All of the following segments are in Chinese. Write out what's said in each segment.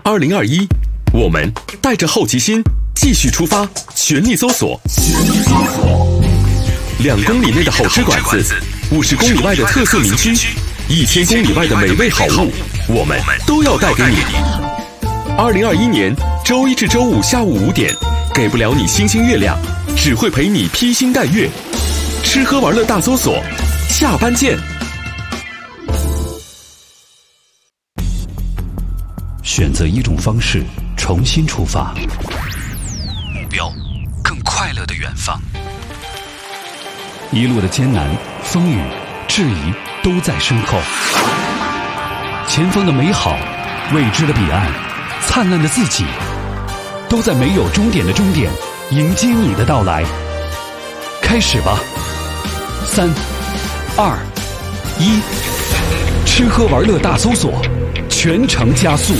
2021，我们带着好奇心继续出发，全力搜索。2公里内的好吃馆子，50公里外的特色名区，1000公里外的美味好物，我们都要带给你。2021年周一至周五下午5点，给不了你星星月亮，只会陪你披星戴月。吃喝玩乐大搜索，下班见。 选择一种方式，重新出发， 目标更快乐的远方。 一路的艰难、风雨、质疑都在身后，前方的美好、未知的彼岸、灿烂的自己，都在没有终点的终点迎接你的到来。开始吧，3、2、1，吃喝玩乐大搜索，全程加速。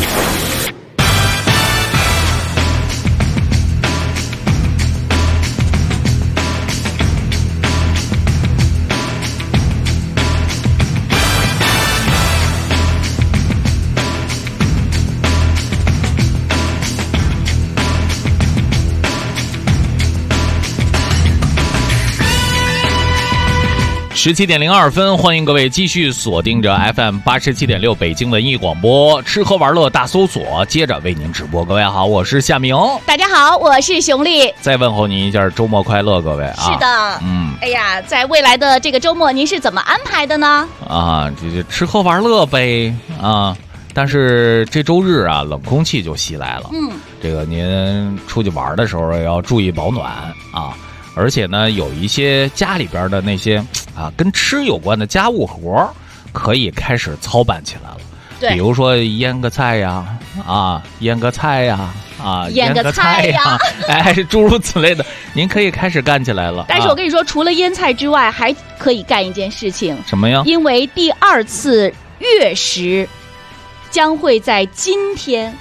17:02，欢迎各位继续锁定着 FM 87.6北京文艺广播，吃喝玩乐大搜索，接着为您直播。各位好，我是夏明。 大家好，我是熊丽。 再问候您一下，周末快乐，各位啊！ 是的，哎呀，在未来的这个周末，您是怎么安排的呢？ 这吃喝玩乐呗啊！但是这周日啊，冷空气就袭来了。这个您出去玩的时候要注意保暖啊。而且呢，有一些家里边的那些跟吃有关的家务活可以开始操办起来了。 对， 比如说腌个菜呀，腌个菜呀， 腌个菜呀， 诸如此类的，您可以开始干起来了。 但是我跟你说，除了腌菜之外，还可以干一件事情。 什么呀？ 因为第2次月食将会在今天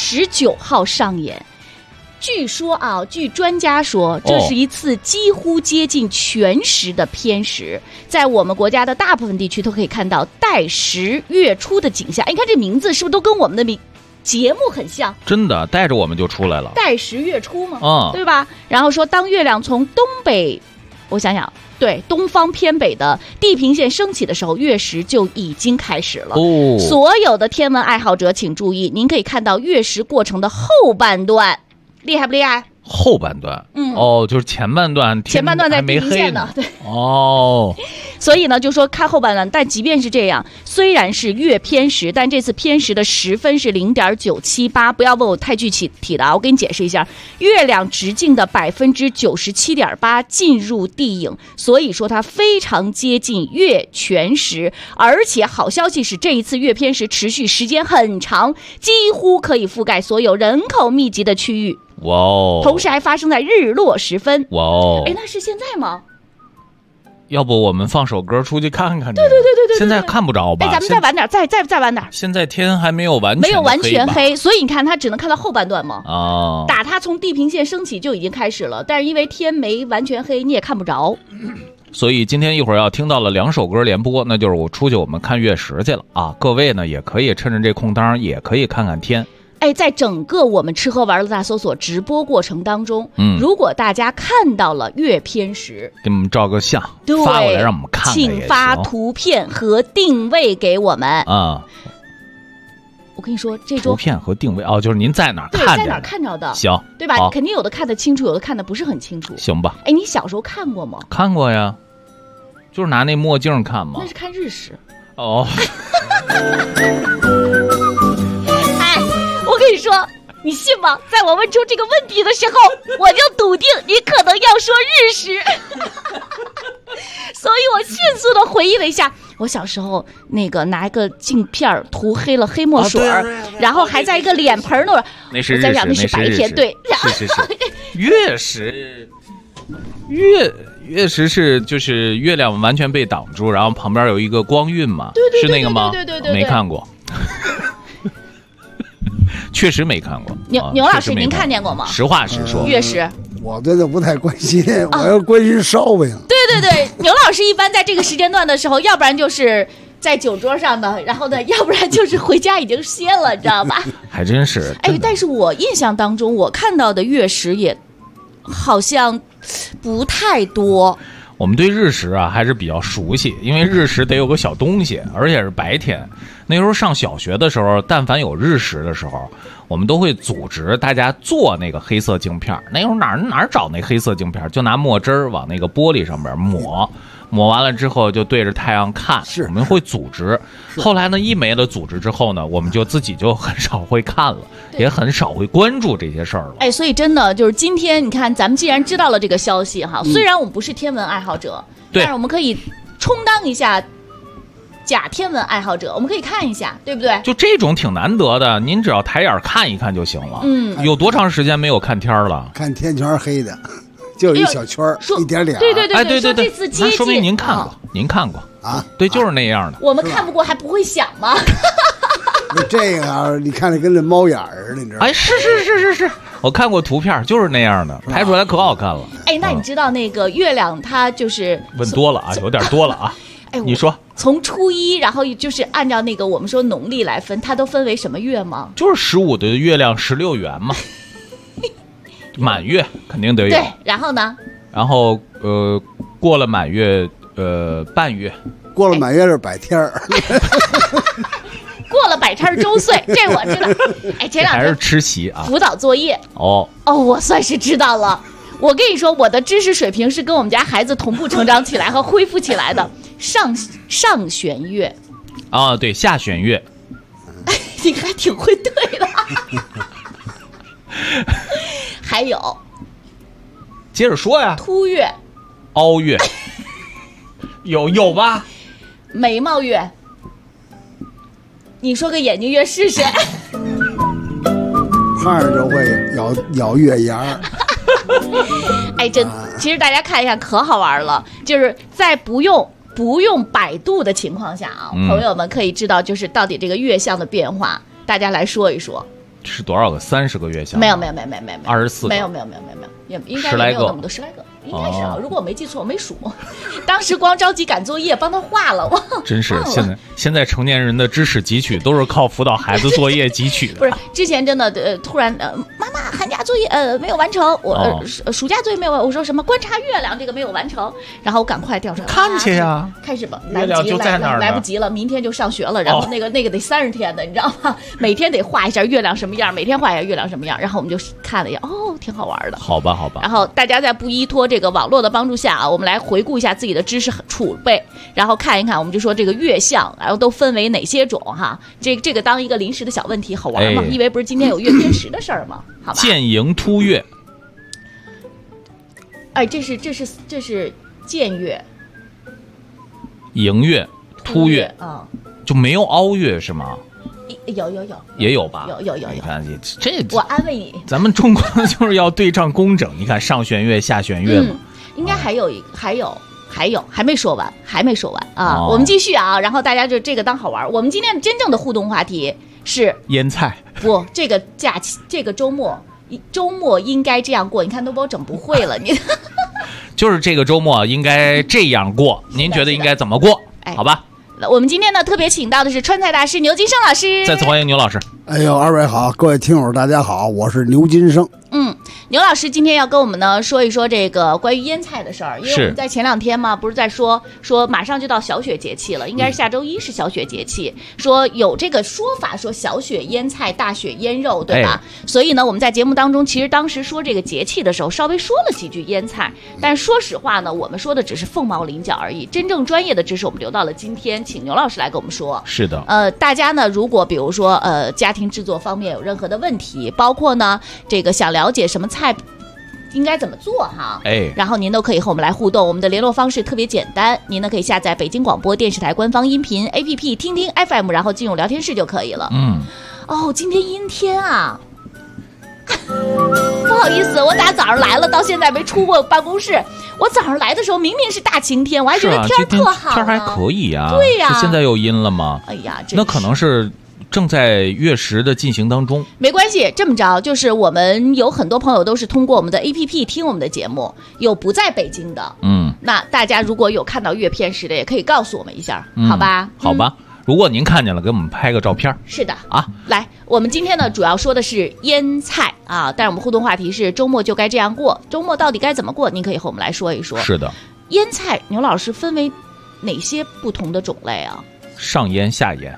19号上演。据说据专家说，这是一次几乎接近全食的偏食，在我们国家的大部分地区都可以看到带食月出的景象。你看这名字是不是都跟我们的节目很像？ 真的，带着我们就出来了， 带食月出嘛，对吧？然后说，当月亮从东北，我想想，对，东方偏北的地平线升起的时候，月食就已经开始了。所有的天文爱好者请注意，您可以看到月食过程的后半段。厉害不厉害？ 后半段，就是前半段在地平线呢，对，所以呢，就说看后半段。但即便是这样，虽然是月偏食，但这次偏食的时分是0.978。不要问我太具体的我给你解释一下，月亮直径的97.8%进入地影，所以说它非常接近月全食。而且好消息是，这一次月偏食持续时间很长，几乎可以覆盖所有人口密集的区域。 哇哦！ 同时还发生在日落时分。 哇哦！ 那是现在吗？ 要不我们放首歌出去看看？ 对， 现在看不着吧？ 咱们再晚点，再晚点。 现在天还没有完全黑，所以你看它只能看到后半段嘛。打它从地平线升起就已经开始了，但是因为天没完全黑，你也看不着。 所以今天一会儿要听到了2首歌连播，那就是我们看月食去了啊！各位呢也可以趁着这空当，也可以看看天。 在整个我们吃喝玩乐大搜索直播过程当中，如果大家看到了月偏食， 给我们照个相，发过来让我们看看， 请发图片和定位给我们我跟你说，这周图片和定位就是您在哪儿看着？ 在哪儿看着的？ 行， 对吧？肯定有的看得清楚，有的看得不是很清楚。 行吧？ 你小时候看过吗？ 看过呀，就是拿那墨镜看嘛。 那是看日食。我跟你说，你信吗？在我问出这个问题的时候，我就笃定你可能要说日食，所以我迅速的回忆了一下，我小时候那个拿一个镜片涂黑了黑墨水，然后还在一个脸盆那， 那是日食， 我在想那是白天，对， 是月食，月食是就是月亮完全被挡住，然后旁边有一个光晕嘛， 对， 是那个吗？ 对， 没看过。确实没看过。 牛老师，您看见过吗？ 实话实说， 月食。 我对这不太关心，我要关心烧饼。 对，牛老师一般在这个时间段的时候，要不然就是在酒桌上的，然后呢，要不然就是回家已经歇了，你知道吧？ 还真是。 哎，但是我印象当中，我看到的月食也好像不太多。 我们对日食啊还是比较熟悉，因为日食得有个小东西，而且是白天。那时候上小学的时候，但凡有日食的时候，我们都会组织大家做那个黑色镜片。那时候哪找那黑色镜片，就拿墨汁往那个玻璃上面抹。抹完了之后就对着太阳看，我们会组织。后来呢，一没了组织之后呢，我们就自己就很少会看了，也很少会关注这些事儿了。 哎，所以真的就是今天，你看咱们既然知道了这个消息哈，虽然我们不是天文爱好者，但是我们可以充当一下假天文爱好者，我们可以看一下，对不对？ 就这种挺难得的，您只要抬眼看一看就行了。有多长时间没有看天了？ 看天全是黑的。就一小圈一点点。 对对对， 哎对对对， 这次接近， 那说明您看过，您看过啊？ 对，就是那样的。 我们看不过还不会想吗？ 这个你看着跟这猫眼儿似的，你知道吗？ 哎，是，我看过图片，就是那样的，拍出来可好看了。 哎，那你知道那个月亮它就是问多了啊，有点多了啊。 哎， 你说从初一，然后就是按照那个我们说农历来分，它都分为什么月吗？ 就是15的月亮16圆嘛。满月肯定得有。 对，然后呢？ 然后过了满月，半月。 过了满月是百天儿。 过了百天周岁，这我知道。哎，前两天还是吃席啊， 辅导作业。哦，我算是知道了。我跟你说，我的知识水平是跟我们家孩子同步成长起来和恢复起来的。上弦月。 啊，对，下弦月。 你还挺会对的。还有， 接着说呀。 凸月、 凹月，有吧？ 眉毛月，你说个眼睛月试试。 胖着就会咬月牙儿。 哎，其实大家看一下可好玩了，就是在不用百度的情况下啊，朋友们可以知道就是到底这个月相的变化，大家来说一说。 是多少个？30个月相？ 没有 ，24个。 没有，也应该没有那么多，10来个，应该是啊。如果我没记错，我没数。当时光着急赶作业，帮他画了， 真是现在成年人的知识汲取都是靠辅导孩子作业汲取的。 不是，之前真的突然妈妈寒假作业没有完成，我暑假作业没有完，我说什么观察月亮这个没有完成，然后我赶快调出来看去呀， 开始吧， 月亮就在那儿， 来不及了，明天就上学了，然后那个得30天的，你知道吗？每天得画一下月亮什么样，每天画一下月亮什么样，然后我们就看了一下，哦，挺好玩的。 好吧。 然后大家在不依托这个网络的帮助下啊，我们来回顾一下自己的知识储备，然后看一看，我们就说这个月相，然后都分为哪些种哈？这个当一个临时的小问题，好玩吗？因为不是今天有月偏食的事儿吗？好吧。 见寅凸月。 哎，这是见月。 寅月、凸月啊， 就没有凹月是吗？ 有， 也有吧？ 有。 你看这， 我安慰你， 咱们中国就是要对仗工整。你看上弦月、下弦月嘛， 应该还有还没说完啊！我们继续啊，然后大家就这个当好玩。我们今天真正的互动话题是腌菜。 不，这个假期，这个周末应该这样过。你看都把我整不会了，你就是这个周末应该这样过。您觉得应该怎么过？好吧。 我们今天呢特别请到的是川菜大师牛金生老师， 再次欢迎牛老师。 哎呦，二位好，各位听友大家好，我是牛金生。 牛老师今天要跟我们呢说一说这个关于腌菜的事儿，因为我们在前2天嘛，不是在说马上就到小雪节气了，应该是下周1是小雪节气，说有这个说法，说小雪腌菜，大雪腌肉，对吧？所以呢，我们在节目当中，其实当时说这个节气的时候，稍微说了几句腌菜，但说实话呢，我们说的只是凤毛麟角而已，真正专业的知识我们留到了今天，请牛老师来跟我们说。 是的。 大家呢，如果比如说家庭制作方面有任何的问题，包括呢这个想了解什么菜应该怎么做哈？然后您都可以和我们来互动。我们的联络方式特别简单，您呢可以下载北京广播电视台官方音频 APP 听听 FM， 然后进入聊天室就可以了。今天阴天啊，不好意思，我打早上来了，到现在没出过办公室。我早上来的时候明明是大晴天，我还觉得天特好， 天还可以啊。 对呀， 是现在又阴了吗？ 哎呀， 那可能是正在月食的进行当中。 没关系，这么着，就是我们有很多朋友都是通过我们的 APP 听我们的节目，有不在北京的， 那大家如果有看到阅片时的，也可以告诉我们一下，好吧？ 好吧。如果您看见了，给我们拍个照片。 是的啊， 来，我们今天呢主要说的是腌菜啊，但是我们互动话题是周末就该这样过，周末到底该怎么过？您可以和我们来说一说。 是的， 腌菜牛老师分为哪些不同的种类啊？ 上腌下腌，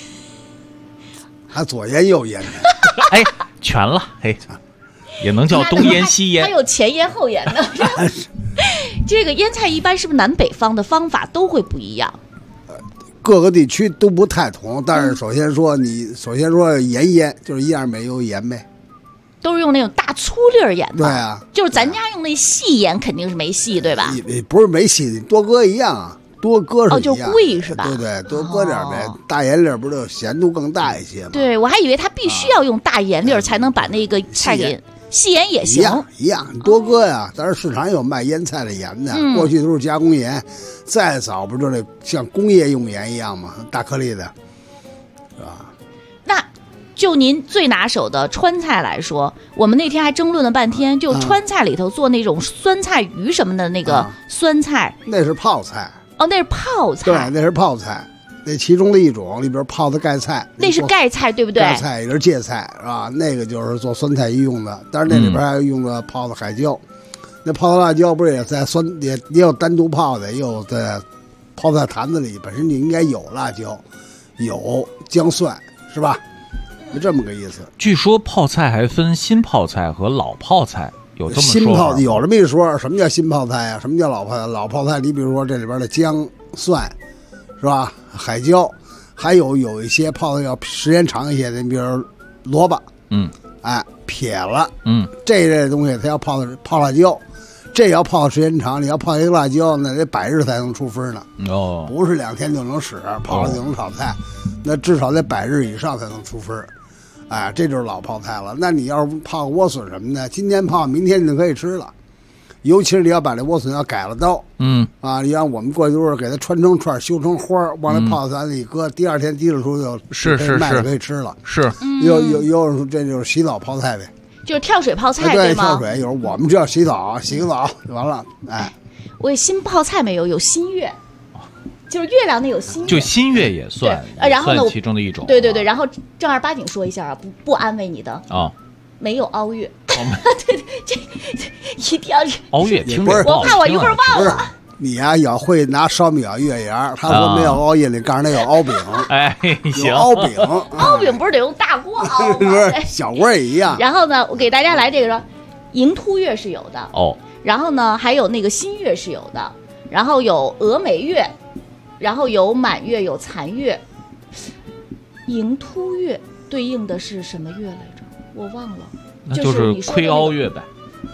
还左腌右腌的， 哎，全了，嘿，也能叫东腌西腌， 还有前腌后腌呢。这个腌菜一般是不是南北方的方法都会不一样？ 各个地区都不太同，但是首先说盐腌就是一样没有盐呗， 都是用那种大粗粒儿盐的。 对啊， 就是咱家用那细盐肯定是没细，对吧？ 也不是没细，多搁一样啊，多搁是一样。 就贵是吧？ 对对，多搁点呗。大盐粒儿不是咸度更大一些吗？ 对，我还以为它必须要用大盐粒儿才能把那个菜给。细盐也行， 一样，你多搁呀。但是市场有卖腌菜的盐的，过去都是加工盐，再早不就得像工业用盐一样吗？大颗粒的，是吧？ 那就您最拿手的川菜来说，我们那天还争论了半天，就川菜里头做那种酸菜鱼什么的那个酸菜， 那是泡菜。 哦，那是泡菜。 对，那是泡菜。那其中的一种里边泡的盖菜， 那是盖菜对不对？ 盖菜也是芥菜是吧？那个就是做酸菜鱼用的，但是那里边还用的泡的海椒，那泡的辣椒不是也在酸也有单独泡的，也有在泡在坛子里，本身就应该有辣椒，有姜蒜是吧？就这么个意思。 据说泡菜还分新泡菜和老泡菜，有这么说法？ 新泡有这么一说，什么叫新泡菜啊？什么叫老泡菜？老泡菜，你比如说这里边的姜蒜。是吧？海椒，还有一些泡的要时间长一些的，你比如萝卜，撇了，这一类东西它要泡辣椒，这要泡时间长，你要泡一个辣椒，那得100日才能出分呢。 哦， 不是2天就能使，泡了就能炒菜，那至少得100日以上才能出分。哎，这就是老泡菜了。那你要是泡莴笋什么的，今天泡，明天你就可以吃了。尤其是你要把这莴笋要改了刀，你让我们过去都是给它穿成串，修成花，往那泡菜里搁，第二天提了出就是卖可以吃了。 是， 有人说这就是洗澡泡菜呗， 就是跳水泡菜， 对吗？ 跳水，有时候我们只要洗澡，洗个澡就完了。哎， 我有新泡菜没有？有新月，就是月亮那有新月， 就新月也算， 然后呢， 算其中的一种。 对，然后正儿八经说一下啊，不安慰你的啊。没有熬月，对，这一定要是熬月，听不是， 我怕我一会儿忘了。 你呀，要会拿烧米熬月牙，他说没有熬夜，你告诉他有熬饼。 哎，行， 熬饼， 熬饼不是得用大锅熬吗？ 不是，小锅也一样。 然后呢，我给大家来这个说，迎突月是有的哦， 然后呢，还有那个新月是有的，然后有峨眉月，然后有满月，有残月。迎突月对应的是什么月来着？我忘了， 那就是亏凹月呗。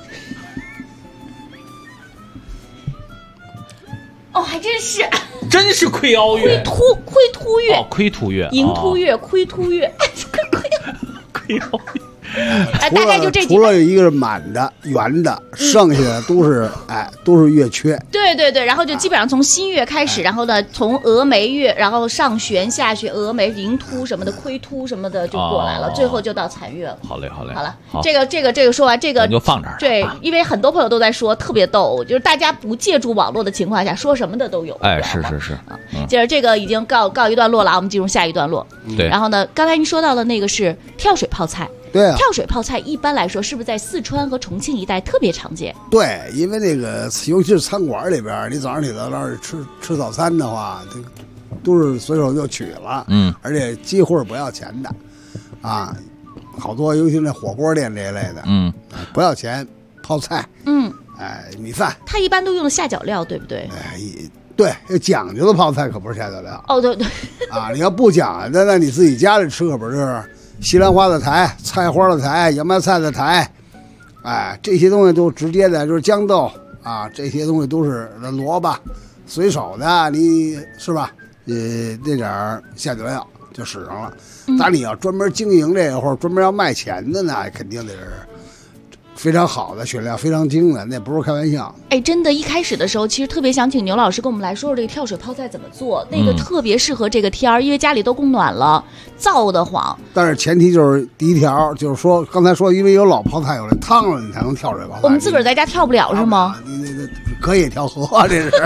哦，还真是， 真是亏凹月， 亏突月， 哦，亏突月， 迎突月，亏突月， 亏凹月。 大概就这几个， 除了一个是满的、圆的，剩下的都是月缺。 对，然后就基本上从新月开始，然后呢，从峨眉月，然后上旋、下旋、峨眉、迎突什么的、亏突什么的就过来了，最后就到残月了。 好嘞， 好了，这个说完，这个就放这儿。 对，因为很多朋友都在说特别逗，就是大家不借助网络的情况下，说什么的都有。 哎，是接着这个已经告一段落了，我们进入下一段落。 对， 然后呢，刚才您说到的那个是跳水泡菜。 对啊， 跳水泡菜一般来说是不是在四川和重庆一带特别常见？ 对，因为那个尤其是餐馆里边，你早上起来那儿吃早餐的话，这都是随手就取了，而且几乎是不要钱的，啊，好多尤其那火锅店这一类的，不要钱，泡菜，米饭， 它一般都用了下脚料，对不对？ 对，要讲究的泡菜可不是下脚料。 哦，对， 啊，你要不讲究，那你自己家里吃可不是西兰花的苔、菜花的苔、洋白菜的苔，哎，这些东西都直接的，就是豇豆啊，这些东西都是萝卜，随手的，你是吧？那点下脚料就使上了。但你要专门经营这个，或者专门要卖钱的呢，肯定得是非常好的选料，非常精的，那不是开玩笑。 哎，真的，一开始的时候，其实特别想请牛老师跟我们来说说这个跳水泡菜怎么做，那个特别适合这个天儿，因为家里都供暖了，燥得慌。 但是前提就是第一条，就是说刚才说，因为有老泡菜有这汤了，你才能跳水泡菜。 我们自个儿在家跳不了是吗？ 你隔夜调和这是。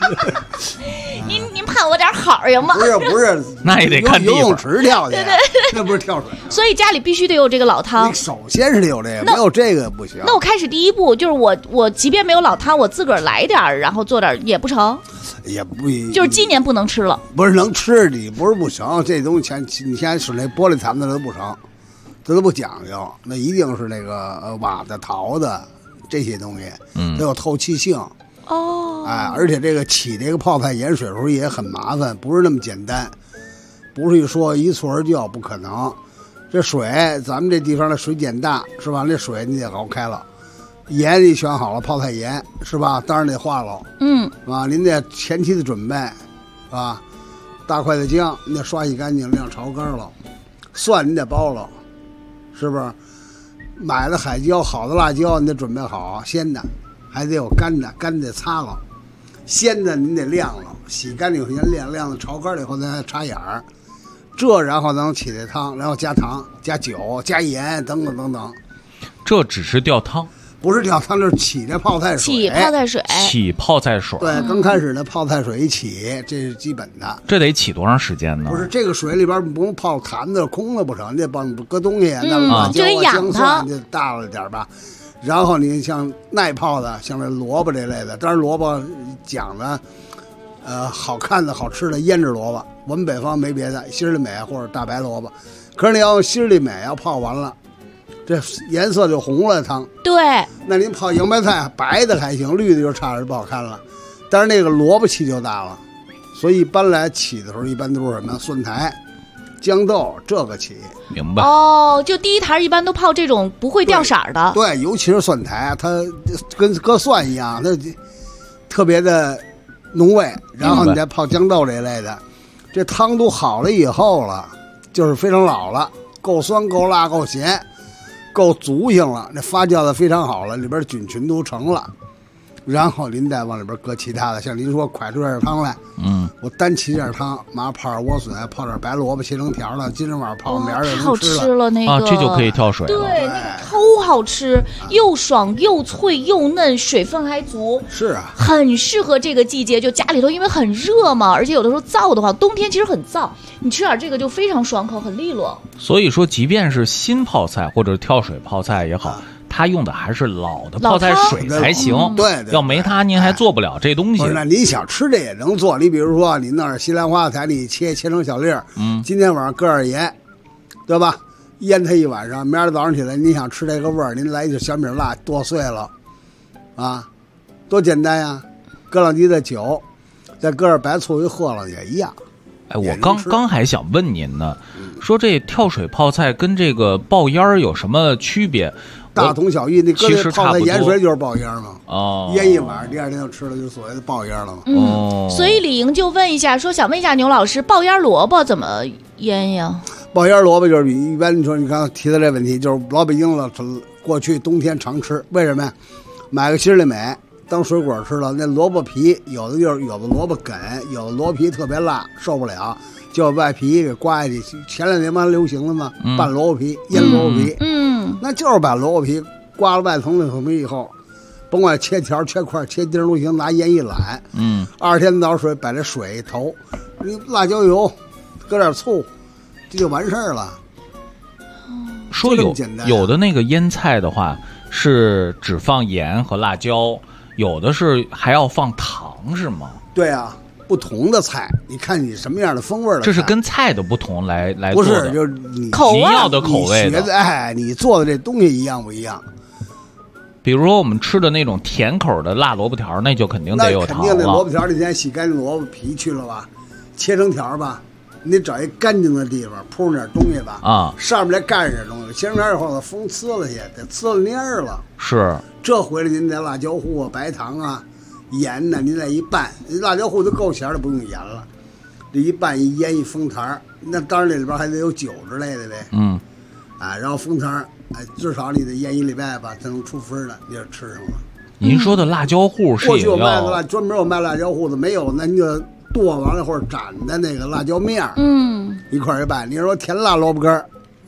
您盼我点好呀吗？ 不是， 那也得看地方。 游泳池跳去，那不是跳水。 所以家里必须得有这个老汤。 你首先是得有这个，没有这个不行。 那我开始第一步就是我即便没有老汤，我自个儿来点儿，然后做点也不成。 也不就是今年不能吃了。 不是能吃的，不是不成。这东西你现在使那玻璃碴子都不成，这都不讲究。那一定是那个瓦的、陶的这些东西，都有透气性。 哦， 哎，而且这个起这个泡菜盐水的时候也很麻烦，不是那么简单，不是一说一蹴而就，不可能。这水，咱们这地方的水碱大，是吧？那水你得熬开了，盐你选好了，泡菜盐是吧？当然得化了，啊，您得前期的准备，是吧？大块的姜你得刷洗干净，晾潮干了，蒜你得剥了，是不是？买了海椒，好的辣椒你得准备好，鲜的。还得有干的，干的得擦了，鲜的您得晾了，洗干净先晾，晾了潮干了以后再插眼儿，这然后能起这汤，然后加糖、加酒、加盐等等等等。 这只是吊汤， 不是吊汤，就是起这泡菜水。 起泡菜水， 起泡菜水。 对，刚开始的泡菜水一起，这是基本的。 这得起多长时间呢？ 不是这个水里边不用泡坛子空了不成，你得帮搁东西，那辣椒啊、姜蒜就大了点吧。然后你像耐泡的，像这萝卜这类的，当然萝卜讲的，好看的好吃的胭脂萝卜，我们北方没别的，心里美或者大白萝卜。可是你要心里美，要泡完了，这颜色就红了汤。 对， 那您泡洋白菜，白的还行，绿的就差点不好看了。但是那个萝卜气就大了，所以一般来起的时候，一般都是什么蒜苔、豇豆这个起。 明白哦，就第一坛一般都泡这种不会掉色的。 对，尤其是蒜苔，它跟搁蒜一样，它特别的浓味。然后你再泡豇豆这一类的，这汤都好了以后了，就是非常老了，够酸、够辣、够咸、够足性了，那发酵的非常好了，里边菌群都成了。然后您再往里边搁其他的，像您说蒯出点汤来，我单起点汤，马上泡点莴笋，泡点白萝卜切成条了，今天晚上泡面也能吃了。 好吃了那个啊，这就可以跳水了。 对，那个超好吃，又爽又脆又嫩，水分还足。 是啊， 很适合这个季节，就家里头因为很热嘛，而且有的时候燥的话，冬天其实很燥，你吃点这个就非常爽口，很利落。 所以说，即便是新泡菜或者跳水泡菜也好。它用的还是老的泡菜水才行， 对， 要没它您还做不了这东西。 那你想吃这也能做，你比如说你那儿西兰花菜，你切成小粒儿，今天晚上搁点盐，对吧？腌它一晚上，明儿早上起来你想吃这个味儿，您来一点小米辣剁碎了，啊，多简单呀！搁两滴的酒，再搁点白醋一和了也一样。 哎，我刚还想问您呢，说这跳水泡菜跟这个爆烟儿有什么区别？ 大同小异，那搁这泡菜盐水就是爆烟嘛。 哦， 腌一晚，第二天就吃了，就所谓的爆烟了嘛。 所以李莹就问一下，说想问一下牛老师，爆烟萝卜怎么腌呀？ 爆烟萝卜就是一般你说你刚才提的这问题，就是老北京了，过去冬天常吃，为什么呀？买个心里美当水果吃了，那萝卜皮有的就是有的萝卜梗，有的萝卜皮特别辣，受不了，就外皮给刮下去。前两年嘛流行了嘛，拌萝卜皮、腌萝卜皮，那就是把萝卜皮刮了外层的皮以后，甭管切条、切块、切丁都行，拿盐一揽，2天倒水，把这水一投，你辣椒油，搁点醋，这就完事儿了。 说有的那个腌菜的话是只放盐和辣椒，有的是还要放糖，是吗？ 对啊，不同的菜，你看你什么样的风味的菜， 这是跟菜的不同来不做的， 是就是你要的口味的。 哎，你做的这东西一样不一样？ 比如说我们吃的那种甜口的辣萝卜条，那就肯定得有糖了。 那肯定那萝卜条，你先洗干净萝卜皮去了吧，切成条吧。你得找一干净的地方铺上点东西吧，啊，上面再盖上点东西，切成条以后呢，风呲了去，得呲了蔫儿了。 是， 这回来您得辣椒糊啊、白糖啊、盐呢，您再一拌，辣椒糊都够咸的，不用盐了。这一拌一腌一封坛，那当然这里边还得有酒之类的呗。然后封坛，至少你得腌1礼拜吧，才能出分的，你就吃上了。 您说的辣椒糊是过去有卖的专门有卖辣椒糊的，没有那你就剁完了或者斩的那个辣椒面一块一拌。你说甜辣萝卜干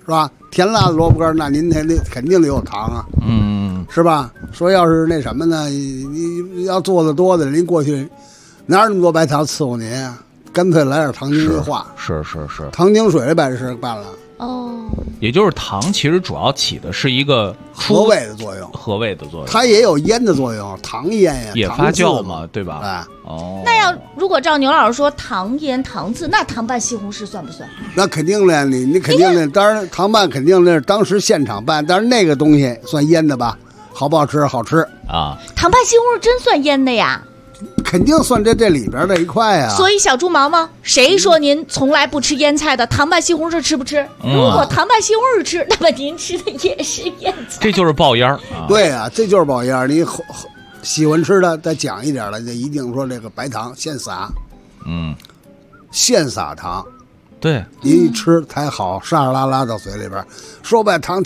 是吧？甜辣的萝卜干，那您肯定得有糖啊，是吧？说要是那什么呢？你要做的多的，您过去哪有那么多白糖伺候您啊？干脆来点糖精就化， 是， 糖精水把这事办了。 也就是糖其实主要起的是一个和味的作用，它也有腌的作用，糖腌呀， 也发酵嘛，对吧？ 哎， 那要如果照牛老师说糖腌糖渍，那糖拌西红柿算不算？ 那肯定的，你肯定的，当然糖拌肯定那是当时现场拌，但是那个东西算腌的吧？好不好吃？好吃啊！糖拌西红柿真算腌的呀？ 肯定算这里边的一块啊。 所以小猪毛毛，谁说您从来不吃腌菜的？糖拌西红柿吃不吃？如果糖拌西红柿吃，那么您吃的也是腌菜。 这就是爆烟对啊，这就是爆烟你喜欢吃的再讲一点了，就一定说这个白糖现撒，现撒糖， 对， 您一吃才好，沙沙拉拉到嘴里边。说白糖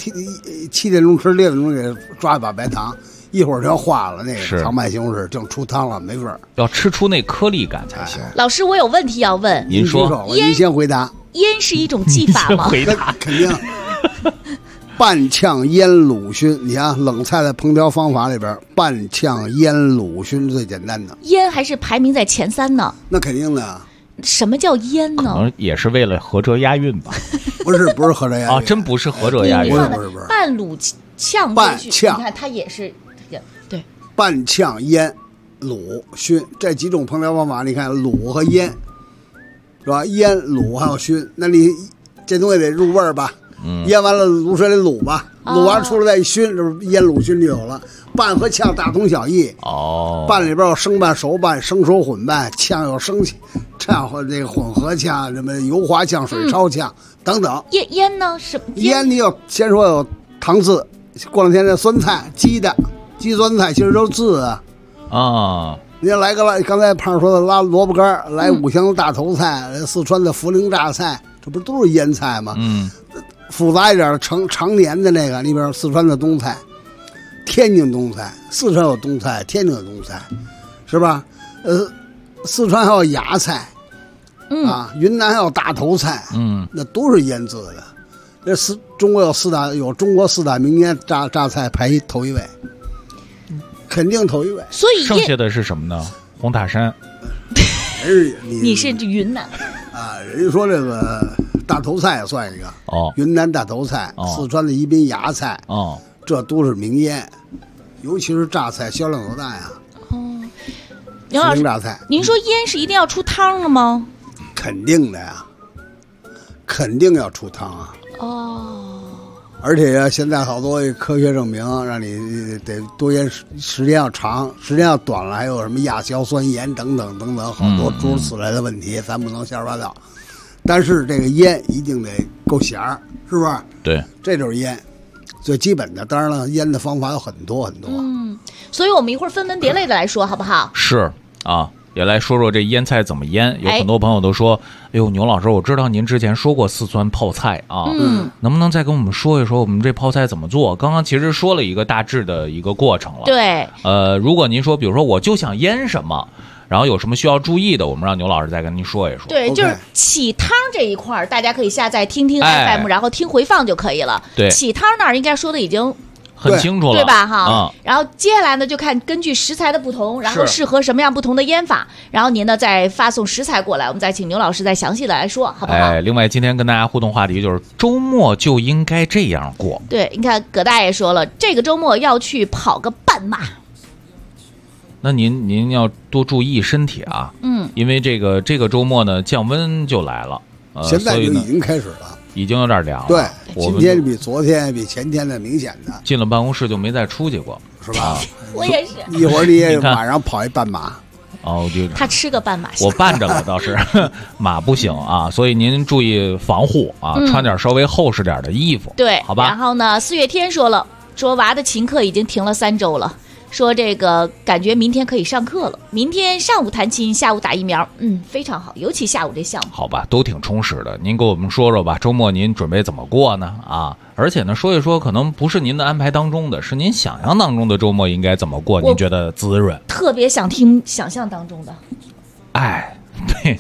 7点钟吃，6点钟给抓一把白糖。一会儿就要化了，那个糖拌西红柿正出汤了，没味儿。 要吃出那颗粒感才行。 老师，我有问题要问。 您说， 您先回答。 腌是一种技法吗？ 回答肯定。半炝腌卤熏，你看冷菜的烹调方法里边，半炝腌卤熏最简单的。 腌还是排名在前3呢？ 那肯定的。 什么叫腌呢？ 可能也是为了合辙押韵吧。 不是合辙押韵啊，真不是合辙押韵。 不是。 半卤炝， 半炝， 你看它也是。对， 半炝腌卤熏这几种烹调方法，你看卤和腌是吧？腌卤还有熏，那你这东西得入味儿吧？腌完了卤水里卤吧，卤完出来再一熏，这不腌卤熏就有了。拌和炝大同小异拌里边有生拌、熟拌、生熟混拌，炝有生炝和这个混合炝，什么油滑炝、水焯炝等等。 腌呢？什么腌？你有先说有糖渍，过两天这酸菜鸡酸菜其实都是渍啊！你来个刚才胖说的拉萝卜干，来五香的大头菜，四川的涪陵榨菜，这不都是腌菜吗？复杂一点的常年的那个，里边四川的冬菜，天津冬菜，四川有冬菜，天津有冬菜，是吧？四川还有芽菜，云南还有大头菜，那都是腌制的。中国有中国四大名腌榨菜排头一位。肯定头一位， 所以剩下的是什么呢？红塔山。 你是云南啊？人家说这个大头菜也算一个云南大头菜，四川的宜宾芽菜，这都是名腌，尤其是榨菜销量多大呀？ 牛老师， 榨菜， 您说腌是一定要出汤了吗？ 肯定的呀，肯定要出汤啊。而且呀，现在好多科学证明，让你得多腌，时间要长，时间要短了，还有什么亚硝酸盐等等，好多诸如此类的问题，咱不能瞎说八道。但是这个腌一定得够咸儿，是不是？ 对， 这就是腌最基本的。当然了，腌的方法有很多。 所以我们一会儿分门别类的来说，好不好？ 是啊。也来说说这腌菜怎么腌。有很多朋友都说，哎呦，牛老师，我知道您之前说过四川泡菜啊，能不能再跟我们说一说我们这泡菜怎么做？刚刚其实说了一个大致的一个过程了。 对， 如果您说，比如说我就想腌什么，然后有什么需要注意的，我们让牛老师再跟您说一说。 对，就是起汤这一块大家可以下载听 FM，然后听回放就可以了。 对， 起汤那儿应该说的已经很清楚了， 对吧？哈，然后接下来呢，就看根据食材的不同，然后适合什么样不同的腌法，然后您呢再发送食材过来，我们再请牛老师再详细的来说，好不好？ 另外今天跟大家互动话题就是周末就应该这样过。 对，你看葛大爷说了，这个周末要去跑个半马。 那您要多注意身体啊，因为这个周末呢降温就来了， 现在就已经开始了。 已经有点凉了。 对，今天比昨天比前天的明显的。 进了办公室就没再出去过， 是吧？ 我也是。 一会儿你也马上跑一半马。 他吃个半马， 我伴着了倒是，马不行啊，所以您注意防护啊，穿点稍微厚实点的衣服， 对， 好吧。 然后呢，4月天说了，说娃的琴课已经停了3周了。说这个感觉明天可以上课了，明天上午弹琴，下午打疫苗，非常好，尤其下午这项目。 好吧，都挺充实的。您给我们说说吧，周末您准备怎么过呢？啊，而且呢，说一说可能不是您的安排当中的，是您想象当中的周末应该怎么过？您觉得滋润？ 特别想听想象当中的。 哎，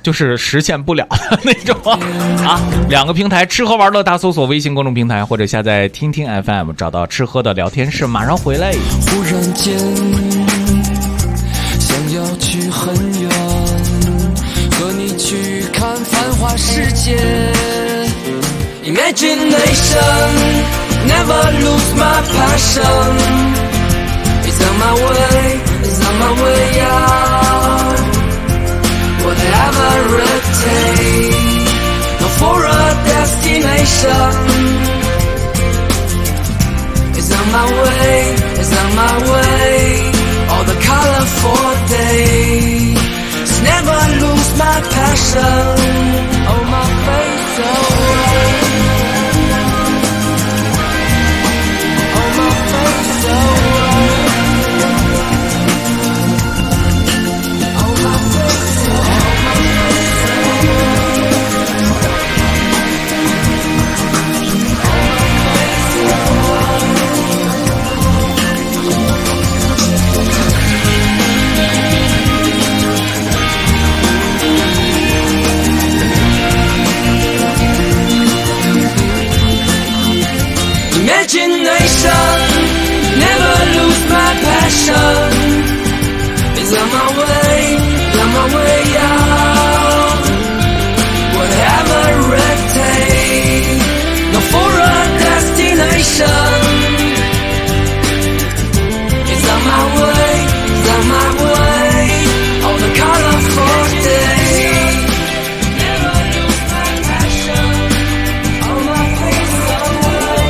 就是实现不了的那种啊。2个平台，吃喝玩乐大搜索微信公众平台或者下载听听 FM， 找到吃喝的聊天室，马上回来。 忽然间想要去很远，和你去看繁华世界。Imagination, never lose my passion. It's on my way, it's on my way out. Whatever it takes, go for a destination. It's on my way, it's on my way. All the colorful days, never lose my passion. Oh, my face away. Imagination, never lose my passion. It's on my way, it's on my way out. Whatever it takes, go for a destination. It's on my way, it's on my way. All the colorful days, never lose my passion. All my face away.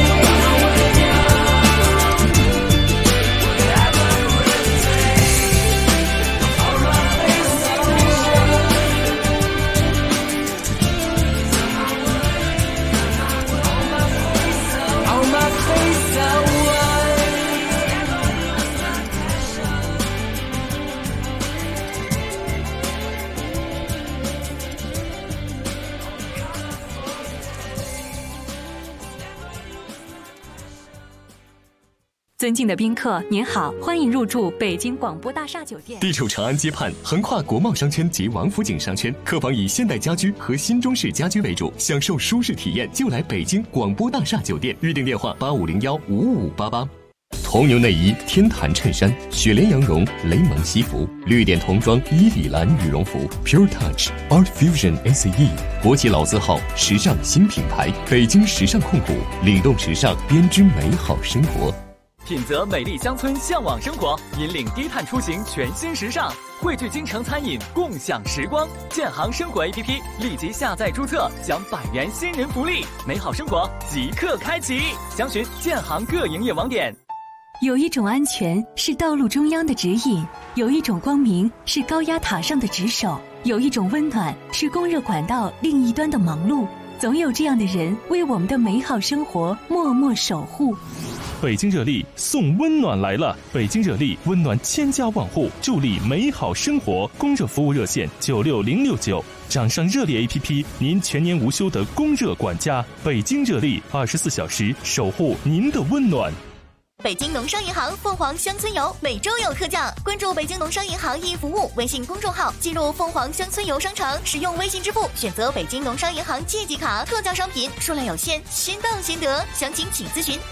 尊敬的宾客，您好，欢迎入住北京广播大厦酒店。 地处长安街畔，横跨国贸商圈及王府井商圈，客房以现代家居和新中式家居为主，享受舒适体验就来北京广播大厦酒店。预订电话85015588。铜牛内衣、天坛衬衫、雪莲羊绒、雷蒙西服、绿点童装、伊里兰羽绒服、Pure Touch、Art Fusion ACE， 国际老字号，时尚新品牌，北京时尚控股，领动时尚，编织美好生活。 品泽美丽乡村，向往生活，引领低碳出行，全新时尚，汇聚京城餐饮，共享时光。建行生活 APP 立即下载注册，享100元新人福利，美好生活即刻开启。详询建行各营业网点。 有一种安全是道路中央的指引，有一种光明是高压塔上的值守，有一种温暖是供热管道另一端的忙碌。总有这样的人为我们的美好生活默默守护。 北京热力送温暖来了，北京热力温暖千家万户，助力美好生活。供热服务热线96069，掌上热力 APP， 您全年无休的供热管家。北京热力24小时守护您的温暖。 北京农商银行凤凰乡村游每周有特价，关注北京农商银行易服务微信公众号，进入凤凰乡村游商城，使用微信支付，选择北京农商银行借记卡，特价商品数量有限，先到先得，详情请咨询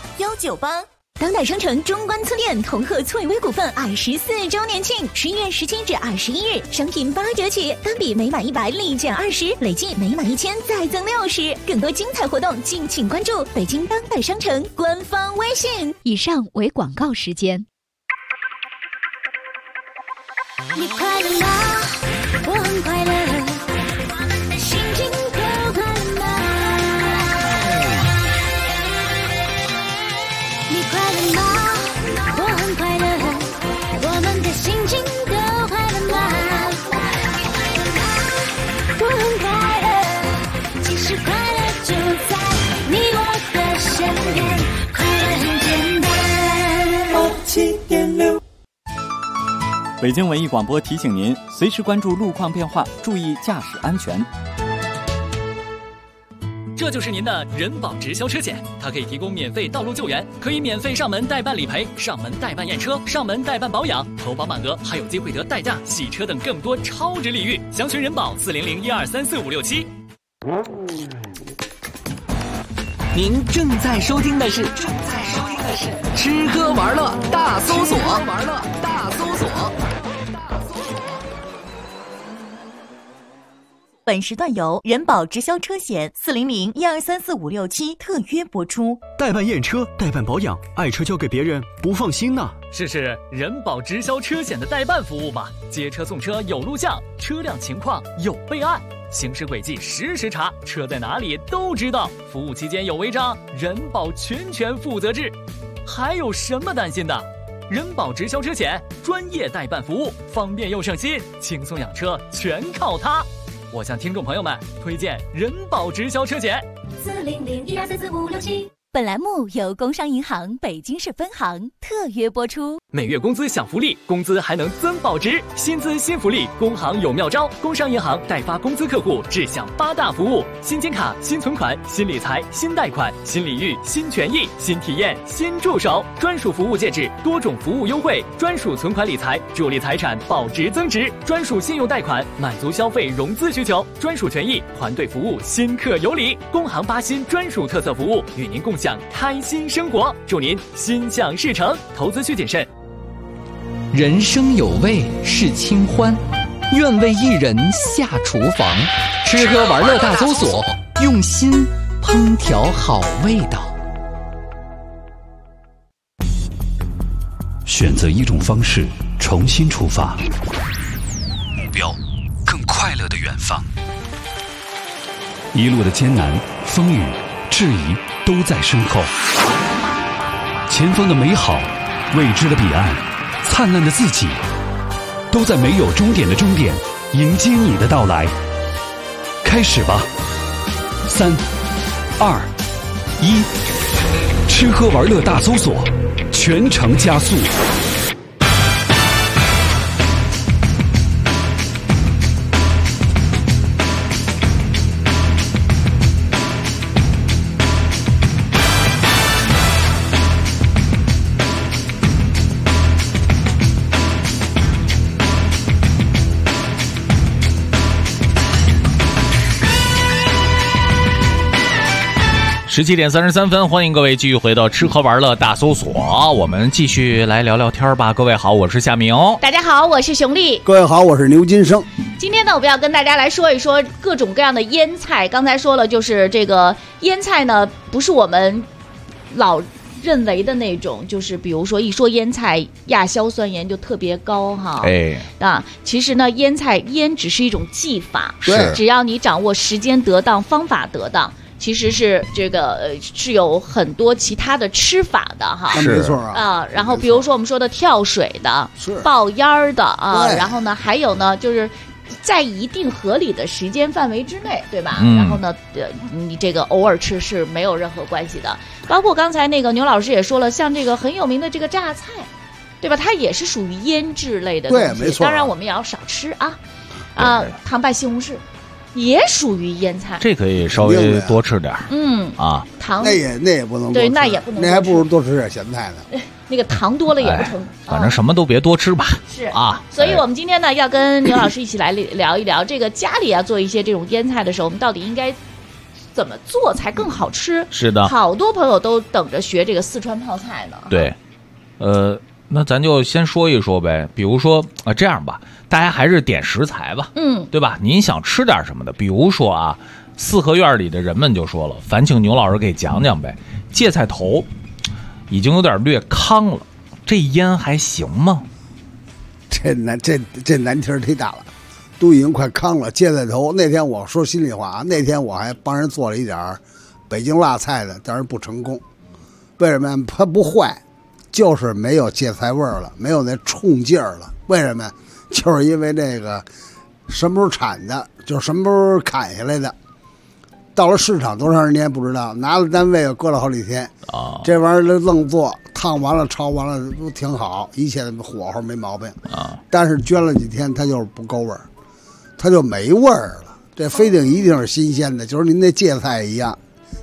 96198。 当代商城中关村店同贺翠微股份24周年庆，11月17至21日，商品8折起，单笔每满100立减20，累计每满1000再赠60。更多精彩活动，敬请关注北京当代商城官方微信。 以上为广告时间。 你快乐吗？我很快乐，我们的心情都快乐吗？你快乐吗？我很快乐，我们的心情都快乐吗？我很快乐，其实快乐就在你我的身边，快乐很简单。7.6。 北京文艺广播提醒您，随时关注路况变化，注意驾驶安全。 这就是您的人保直销车险，它可以提供免费道路救援，可以免费上门代办理赔、上门代办验车、上门代办保养，投保满额还有机会得代驾、洗车等更多超值礼遇。详询人保40012345567。 您正在收听的是吃喝玩乐大搜索。 本时段由人保直销车险40012345567特约播出。 代办验车、代办保养，爱车交给别人不放心呐。 试试人保直销车险的代办服务吧，接车送车有录像，车辆情况有备案，行驶轨迹实时查，车在哪里都知道。服务期间有违章，人保全权负责制。还有什么担心的？人保直销车险专业代办服务，方便又省心，轻松养车全靠它。我向听众朋友们推荐人保直销车险 40012345567。本栏目由工商银行北京市分行特约播出。 每月工资享福利，工资还能增保值，薪资新福利，工行有妙招。工商银行代发工资客户只享8大服务：新金卡、新存款、新理财、新贷款、新礼遇、新权益、新体验、新助手，专属服务戒指，多种服务优惠，专属存款理财，助力财产保值增值，专属信用贷款，满足消费融资需求，专属权益，团队服务，新客有礼。工行8新专属特色服务，与您共享开心生活，祝您心想事成，投资需谨慎。 人生有味是清欢，愿为一人下厨房，吃喝玩乐大搜索，用心烹调好味道。 选择一种方式，重新出发， 目标更快乐的远方。 一路的艰难、风雨、质疑都在身后，前方的美好、未知的彼岸、灿烂的自己，都在没有终点的终点迎接你的到来。开始吧，3、2、1，吃喝玩乐大搜索，全程加速。 17点33分，欢迎各位继续回到吃喝玩乐大搜索，我们继续来聊聊天吧。各位好，我是夏明。 大家好，我是熊丽。 各位好，我是牛金生。 今天呢，我们要跟大家来说一说各种各样的腌菜。刚才说了，就是这个腌菜呢，不是我们老认为的那种，就是比如说一说腌菜，亚硝酸盐就特别高哈。其实呢，腌只是一种技法，只要你掌握时间得当，方法得当。其实是这个是有很多其他的吃法的哈， 没错啊。 然后比如说我们说的跳水的、爆烟的啊，然后呢还有呢就是在一定合理的时间范围之内，对吧？然后呢，你这个偶尔吃是没有任何关系的。包括刚才那个牛老师也说了，像这个很有名的这个榨菜，对吧？它也是属于腌制类的东西， 对，没错。 当然我们也要少吃啊。糖拌西红柿。也属于腌菜， 这可以稍微多吃点。 糖那也不能多吃， 对，那也不能， 那还不如多吃点咸菜呢。 那个糖多了也不成， 反正什么都别多吃吧。 是啊，所以我们今天呢要跟牛老师一起来聊一聊，这个家里要做一些这种腌菜的时候，我们到底应该怎么做才更好吃？ 是的， 好多朋友都等着学这个四川泡菜呢。 对，那咱就先说一说呗。比如说这样吧，大家还是点食材吧，对吧？您想吃点什么的？比如说四合院里的人们就说了，烦请牛老师给讲讲呗。芥菜头已经有点略糠了，这腌还行吗？ 这难题忒大了，都已经快糠了。芥菜头那天我说心里话，那天我还帮人做了一点北京辣菜的，但是不成功。为什么呀？它不坏。就是没有芥菜味儿了，没有那冲劲儿了。为什么？就是因为这个什么时候产的，就是什么时候砍下来的，到了市场多长时间不知道，拿了单位搁了好几天这玩意儿愣做，烫完了焯完了都挺好，一切火候没毛病但是捐了几天它就是不够味儿，它就没味儿了。这非得一定是新鲜的，就是您那芥菜一样，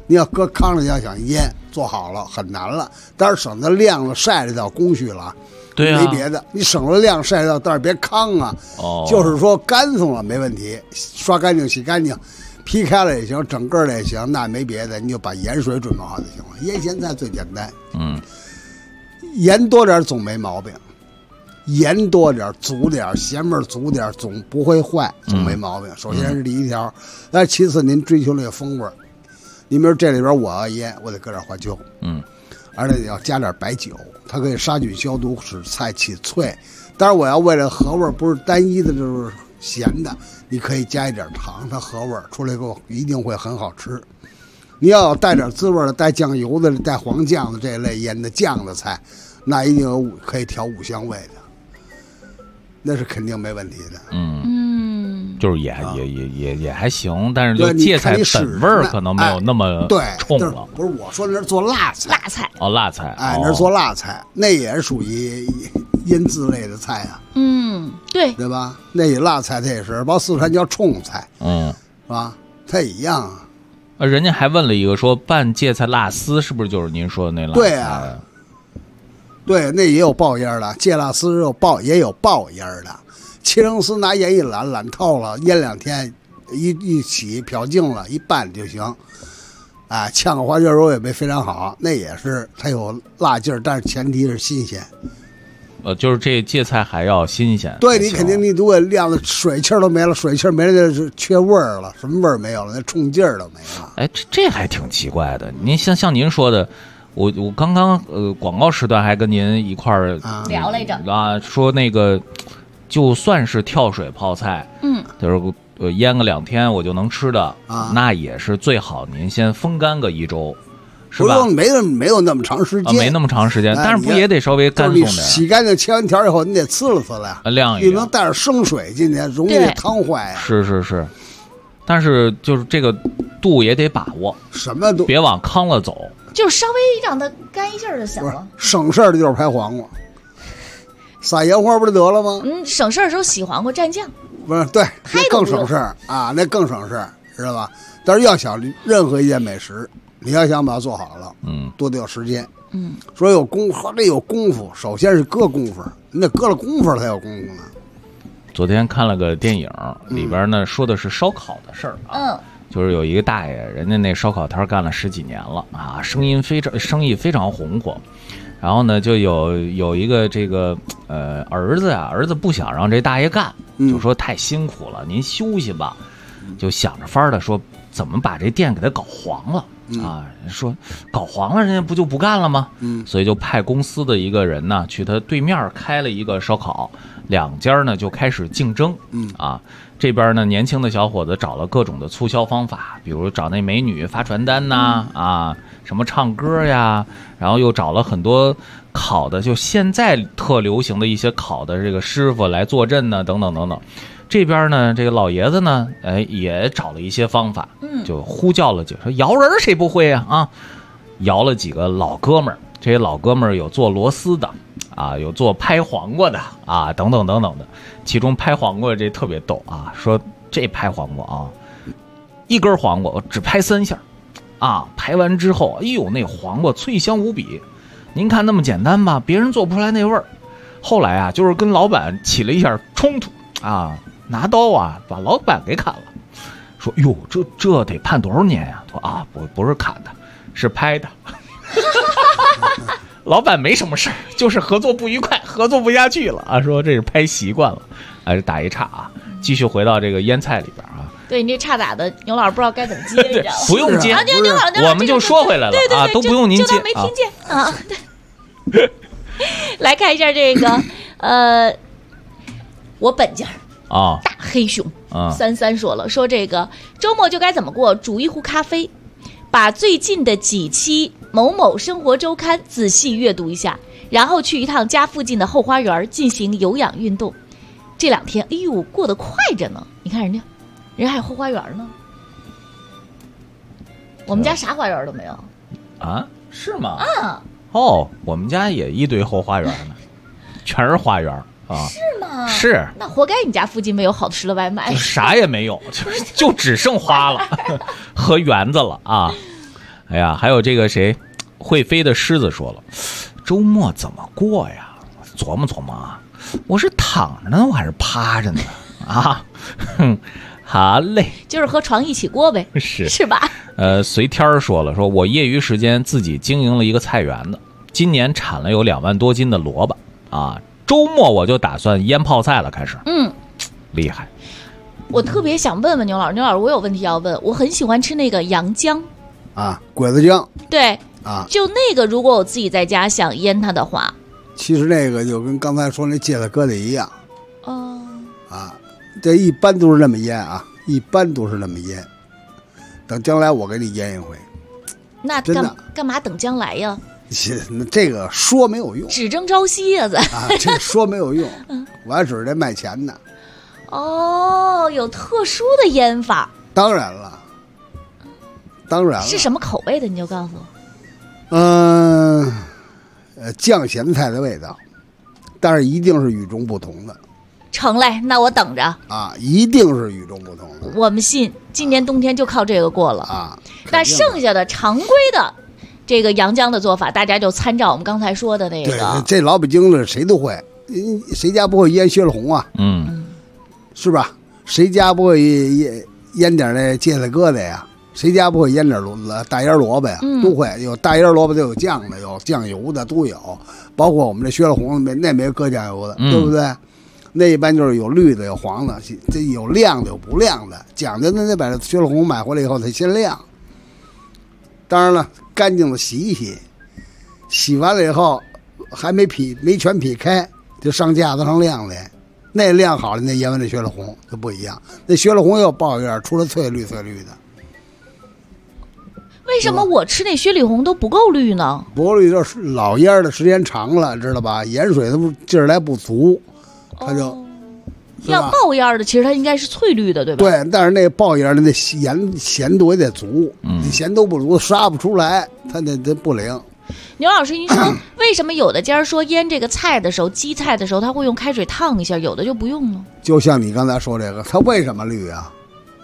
你要搁炕上要想腌做好了很难了，但是省得晾了晒了叫工序了。 对啊， 没别的，你省了晾晒了，但是别糠啊。就是说干松了没问题，刷干净洗干净，劈开了也行，整个的也行，那没别的，你就把盐水准备好就行了。腌咸菜最简单，盐多点总没毛病，盐多点足点，咸味足点总不会坏，总没毛病。首先是第一条，但其次您追求那个风味。你比如这里边我要腌，我得搁点花椒，而且要加点白酒，它可以杀菌消毒，使菜起脆。当然我要为了合味，不是单一的就是咸的，你可以加一点糖，它合味出来以后一定会很好吃。你要带点滋味的，带酱油的，带黄酱的这一类腌的酱的菜，那一定有可以调五香味的，那是肯定没问题的。 就是也还行，但是就芥菜本味儿可能没有那么冲了。 不是我说那是做辣菜， 辣菜， 那是做辣菜，那也是属于腌渍类的菜啊。 对吧？那也辣菜，它也是，包括四川叫冲菜，是吧？它也一样啊。 人家还问了一个说拌芥菜辣丝是不是就是您说的那辣菜？ 对啊，对，那也有爆烟的，芥辣丝也有爆烟的。切成丝，拿盐一揽透了，腌2天，一起漂净了，一拌就行。炝个花椒肉也没非常好，那也是它有辣劲儿，但是前提是新鲜。 就是这芥菜还要新鲜。 对，你肯定你如果晾的水气都没了，水气没了就是缺味儿了，什么味儿没有了，那冲劲儿都没了。 这还挺奇怪的。您像您说的。我刚刚广告时段还跟您一块儿聊来着说那个就算是跳水泡菜，就是腌个2天我就能吃的，那也是最好您先风干个1周，是吧？ 没有那么长时间， 没那么长时间，但是不也得稍微干松点？ 洗干净切完条以后，你得呲了呀， 晾一晾， 你能带点生水进去，容易汤坏呀。 是，但是就是这个度也得把握， 什么度？ 别往糠了走。 就是稍微让它干一下就行了。 省事儿的就是拍黄瓜，撒盐花不就得了吗？ 省事儿的时候洗黄瓜蘸酱， 不是对，那更省事儿啊，那更省事儿，知道吧？但是要想任何一件美食，你要想把它做好了，多得有时间。说有功夫，这有功夫，首先是搁功夫，你得搁了功夫才有功夫呢。 昨天看了个电影，里边呢说的是烧烤的事儿啊。就是有一个大爷，人家那烧烤摊干了10几年了啊，生意非常红火。然后呢，就有一个这个儿子不想让这大爷干，就说太辛苦了，您休息吧。就想着法儿的说怎么把这店给他搞黄了啊？说搞黄了，人家不就不干了吗？所以就派公司的一个人呢去他对面开了一个烧烤，2家呢就开始竞争。这边呢，年轻的小伙子找了各种的促销方法，比如找那美女发传单呐，什么唱歌呀，然后又找了很多烤的，就现在特流行的一些烤的这个师傅来坐镇呢，等等等等。这边呢，这个老爷子呢，也找了一些方法，就呼叫了几个，说摇人谁不会啊？摇了几个老哥们儿，这些老哥们儿有做螺丝的。有做拍黄瓜的等等等等的，其中拍黄瓜这特别逗啊，说这拍黄瓜一根黄瓜我只拍3下拍完之后，哎呦那黄瓜脆香无比，您看那么简单吧，别人做不出来那味儿。后来就是跟老板起了一下冲突拿刀把老板给砍了，说哟这得判多少年呀？说不是砍的，是拍的。老板没什么事儿，就是合作不愉快，合作不下去了说这是拍习惯了，这打一岔继续回到这个腌菜里边对你这岔打的，牛老师不知道该怎么接，你知道吗？ 不用接，我们就说回来了对都不用您接， 就当没听见对。来看一下这个我本家大黑熊33说了，说这个周末就该怎么过，煮一壶咖啡，把最近的几期某某生活周刊仔细阅读一下，然后去一趟家附近的后花园进行有氧运动。这2天过得快着呢，你看人还有后花园呢，我们家啥花园都没有是吗？我们家也一堆后花园呢，全是花园是吗？ 是， 那活该你家附近没有好吃的外卖， 啥也没有，就只剩花了和园子了哎呀，还有这个谁，会飞的狮子说了，周末怎么过呀？琢磨琢磨啊，我是躺着呢，我还是趴着呢？啊，好嘞， 就是和床一起过呗，是吧？ 随天儿说了，说我业余时间自己经营了一个菜园子，今年产了有2万多斤的萝卜啊，周末我就打算腌泡菜了，开始。厉害。 我特别想问问牛老师，我有问题要问，我很喜欢吃那个洋姜啊，鬼子姜。 对啊， 就那个，如果我自己在家想腌它的话， 其实那个就跟刚才说那芥子疙瘩一样。 哦。 啊，这一般都是那么腌啊，一般都是那么腌。等将来我给你腌一回。 那干嘛等将来呀？ 这个说没有用， 只争朝夕呀，咱啊，这个说没有用，我还指着卖钱呢。 哦，有特殊的腌法。 当然了， 是什么口味的？你就告诉我。 酱咸菜的味道，但是一定是与众不同的。 成嘞，那我等着啊，一定是与众不同的。 我们信，今年冬天就靠这个过了啊。 那剩下的常规的这个洋姜的做法，大家就参照我们刚才说的那个。 对，这老北京的谁都会，谁家不会腌血了红啊？是吧？谁家不会腌点那芥子疙瘩呀？谁家不会腌点大腌萝卜呀？都会有大腌萝卜，都有酱的，有酱油的都有，包括我们这血了红那没搁酱油的，对不对？那一般就是有绿的，有黄的，这有亮的，有不亮的。讲究的得把这血了红买回来以后，它先晾。当然了，干净的洗一洗，洗完了以后还没全劈开，就上架子上晾的。那晾好了，那腌完的血了红就不一样。那血了红又爆一点，出了翠绿的。 为什么我吃那雪里红都不够绿呢？ 不够绿就是老腌的时间长了，知道吧？盐水它劲儿来不足，它就。 要爆烟的，其实它应该是翠绿的，对吧？ 对，但是那爆烟的那咸度也得足，你咸度不足杀不出来，它那不灵。 牛老师，您说为什么有的家说腌这个菜的时候，鸡菜的时候，他会用开水烫一下，有的就不用呢？ 就像你刚才说这个，它为什么绿啊？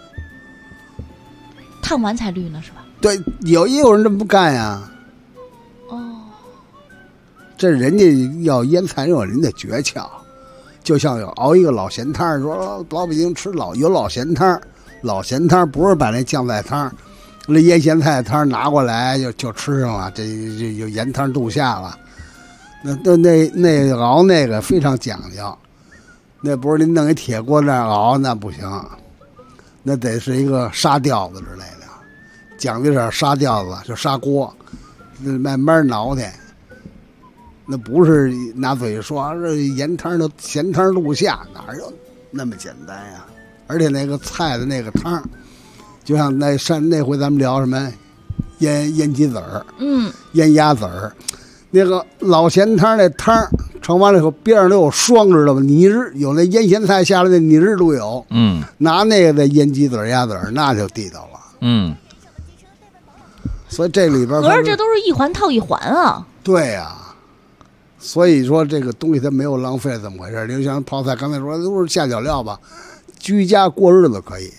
烫完才绿呢，是吧？ 对，也有人这么不干呀。 哦， 这人家要腌菜有人的诀窍，就像有熬一个老咸汤，说老北京吃有老咸汤，老咸汤不是把那酱菜汤。那腌咸菜汤拿过来就吃上了，这就盐汤肚下了。那熬那个非常讲究，那不是您弄一铁锅那熬那不行，那得是一个沙吊子之类的，讲究点沙吊子就砂锅，那慢慢挠的。那不是拿嘴说这盐汤的咸汤肚下，哪有那么简单呀？而且那个菜的那个汤。就像那回咱们聊什么腌鸡子儿，腌鸭子儿，那个老咸汤那汤盛完了以后，边上都有霜，知道吧？泥儿有那腌咸菜下来的泥儿都有，拿那个再腌鸡子儿、鸭子儿，那就地道了，所以这里边合着这都是一环套一环啊。 对呀，所以说这个东西它没有浪费，怎么回事？就像泡菜，刚才说都是下脚料吧，居家过日子可以。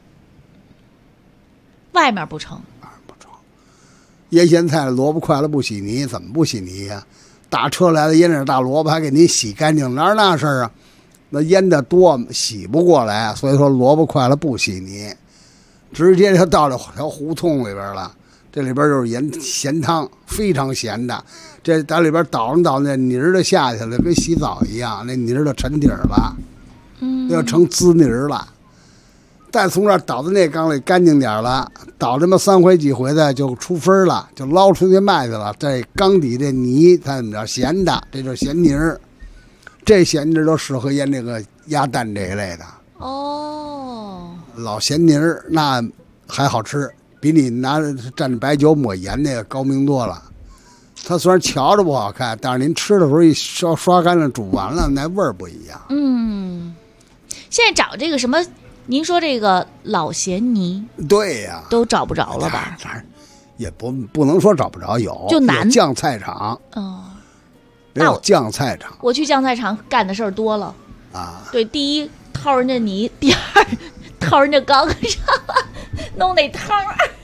外面不成， 腌咸菜萝卜快了不洗泥，怎么不洗泥呀？大车来了腌点大萝卜还给您洗干净，哪有那事儿啊？那腌的多洗不过来，所以说萝卜快了不洗泥，直接就到了条胡同里边了。这里边就是咸汤，非常咸的。这在里边倒那泥儿就下去了，跟洗澡一样，那泥儿就沉底儿了，要成滋泥儿了。再从这儿倒到那缸里干净点了，倒这么3回几回的就出分了，就捞出去卖去了。这缸底这泥它怎么着咸的，这就是咸泥儿，这咸泥儿都适合腌这个鸭蛋这一类的。 哦， 老咸泥儿那还好吃，比你拿蘸着白酒抹盐那个高明多了。它虽然瞧着不好看，但是您吃的时候一刷干了煮完了，那味儿不一样。 现在找这个什么？您说这个老咸泥， 对呀， 都找不着了吧？ 也不能说找不着，有就难。 酱菜场，有酱菜场。 我去酱菜场干的事儿多了啊。 对，第一掏人家泥，第二掏人家缸上弄那汤儿。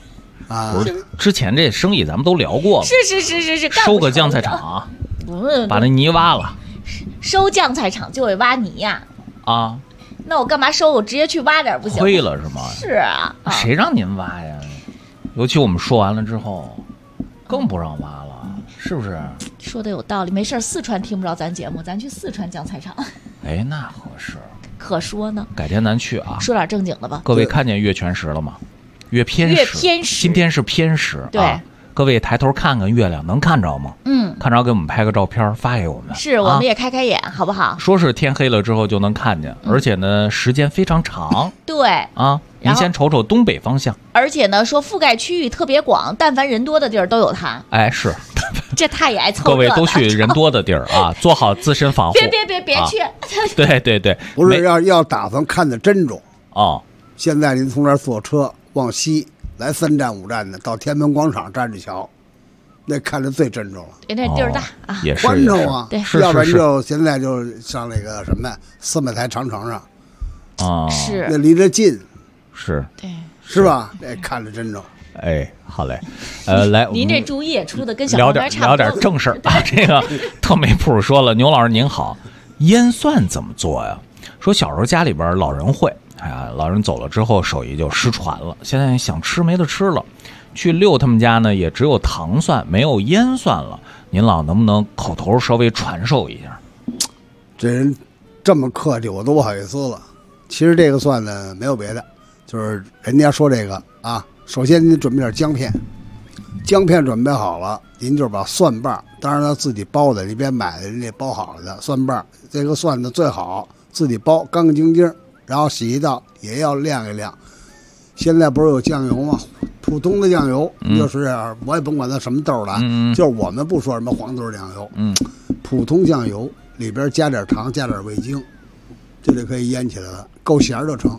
啊！ 不是，之前这生意咱们都聊过了， 是， 收个酱菜厂，把那泥挖了。 收酱菜厂就会挖泥呀？ 啊， 那我干嘛收？我直接去挖点不行吗？ 亏了是吗？ 是啊， 谁让您挖呀？尤其我们说完了之后，更不让挖了，是不是？ 说的有道理，没事，四川听不着咱节目，咱去四川酱菜厂。 哎，那合适。 可说呢。 改天咱去啊。 说点正经的吧。 各位看见月全食了吗？月偏食。今天是偏食。 对。 啊，各位抬头看看月亮，能看着吗？看着给我们拍个照片发给我们。 是，我们也开眼，好不好？ 说是天黑了之后就能看见，而且呢时间非常长。 对。 啊，您先瞅瞅东北方向。 而且呢，说覆盖区域特别广，但凡人多的地儿都有它。 哎，是。 这他也爱凑。 各位都去人多的地儿啊，做好自身防护。 别去。 对， 不是要打算看得真重哦。 现在您从这儿坐车往西来3站5站的，到天安门广场站着瞧，那看着最真重了。 那地儿大啊， 也是宽敞啊。 对， 要不然就现在就上那个什么4百台长城上啊， 是那离着近， 是， 对， 是吧？那看着真重。 哎，好嘞，来， 您这主意也出的跟小聊点正事儿啊。这个特没谱说了，牛老师您好，腌蒜怎么做呀？说小时候家里边老人会，哎呀，老人走了之后手艺就失传了，现在想吃没得吃了。去六他们家呢，也只有糖蒜，没有腌蒜了。您老能不能口头稍微传授一下？ 这人这么客气，我都不好意思了。其实这个蒜呢，没有别的，就是人家说这个啊。首先您准备点姜片，姜片准备好了，您就把蒜瓣，当然要自己包的，你别买的人家包好了的蒜瓣。这个蒜呢最好自己包干干净净，然后洗一道也要晾一晾。现在不是有酱油吗？普通的酱油，就是我也甭管它什么豆了，就是我们不说什么黄豆酱油，普通酱油里边加点糖，加点味精，这就可以腌起来了，够咸就成。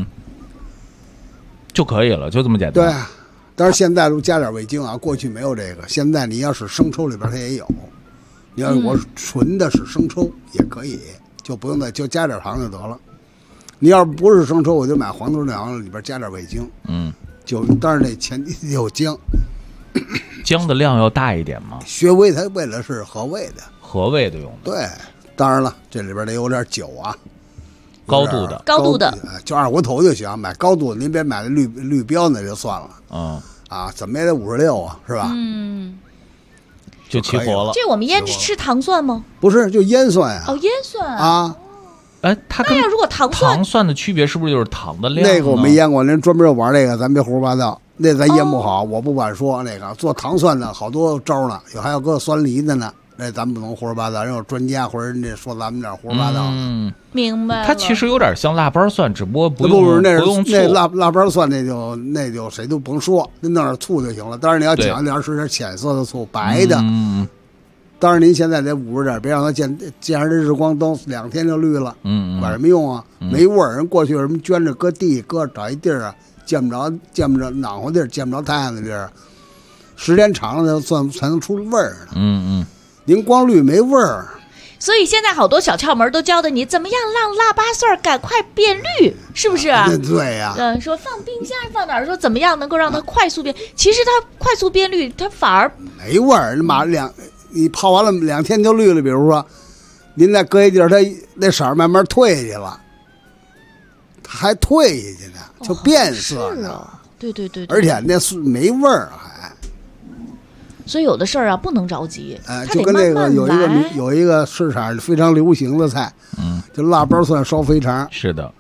就可以了，就这么简单。 对，但是现在都加点味精啊，过去没有这个。现在你要是生抽里边它也有，你要是我纯的是生抽也可以，就不用再就加点糖就得了。你要是不是生抽，我就买黄豆酱里边加点味精。就但是那前提得有姜， 姜的量要大一点吗？ 穴位它为了是合味的， 用的。 对，当然了，这里边得有点酒啊。 高度的， 就二锅头就行，买高度您别买那绿标那就算了。怎么也得56啊，是吧？ 就齐活了。 这我们腌吃糖蒜吗？ 不是，就腌蒜呀。 哦，腌蒜啊。 哎，它跟如果糖蒜的区别是不是就是糖的量？ 那个我没腌过，人专门玩这个，咱别胡说八道。那咱腌不好，我不敢说。那个做糖蒜的好多招呢，还有搁酸梨的呢。那咱不能胡说八道，人有专家或者人家说咱们这胡说八道。 明白了。 它其实有点像腊八蒜，只不过不用醋。 那腊八蒜那就谁都甭说，那弄点醋就行了。当然你要讲点是点浅色的醋，白的。当然您现在得捂着点，别让它见上这日光灯，2天就绿了。管什么用啊？没味儿。人过去有什么捐着搁地找一地儿啊，见不着暖和地儿，见不着太阳的地儿，时间长了才能出味儿呢。您光绿没味儿， 所以现在好多小窍门都教的你怎么样让腊八蒜赶快变绿，是不是？ 对呀。 说放冰箱放哪儿？说怎么样能够让它快速变？其实它快速变绿，它反而没味儿。你泡完了2天就绿了。比如说，您再搁一地儿，它那色儿慢慢褪下去了，它还褪下去呢，就变色呢。 对。 而且那没味儿还。 所以有的事儿啊不能着急， 就跟那个有一个市场非常流行的菜，就腊八蒜烧肥肠。 是的，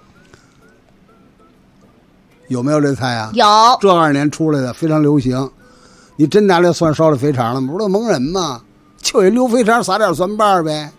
有没有这菜啊？ 有， 这2年出来的非常流行。你真拿这蒜烧的肥肠了吗？不是蒙人吗？就一溜肥肠撒点蒜瓣呗，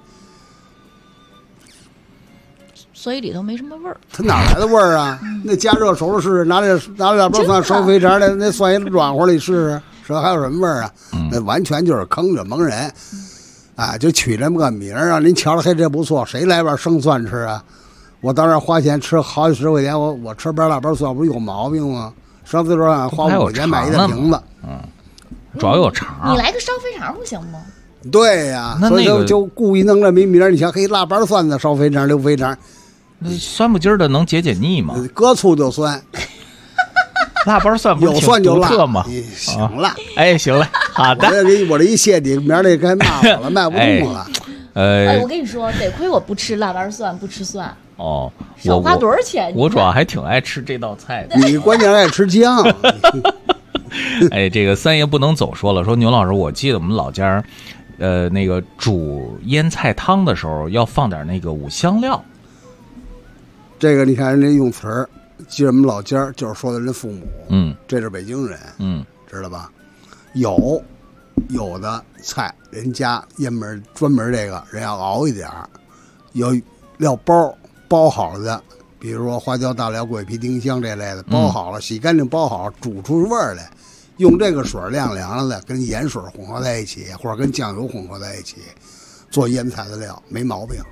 所以里头没什么味儿。 它哪来的味儿啊？那加热熟了试试，拿腊八蒜烧肥肠，那蒜也软和，你试试。说还有什么味儿啊？那完全就是坑着蒙人，就取这么个名儿啊！您瞧着，嘿，这不错，谁来碗生蒜吃啊？我到那儿花钱吃好几10块钱，我吃瓣腊八蒜不是有毛病吗？上次说花5块钱买一大瓶子， 主要有肠。 你来个烧肥肠不行吗？ 对呀，所以就故意弄这么一名儿。你瞧，嘿，腊八蒜的烧肥肠、溜肥肠， 那酸不筋儿的能解腻吗？ 搁醋就酸。 腊八蒜不是挺有蒜就独特吗？ 行了， 哎，行了，好的。 我这一谢你，明儿得该骂我了，卖不动了。 我跟你说，得亏我不吃腊八蒜，不吃蒜。 哦， 少花多少钱？ 我主要还挺爱吃这道菜的。 你关键爱吃姜。 哎，这个三爷不能走说了，说牛老师，我记得我们老家，那个煮腌菜汤的时候要放点那个五香料。 这个你看人家用词儿，记我们老家就是说的人父母，这是北京人，知道吧？有的菜人家专门这个人要熬一点儿，有料包好了的，比如说花椒、大料、桂皮、丁香这类的，包好了，洗干净包好，煮出味儿来，用这个水晾凉了的，跟盐水混合在一起，或者跟酱油混合在一起，做腌菜的料没毛病。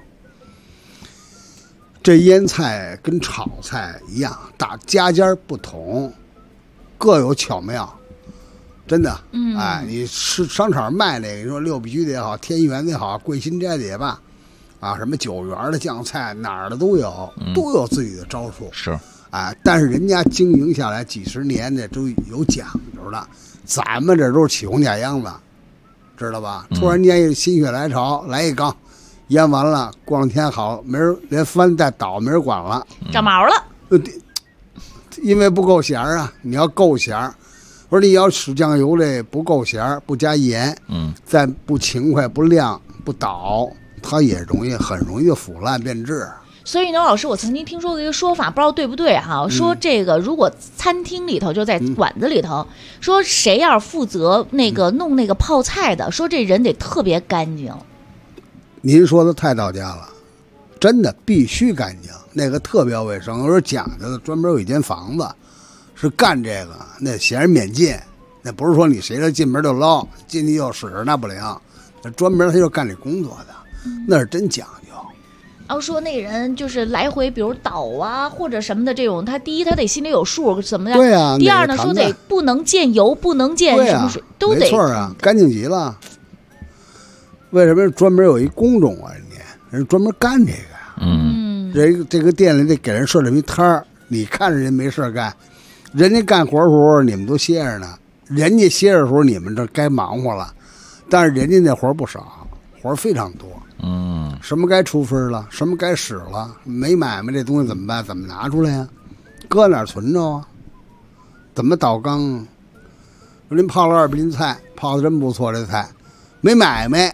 这腌菜跟炒菜一样，家家不同，各有巧妙，真的。哎，你吃商场卖那个，你说六必居的也好，天元的也好，桂新斋的也罢，啊，什么九元的酱菜，哪儿的都有，都有自己的招数。 是， 哎，但是人家经营下来几十年的都有讲究的，咱们这都是起哄架秧子，知道吧？突然间心血来潮，来一缸。腌完了，过两天好，没人连翻带倒没人管了， 长毛了。 因为不够咸啊，你要够咸，而你要使酱油这不够咸，不加盐，再不勤快、不晾、不倒，它也很容易就腐烂变质。 所以呢，老师，我曾经听说过一个说法，不知道对不对哈？说这个如果餐厅里头就在馆子里头，说谁要负责那个弄那个泡菜的，说这人得特别干净。 您说的太到家了，真的必须干净，那个特别卫生。有时候讲究的专门有一间房子是干这个，那闲人免进，那不是说你谁这进门就捞，进去就使，那不灵。那专门他就干这工作的，那是真讲究。 要说那人就是来回，比如倒啊或者什么的这种，他第一他得心里有数，怎么样？ 对啊。 第二呢，说得不能见油，不能见什么水，都得。 没错啊，干净极了。为什么专门有一工种啊？人专门干这个呀。这个店里得给人设这么一摊儿，你看着人没事干，人家干活的时候你们都歇着呢，人家歇着的时候你们这该忙活了，但是人家那活不少，活非常多。什么该出分了，什么该使了，没买卖这东西怎么办？怎么拿出来呀？搁哪儿存着啊？怎么倒缸啊？您泡了2比斤菜，泡的真不错，这菜没买卖。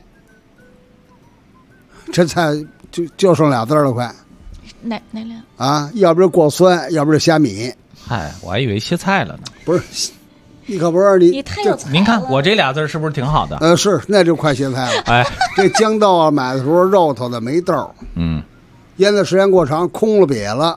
这菜就剩俩字了，快。 哪俩？ 啊，要不就过酸，要不就虾米。 嗨，我还以为歇菜了呢。 不是，你可不是你太有才了。 您看我这俩字是不是挺好的？ 是，那就快歇菜了。 哎， 这豇豆啊，买的时候肉头的没豆。腌的时间过长，空了瘪了，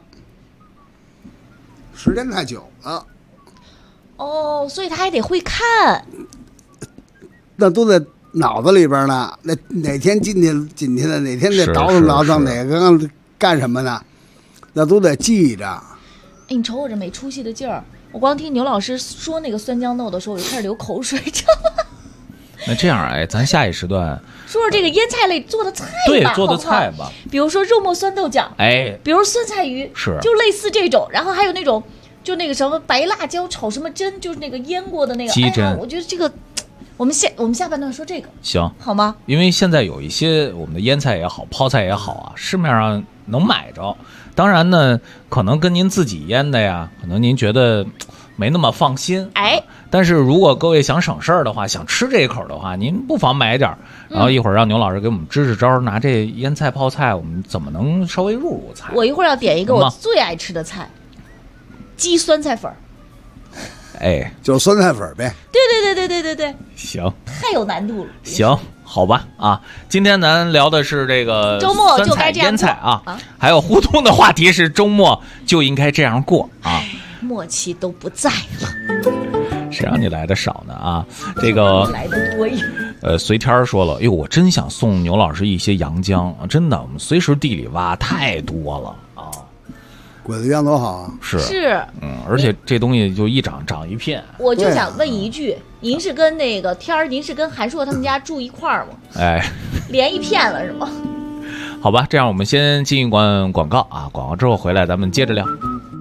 时间太久了。 哦，所以他还得会看。 那都在脑子里边呢，那哪天进去了，哪天得倒腾哪个干什么呢？那都得记着。 哎，你瞅我这没出息的劲儿，我光听牛老师说那个酸豇豆的时候，我就开始流口水，知道吗？ 那这样，哎，咱下一时段说说这个腌菜类做的菜吧， 对，做的菜吧， 比如说肉末酸豆角， 哎， 比如酸菜鱼， 是， 就类似这种，然后还有那种，就那个什么白辣椒炒什么针，就是那个腌过的那个鸡胗， 我觉得这个。我们下半段说这个行好吗？ 因为现在有一些我们的腌菜也好，泡菜也好啊，市面上能买着。当然呢，可能跟您自己腌的呀，可能您觉得没那么放心。 哎， 但是如果各位想省事儿的话，想吃这一口的话，您不妨买点儿。然后一会儿让牛老师给我们支支招，拿这腌菜泡菜，我们怎么能稍微入菜？ 我一会儿要点一个我最爱吃的菜，鸡酸菜粉儿。 哎， 就是酸菜粉呗。 对， 行， 太有难度了。 行，好吧啊，今天咱聊的是这个周末就该这样腌菜啊，还有互动的话题是周末就应该这样过啊。 默契都不在了， 谁让你来的少呢啊？这个来的多一点。 随天说了，哟，我真想送牛老师一些洋姜，真的，我们随时地里挖太多了啊。 鬼子姜多好啊！ 是，而且这东西就一长一片。 我就想问一句，您是跟那个天儿，您是跟韩硕他们家住一块儿吗？ 哎， 连一片了是吗？ 好吧，这样我们先进一段广告啊，广告之后回来咱们接着聊。 您好，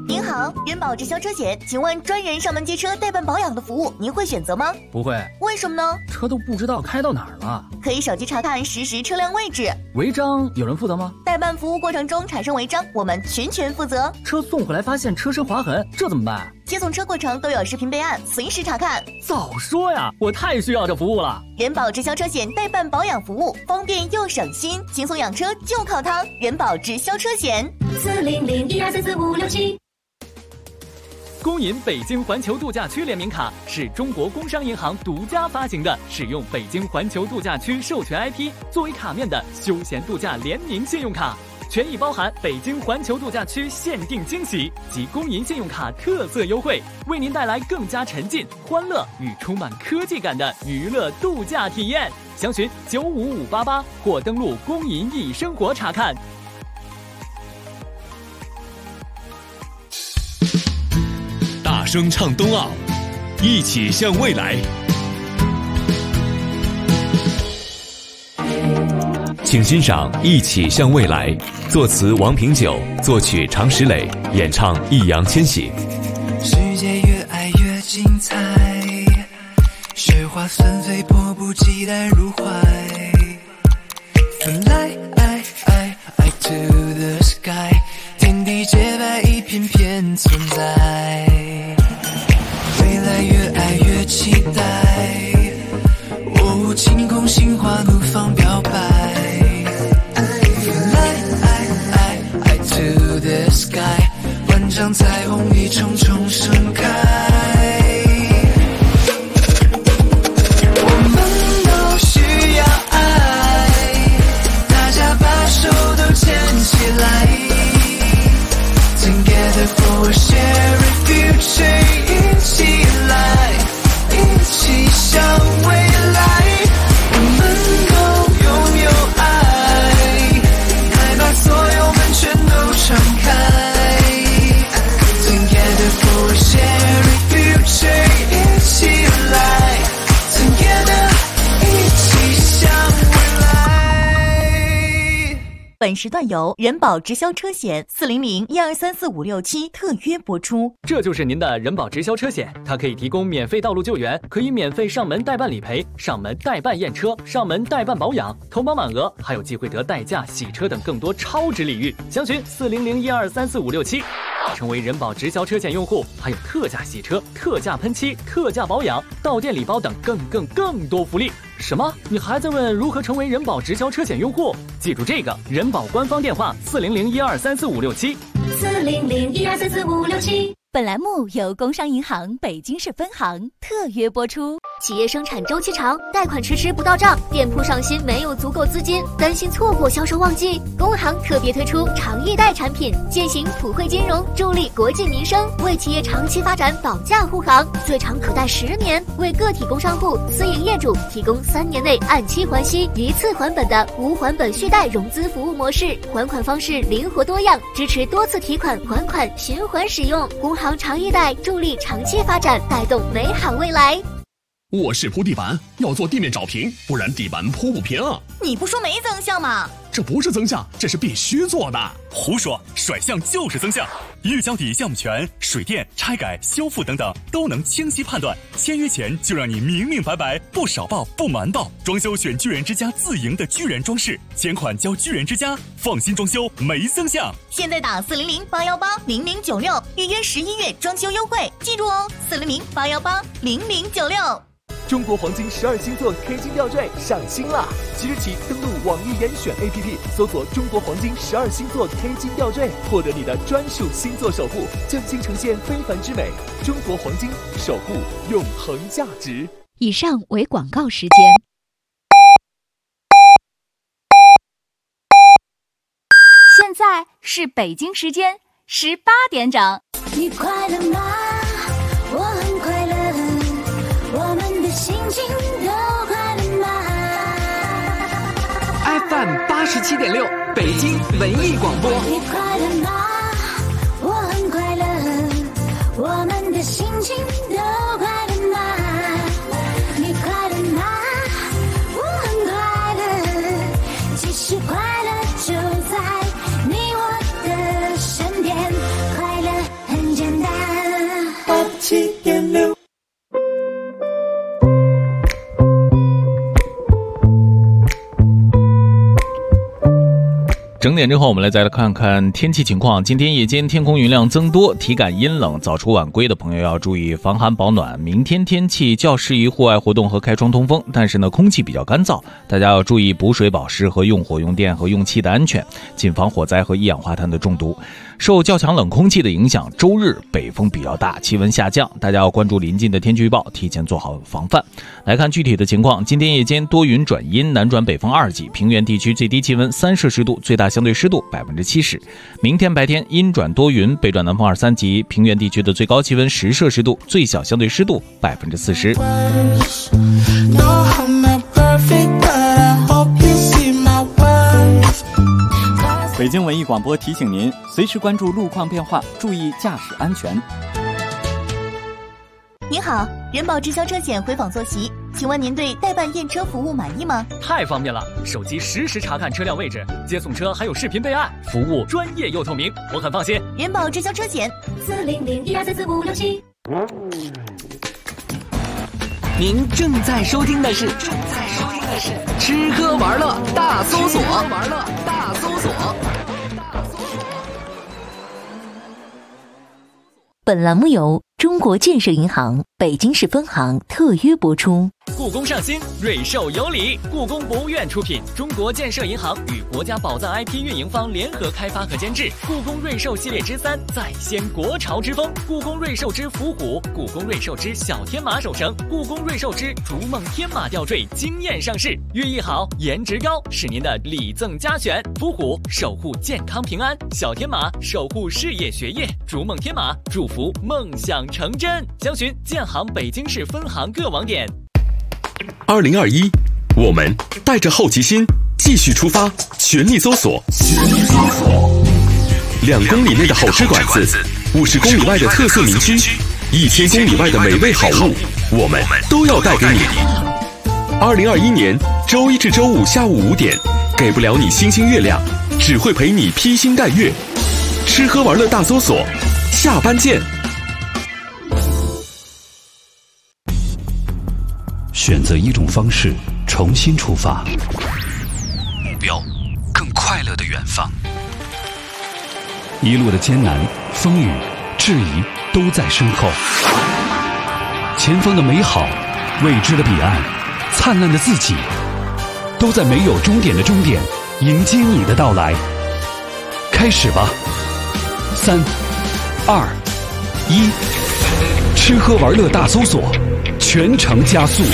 好，人保直销车险，请问专人上门接车代办保养的服务，您会选择吗？ 不会。 为什么呢？ 车都不知道开到哪儿了。 可以手机查看实时车辆位置。 违章有人负责吗？ 代办服务过程中产生违章，我们全权负责。 车送回来发现车身划痕，这怎么办？ 接送车过程都有视频备案，随时查看。 早说呀，我太需要这服务了。 人保直销车险代办保养服务，方便又省心，轻松养车就靠它。人保直销车险 40012344567。 工银北京环球度假区联名卡是中国工商银行独家发行的，使用北京环球度假区授权 IP 作为卡面的休闲度假联名信用卡，权益包含北京环球度假区限定惊喜及工银信用卡特色优惠，为您带来更加沉浸、欢乐与充满科技感的娱乐度假体验。详询95588或登录工银易生活查看。 大声唱冬奥，一起向未来。请欣赏《一起向未来》，作词王平久，作曲常石磊，演唱易烊千玺。 世界越爱越精彩，雪花纷飞，迫不及待入怀。Fly to the sky， 天地洁白，一片片存在。未来越爱越期待，哦，晴空心花怒放表白。Fly to the sky， 万丈彩虹一重重盛开。我们都需要爱，大家把手都牵起来。Together for a shared future， 一起来，一起向未来。我们都拥有爱，快把所有门全都敞开。Together for a shared future， 一起来 ，Together， 一起向未来。 本时段由人保直销车险40012345567特约播出。 这就是您的人保直销车险，它可以提供免费道路救援，可以免费上门代办理赔、上门代办验车、上门代办保养，投保满额还有机会得代驾洗车等更多超值礼遇。详询40012345567。成为人保直销车险用户，还有特价洗车、特价喷漆、特价保养、到店礼包等更多福利。什么？你还在问如何成为人保直销车险用户？记住这个人保官方电话40012345567。 40012345567。 本栏目由工商银行北京市分行特约播出。 企业生产周期长，贷款迟迟不到账，店铺上新没有足够资金，担心错过销售旺季。工行特别推出长易贷产品，践行普惠金融，助力国计民生，为企业长期发展保驾护航，最长可贷10年，为个体工商户、私营业主提供3年内按期还息、一次还本的无还本续贷融资服务模式，还款方式灵活多样，支持多次提款还款循环使用。工行长易贷助力长期发展，带动美好未来。 卧室铺地板要做地面找平，不然地板铺不平。 你不说没增项吗？ 这不是增项，这是必须做的。 胡说，甩项就是增项。预交底项目权、水电、拆改、修复等等都能清晰判断。签约前就让你明明白白，不少报不瞒报。装修选巨人之家自营的巨人装饰，钱款交巨人之家，放心装修没增项。 现在打400-818-0096预约11月装修优惠，记住哦，400-818-0096。 中国黄金12星座 K 金吊坠上新了！即日起登录网易严选 APP， 搜索中国黄金12星座 K 金吊坠，获得你的专属星座守护，真心呈现非凡之美。中国黄金守护永恒价值。 以上为广告时间。 现在是北京时间18点整。 你快乐吗？我很快乐，我们的心情都快乐吗 ？FM 87.6，北京文艺广播。 你快乐吗？我很快乐，我们的心情都快乐吗？你快乐吗？我很快乐，其实快乐就在你我的身边，快乐很简单。 整点之后，我们再来看看天气情况。今天夜间天空云量增多，体感阴冷，早出晚归的朋友要注意防寒保暖。明天天气较适宜户外活动和开窗通风，但是呢，空气比较干燥，大家要注意补水保湿和用火用电和用气的安全，谨防火灾和一氧化碳的中毒。受较强冷空气的影响，周日北风比较大，气温下降，大家要关注临近的天气预报，提前做好防范。来看具体的情况，今天夜间多云转阴，南转北风2级，平原地区最低气温3摄氏度，最大相对湿度70%。明天白天阴转多云，北转南风2、3级，平原地区的最高气温10摄氏度，最小相对湿度40%。 北京文艺广播提醒您，随时关注路况变化，注意驾驶安全。 您好，人保直销车险回访坐席，请问您对代办验车服务满意吗？ 太方便了，手机实时查看车辆位置，接送车还有视频备案，服务专业又透明，我很放心。 人保直销车险40012344567。 您正在收听的是吃喝玩乐大搜索。 本栏目由中国建设银行北京市分行特约播出。 故宫上新，瑞兽有礼。故宫博物院出品，中国建设银行与国家宝藏 IP 运营方联合开发和监制。故宫瑞兽系列之3再掀国潮之风，故宫瑞兽之伏虎，故宫瑞兽之小天马手绳，故宫瑞兽之逐梦天马吊坠惊艳上市。寓意好，颜值高，是您的礼赠佳选。伏虎守护健康平安，小天马守护事业学业，逐梦天马祝福梦想成真。详询建行北京市分行各网点。 2021，我们带着好奇心继续出发，全力搜索。2公里内的好吃馆子，50公里外的特色名区，1000公里外的美味好物，我们都要带给你。2021年周一至周五下午5点，给不了你星星月亮，只会陪你披星戴月。吃喝玩乐大搜索，下班见。 选择一种方式，重新出发， 目标更快乐的远方。 一路的艰难、风雨、质疑都在身后，前方的美好、未知的彼岸、灿烂的自己，都在没有终点的终点迎接你的到来。开始吧，3、2、1，吃喝玩乐大搜索，全程加速。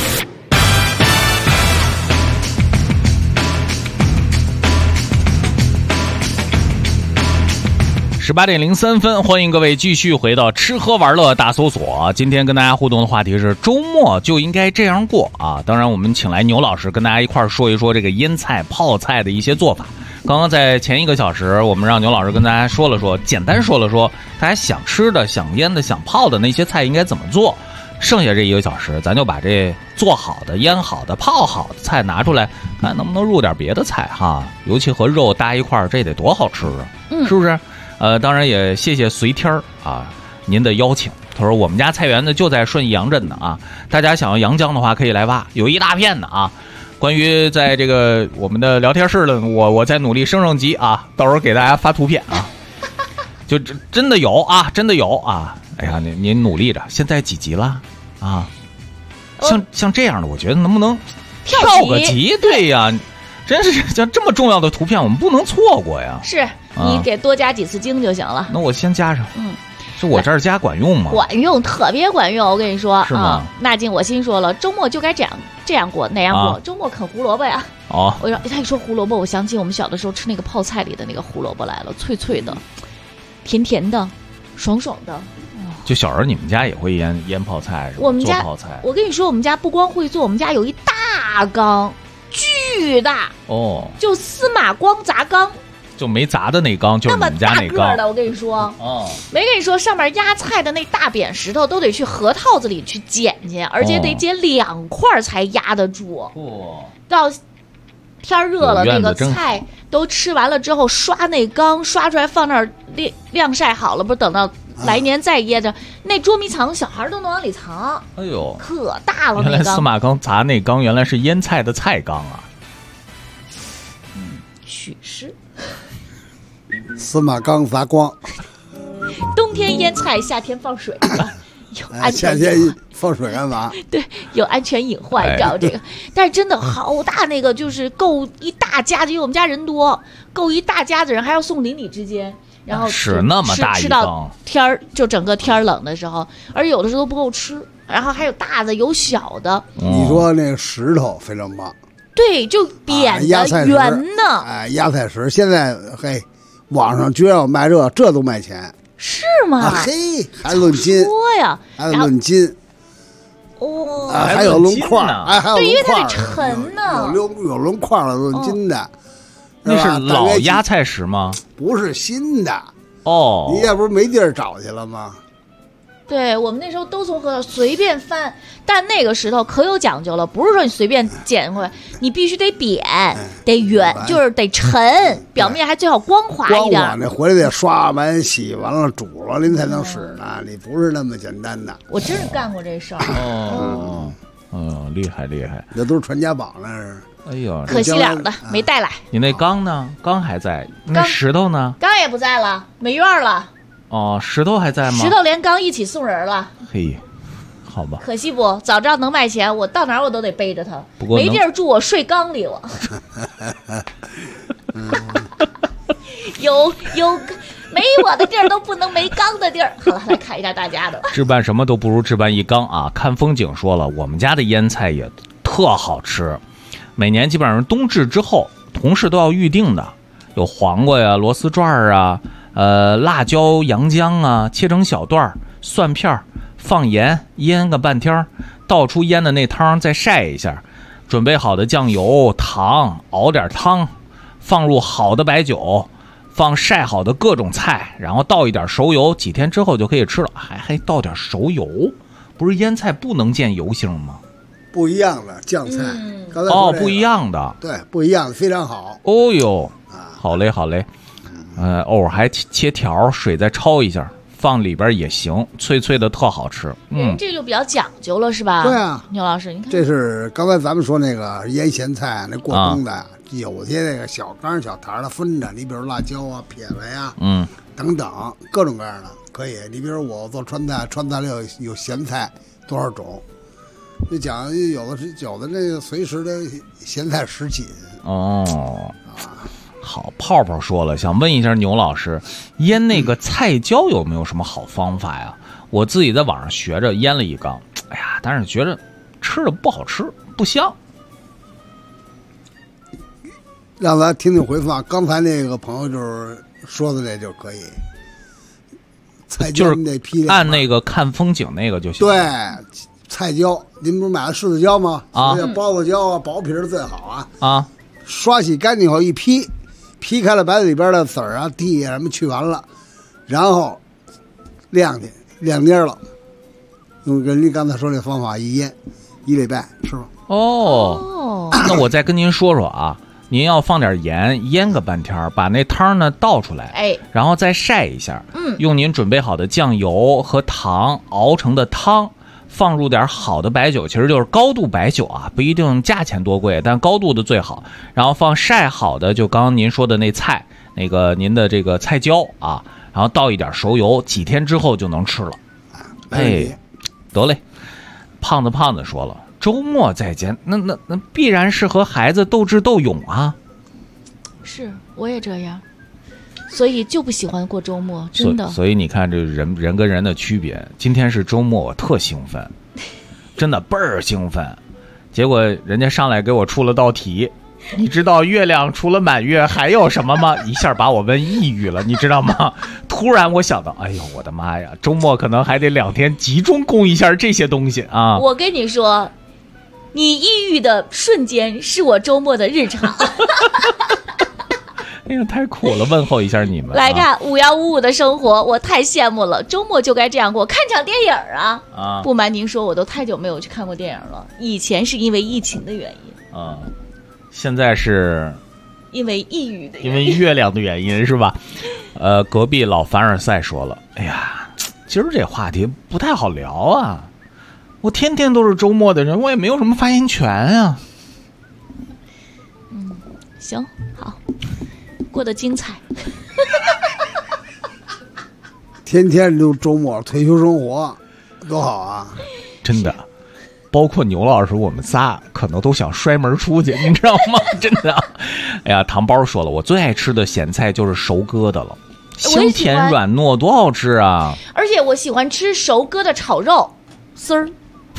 18点03分，欢迎各位继续回到吃喝玩乐大搜索。今天跟大家互动的话题是周末就应该这样过啊！当然，我们请来牛老师跟大家一块儿说一说这个腌菜、泡菜的一些做法。刚刚在前1个小时，我们让牛老师跟大家说了说，简单说了说，大家想吃的、想腌的、想泡的那些菜应该怎么做。剩下这1个小时，咱就把这做好的、腌好的、泡好的菜拿出来，看能不能入点别的菜哈。尤其和肉搭一块儿，这得多好吃啊！是不是？当然也谢谢随天儿啊您的邀请。他说我们家菜园子就在顺义杨镇的啊，大家想要洋姜的话可以来挖，有一大片的啊。关于在这个我们的聊天室呢，我在努力升级啊，到时候给大家发图片啊。就真的有啊，真的有啊。哎呀，您努力着，现在几集了啊？像这样的，我觉得能不能跳个级？对呀。真是像这么重要的图片，我们不能错过呀！ 是你给多加几次精就行了。 那我先加上。是我这儿加管用吗？ 管用，特别管用。我跟你说， 是吗？ 那进我心说了，周末就该这样过，那样过。周末啃胡萝卜呀！ 哦， 他一说胡萝卜，我想起我们小的时候吃那个泡菜里的那个胡萝卜来了，脆脆的，甜甜的，爽爽的。 就小时候你们家也会腌泡菜是吧？ 我们家做泡菜， 我跟你说，我们家不光会做，我们家有一大缸。巨大哦， 就司马光砸缸， 就没砸的那缸，就是你们家那缸。 那么大个的，我跟你说，没跟你说上面压菜的那大扁石头都得去核桃子里去捡去，而且得捡2块才压得住。到天热了，那个菜都吃完了之后，刷那缸，刷出来放那儿晾晒好了，不是等到来年再腌着，那捉迷藏小孩都能往里藏。 哎呦， 可大了！ 原来司马光砸那缸原来是腌菜的菜缸啊。 许是。 司马刚砸光， 冬天腌菜，夏天放水是吧？有安全夏天放水干嘛？ 对，有安全隐患，你知道这个？但是真的好大，那个就是够一大家子，因为我们家人多，够一大家子人，还要送邻里之间。然后是那么大一吃到天儿，就整个天冷的时候，而有的时候不够吃，然后还有大的有小的。 你说那个石头非常棒， 对，就扁的、圆的， 哎，压菜石。现在嘿，网上居然有卖这都卖钱， 是吗？ 嘿，还论斤， 说呀， 还有论斤。 哦， 还有轮廓，哎，还有轮廓， 对，因为它得沉呢， 有轮廓的论斤的。 那是老压菜石吗？ 不是新的哦， 你也不是没地儿找去了吗？ 对，我们那时候都从河道随便翻，但那个石头可有讲究了，不是说你随便捡回来，你必须得扁，得圆，就是得沉，表面还最好光滑一点。 那回来得刷完、洗完了、煮了，您才能使呢。你不是那么简单的。 我真是干过这事儿。 厉害厉害， 那都是传家宝那是。 哎呦， 可惜了的，没带来。 你那缸呢？缸还在，那石头呢？ 缸也不在了，没院了。 哦，石头还在吗？ 石头连缸一起送人了。 嘿，好吧。 可惜不，早知道能卖钱，我到哪儿我都得背着它。 不过没地儿住，我睡缸里我。有没我的地儿都不能没缸的地儿。好了，来看一下大家的。 置办什么都不如置办一缸啊！看风景说了，我们家的腌菜也特好吃，每年基本上冬至之后，同事都要预定的，有黄瓜呀、螺丝转啊、辣椒、洋姜啊，切成小段，蒜片，放盐腌个半天，倒出腌的那汤再晒一下，准备好的酱油、糖，熬点汤，放入好的白酒。放晒好的各种菜，然后倒一点熟油，几天之后就可以吃了。还倒点熟油，不是腌菜不能见油性吗？ 不一样的酱菜，刚才哦，不一样的， 对，不一样的，非常好。 哦呦，好嘞好嘞，偶尔还切条，水再焯一下，放里边也行，脆脆的特好吃。 这就比较讲究了，是吧？ 对啊， 牛老师，你看， 这是刚才咱们说那个腌咸菜，那过冬的。有些那个小缸小坛的分着，你比如辣椒啊、撇子呀，等等各种各样的可以。你比如我做川菜，川菜里有咸菜多少种，就讲有的那个随时的咸菜什锦。 哦，好，泡泡说了，想问一下牛老师，腌那个菜椒有没有什么好方法呀？我自己在网上学着腌了一缸，哎呀，但是觉得吃的不好吃，不香。 让咱听听回放，刚才那个朋友就是说的这就可以，菜椒那批量， 按那个看风景那个就行。 对，菜椒，您不是买了柿子椒吗？ 啊， 包子椒啊，薄皮儿最好啊。 啊， 刷洗干净以后一劈开了，把里边的籽儿啊、蒂啊什么去完了，然后晾去，晾蔫了，用人家刚才说那方法一腌，1礼拜吃吧。 哦，那我再跟您说说啊。您要放点盐，腌个半天，把那汤呢倒出来，然后再晒一下，用您准备好的酱油和糖熬成的汤，放入点好的白酒，其实就是高度白酒啊，不一定价钱多贵，但高度的最好。然后放晒好的，就刚刚您说的那菜，那个您的这个菜椒啊，然后倒一点熟油，几天之后就能吃了。哎，得嘞，胖子说了。周末在家，那必然是和孩子斗智斗勇啊！ 是，我也这样，所以就不喜欢过周末，真的。 所以你看，这人跟人的区别。今天是周末，我特兴奋，真的倍儿兴奋。结果人家上来给我出了道题，你知道月亮除了满月还有什么吗？一下把我问抑郁了，你知道吗？突然我想到，哎呦我的妈呀，周末可能还得2天集中攻一下这些东西啊！ 我跟你说。你抑郁的瞬间是我周末的日常。 哎呀，太苦了！问候一下你们。 来看5155的生活，我太羡慕了。周末就该这样过，看场电影啊！啊，不瞒您说，我都太久没有去看过电影了。以前是因为疫情的原因啊，现在是因为抑郁的原因， 因为月亮的原因是吧？隔壁老凡尔赛说了，哎呀，今儿这话题不太好聊啊。我天天都是周末的人，我也没有什么发言权啊。 行，好，过得精彩。 天天都周末退休生活，多好啊！ 真的，包括牛老师，我们仨可能都想摔门出去，你知道吗？真的。哎呀，糖包说了，我最爱吃的咸菜就是熟疙瘩了，香甜软糯，多好吃啊！ 而且我喜欢吃熟疙瘩炒肉丝儿。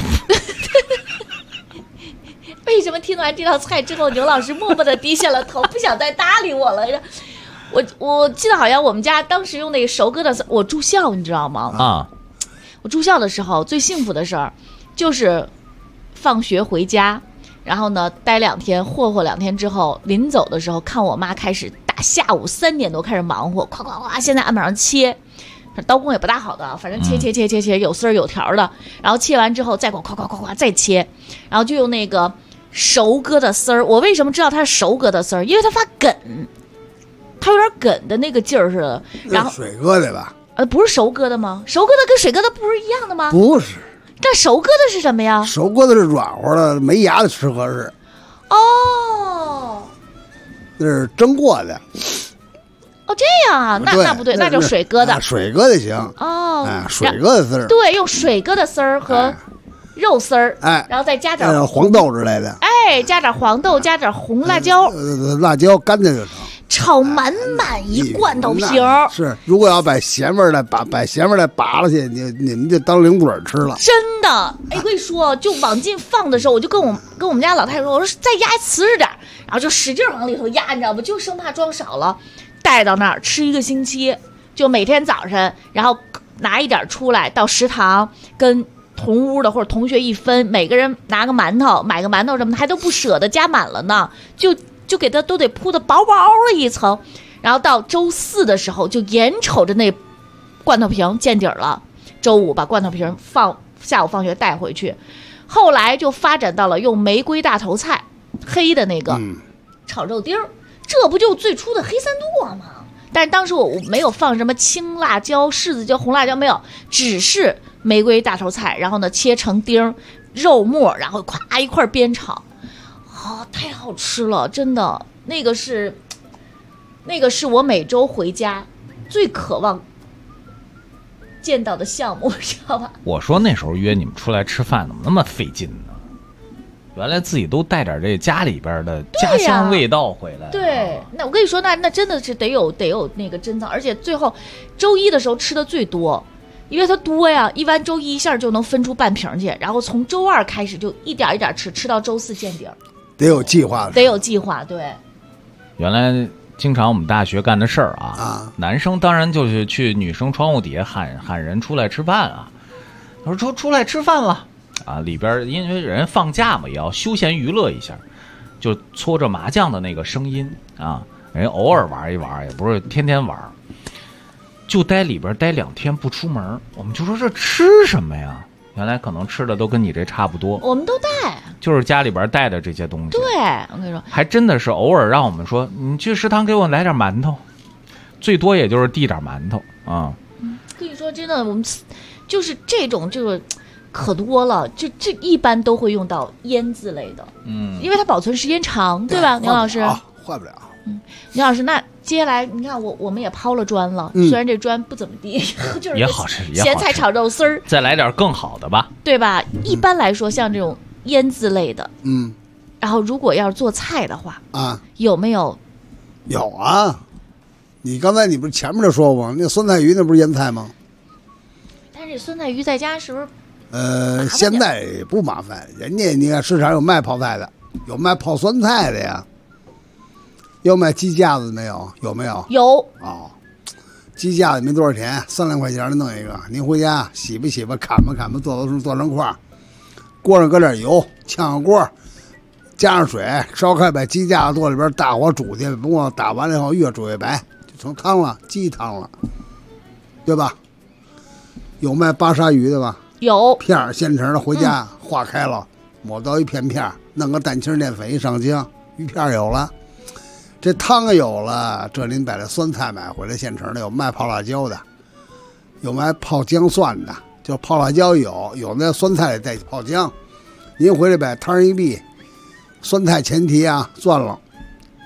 为什么听完这道菜之后，牛老师默默地低下了头，不想再搭理我了？我记得好像我们家当时用那个熟疙瘩丝，我住校，你知道吗？ 啊， 我住校的时候最幸福的事儿就是放学回家，然后呢待2天，霍2天之后，临走的时候看我妈开始大下午3点多开始忙活，咵咵咵，现在案板上切。刀工也不大好的，反正切，有丝儿有条的，然后切完之后再咵再切，然后就用那个熟疙瘩丝儿。我为什么知道它是熟疙瘩丝儿？因为它发梗，它有点梗的那个劲儿似的。然后水疙瘩吧？ 不是熟疙瘩吗？熟疙瘩跟水疙瘩不是一样的吗？ 不是。 那熟疙瘩是什么呀？ 熟疙瘩是软和的，没牙的吃合适。 哦， 那是蒸过的。 哦，这样啊，那不对，那就水疙瘩， 水疙瘩行哦， 水疙瘩丝儿， 对，用水疙瘩丝儿和肉丝儿，然后再加点黄豆之类的， 加点黄豆，加点红辣椒， 辣椒干的就成， 炒满一罐头瓶。 是，如果要把咸味儿拔了去，你们就当零嘴吃了。 真的，我跟你说，就往进放的时候，我就跟我们家老太太说，我说再压瓷实点，然后就使劲往里头压，你知道不？就生怕装少了。带到那儿吃1个星期，就每天早上，然后拿一点出来到食堂跟同屋的或者同学一分，每个人拿个馒头，买个馒头什么的，还都不舍得加满了呢，就给他都得铺的薄薄的一层，然后到周4的时候就眼瞅着那罐头瓶见底了，周5把罐头瓶下午放学带回去，后来就发展到了用玫瑰大头菜黑的那个炒肉丁儿。这不就最初的黑三剁吗？但是当时我没有放什么青辣椒、柿子椒、红辣椒，没有，只是玫瑰大头菜，然后呢切成丁，肉末，然后咵一块煸炒，太好吃了，真的，那个是我每周回家最渴望见到的项目，知道吧？ 我说那时候约你们出来吃饭怎么那么费劲呢？原来自己都带点这家里边的家乡味道回来。 对，那我跟你说，那真的是得有那个珍藏，而且最后周1的时候吃的最多，因为它多呀，一般周1一下就能分出半瓶去，然后从周2开始就一点一点吃到周4见底儿。 得有计划的， 得有计划。对， 原来经常我们大学干的事儿啊，男生当然就是去女生窗户底下喊人出来吃饭啊，他说出来吃饭了。里边因为人放假嘛，也要休闲娱乐一下，就搓着麻将的那个声音啊，人偶尔玩一玩，也不是天天玩，就里边待2天不出门。我们就说这吃什么呀？原来可能吃的都跟你这差不多， 我们都带， 就是家里边带的这些东西。 对，我跟你说， 还真的是偶尔让我们说，你去食堂给我来点馒头，最多也就是递点馒头啊。 跟你说真的，我们就是这种可多了，这一般都会用到腌制类的，因为它保存时间长，对吧，牛老师？ 坏不了。 牛老师，那接下来你看我们也抛了砖了，虽然这砖不怎么地，就是也好吃， 咸菜炒肉丝儿， 再来点更好的吧， 对吧？一般来说，像这种腌制类的，然后如果要是做菜的话，有没有？ 有啊，你刚才不是前面就说过吗？那酸菜鱼那不是腌菜吗？ 但是酸菜鱼在家是不是？ 现在也不麻烦，人家你看市场有卖泡菜的，有卖泡酸菜的呀，有卖鸡架子没有？有没有？ 有。 鸡架子没多少钱，3、2块钱的弄一个，您回家洗吧洗吧，砍吧砍吧，做成块，锅上搁点油，炝个锅，加上水，烧开，把鸡架子做里边大火煮去，不过打完了以后越煮越白，就成汤了，鸡汤了，对吧？有卖巴沙鱼的吧？ 有片儿现成的，回家化开了，抹到一片片，弄个蛋清淀粉一上浆，鱼片有了，这汤有了，这您把这酸菜买回来现成的，有卖泡辣椒的，有卖泡姜蒜的，就泡辣椒有那酸菜里带泡姜，您回来把汤一篦，酸菜前提啊，蒜了，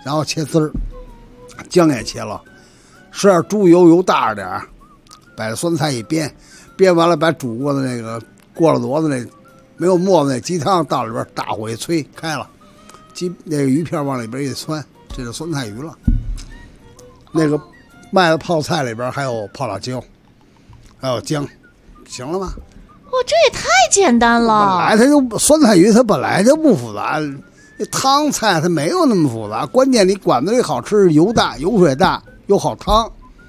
然后切丝儿，姜也切了，使点猪油，油大着点儿，把这酸菜一煸，煸完了把煮过的那个过了坨子那没有沫子那鸡汤倒里边，大火一吹开了，那个鱼片往里边一窜，这是酸菜鱼了。那个卖的泡菜里边还有泡辣椒，还有姜，行了吗？ 哇，这也太简单了！ 本来它就酸菜鱼，它本来就不复杂，那汤菜它没有那么复杂，关键你馆子里好吃，油大、油水大又好汤。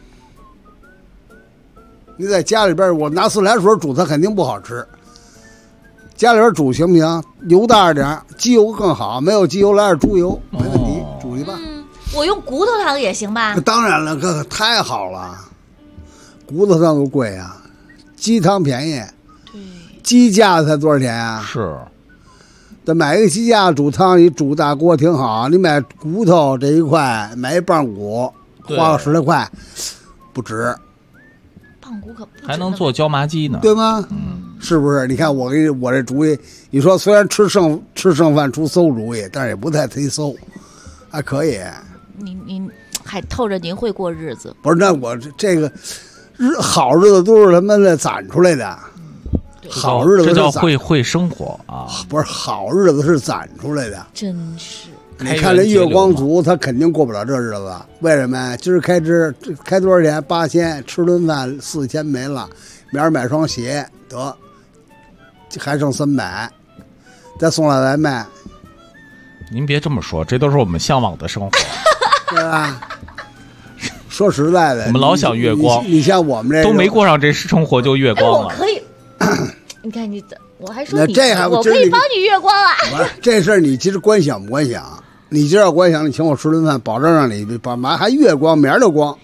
你在家里边，我拿自来水煮它肯定不好吃。家里边煮行不行？油大点，鸡油更好，没有鸡油来点猪油，没问题，煮一半。 我用骨头汤也行吧？ 当然了，这太好了，骨头汤都贵啊，鸡汤便宜。 对， 鸡架子才多少钱啊？ 是， 得买一个鸡架煮汤，你煮大锅挺好。你买骨头这一块，买一棒骨，花个10来块，不值。 棒骨可不还能做椒麻鸡呢， 对吗？是不是？你看我给我这主意，你说虽然吃剩饭出馊主意，但是也不太忒馊，还可以。 您还透着您会过日子？ 不是，那我这个好日子都是他妈的攒出来的，好日子这叫会生活啊！ 不是，好日子是攒出来的， 真是。 你看这月光族，他肯定过不了这日子。为什么呀？今儿开支开多少钱？8000，吃顿饭4000没了，明儿买双鞋得，还剩300，再送俩外卖。 您别这么说，这都是我们向往的生活， 对吧？说实在的， 我们老想月光， 你像我们这都没过上这生活就月光了。 我可以，你看我还说那这还我可以帮你月光啊！ 这事儿你其实关想不关想？你今儿要关想，你请我吃顿饭，保证让你把嘛还月光，明儿就光。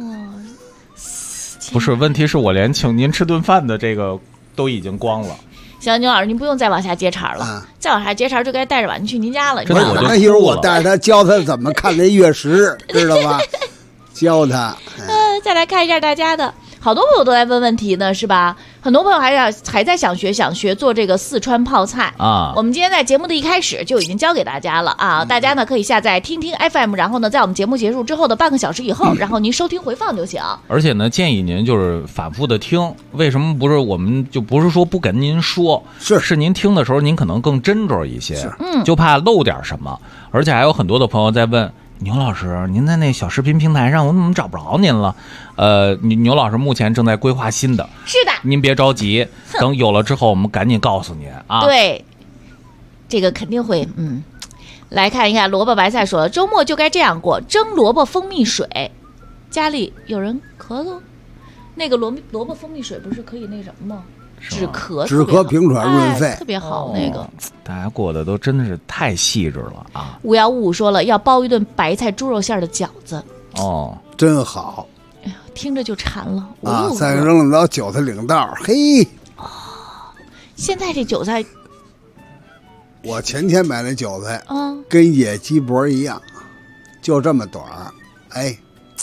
不是，问题是我连请您吃顿饭的这个都已经光了。 行，牛老师，您不用再往下接茬了，再往下接茬就该带着婉去您家了。 那一会儿我带着他教他怎么看这月食，知道吧？教他。 再来看一下大家的。好多朋友都在问问题呢，是吧？很多朋友还在想学做这个四川泡菜啊。我们今天在节目的一开始就已经教给大家了啊，大家呢可以下载听听 FM， 然后呢在我们节目结束之后的半个小时以后，然后您收听回放就行。 而且呢，建议您就是反复的听。为什么不是我们就不是说不跟您说，是您听的时候您可能更斟酌一些，就怕漏点什么。而且还有很多的朋友在问。牛老师，您在那小视频平台上，我怎么找不着您了？牛老师目前正在规划新的， 是的， 您别着急，等有了之后，我们赶紧告诉您啊。 对，这个肯定会，来看一看萝卜白菜说了，周末就该这样过，蒸萝卜蜂蜜水。家里有人咳嗽，那个萝卜蜂蜜水不是可以那什么吗？止咳平喘润肺， 特别好那个。 大家过得都真的是太细致了啊 ！5155说了要包一顿白菜猪肉馅的饺子， 真好。 哎呀，听着就馋了啊！再扔了韭菜领道，嘿。 现在这韭菜， 我前天买的韭菜，跟野鸡脖一样，就这么短儿，哎，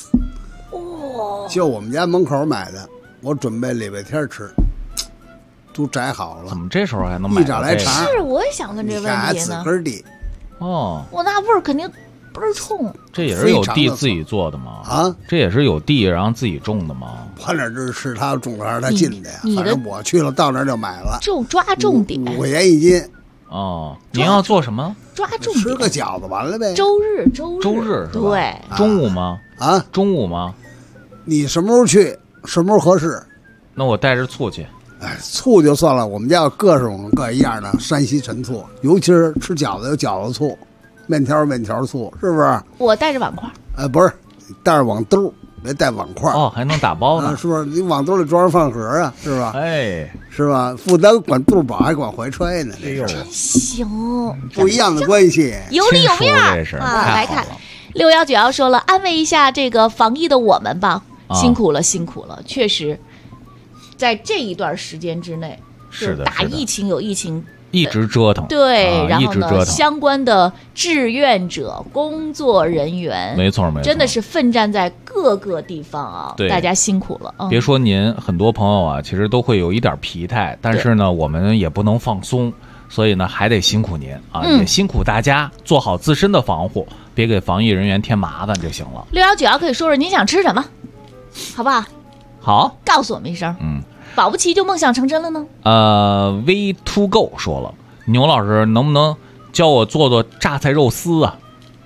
就我们家门口买的，我准备礼拜天吃。都摘好了， 怎么这时候还能买到来肠？ 是，我也想问这问题呢。 根地， 我那味儿肯定倍儿冲。 这也是有地自己做的吗？ 啊， 这也是有地然后自己种的吗？ 我哪知是他种的还是他进的呀？反正我去了，到那儿就买了。 抓重点 ，5块钱1斤。 您要做什么？ 抓重点， 吃个饺子完了呗。 周日对，中午吗？ 啊， 中午吗？ 你什么时候去？什么时候合适？ 那我带着醋去。 哎，醋就算了，我们家有各种各样的山西陈醋，尤其是吃饺子有饺子醋，面条醋，是不是？ 我带着碗筷。 不是，带着网兜，别带碗筷。 还能打包呢， 是不是？你网兜里装上饭盒啊，是吧？ 哎， 是吧？不单管肚饱，还管怀揣呢。 哎呦， 行， 不一样的关系， 有里有面啊！来看6191说了，安慰一下这个防疫的我们吧，辛苦了，确实。在这一段时间之内， 是的， 打疫情有疫情一直折腾， 对，然后呢，相关的志愿者、工作人员， 没错， 真的是奋战在各个地方啊，大家辛苦了。 别说您，很多朋友啊，其实都会有一点疲态，但是呢，我们也不能放松。 所以呢还得辛苦您啊，也辛苦大家做好自身的防护，别给防疫人员添麻烦就行了。 619可以说说您想吃什么，好不好？ 好， 告诉我们一声。保不齐就梦想成真了呢。 V2Go 说了，牛老师能不能教我做榨菜肉丝啊？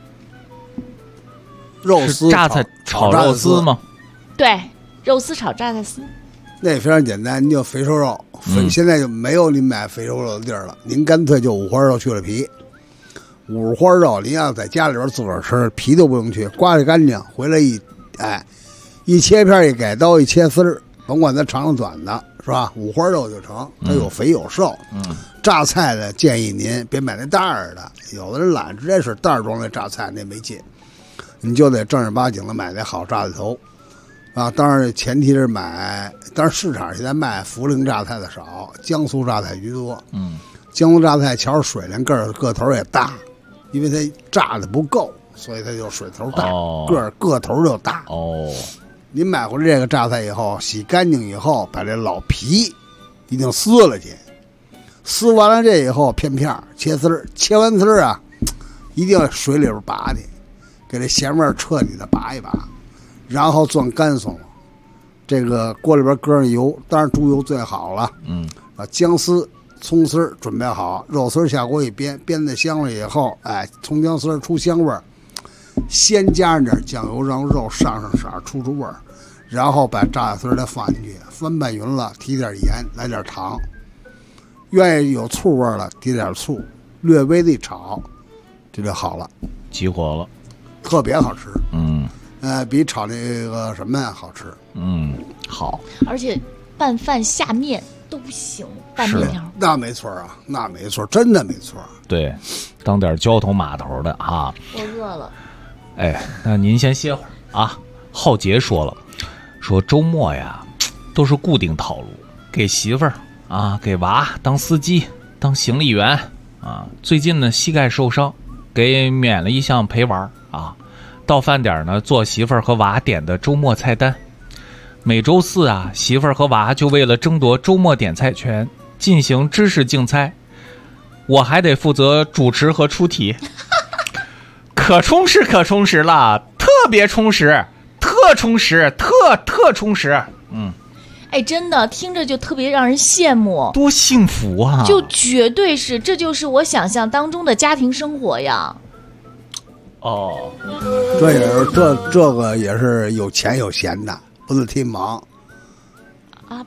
肉丝榨菜炒肉丝吗？ 对，肉丝炒榨菜丝。 那非常简单，您就肥瘦肉，现在就没有您买肥瘦肉的地儿了，您干脆就五花肉去了皮。五花肉您要在家里边自个儿吃，皮都不用去，刮得干净，回来一切片一改刀一切丝儿，甭管它长短的，是吧？五花肉就成，它有肥有瘦。榨菜呢，建议您别买那袋儿的，有的人懒，直接是袋儿装的榨菜，那没劲。你就得正儿八经的买那好榨菜头，啊，当然前提是买，当然市场现在卖涪陵榨菜的少，江苏榨菜居多。江苏榨菜瞧着水灵，个头也大，因为它榨的不够，所以它就水头大，个头就大。您买回来这个榨菜以后，洗干净以后，把这老皮一定撕了去，撕完了这以后片片切丝儿，切完丝儿啊，一定要水里边拔去，给这咸味彻底的拔一拔，然后攥干松了。这个锅里边搁上油，当然猪油最好了。姜丝、葱丝准备好，肉丝下锅一煸，煸的香了以后，葱姜丝出香味儿。先加上点酱油，让肉上色出味儿，然后把榨菜丝再放进去，翻拌匀了，提点盐，来点糖，愿意有醋味了提点醋，略微的炒，这就好了， 激活了， 特别好吃。比炒那个什么呀好吃。 好， 而且拌饭下面都行，拌面条那没错啊，那没错，真的没错。 对，当点交通码头的啊。 我饿了。 那您先歇会儿啊。浩杰说了，说周末呀都是固定套路，给媳妇儿啊，给娃当司机，当行李员啊。最近呢膝盖受伤，给免了一项陪玩啊。到饭点呢做媳妇儿和娃点的周末菜单。每周四啊，媳妇儿和娃就为了争夺周末点菜权进行知识竞猜，我还得负责主持和出题。可充实了，特别充实，特充实，特充实。 真的听着就特别让人羡慕， 多幸福啊！ 就绝对是，这就是我想象当中的家庭生活呀。 这也是这个也是有钱有闲的，不是忒忙啊。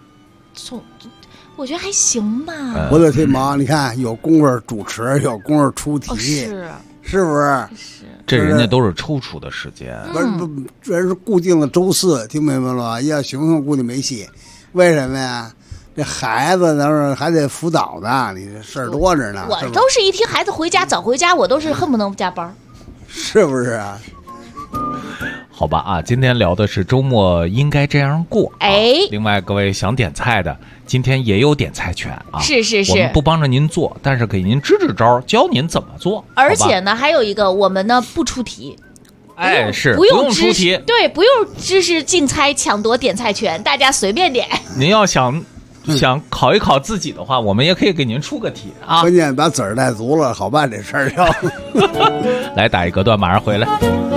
我觉得还行吧， 不是忒忙。你看有功夫主持，有功夫出题，是不是？ 是， 这人家都是抽出的时间， 不，这是固定的周四，听明白了吧？要行行估计没戏，为什么呀？这孩子那是还得辅导呢，你这事儿多着呢。 我都是一听孩子回家早回家，我都是恨不能加班， 是不是啊？ 好吧啊，今天聊的是周末应该这样过。另外各位想点菜的，今天也有点菜权啊。 是， 我们不帮着您做，但是给您支支招，教您怎么做。 而且呢，还有一个，我们呢不出题。不用出题， 对，不用知识竞猜抢夺点菜权，大家随便点。 您要想考一考自己的话，我们也可以给您出个题啊。 关键把籽儿带足了，好办这事儿要。 来打一隔断，马上回来。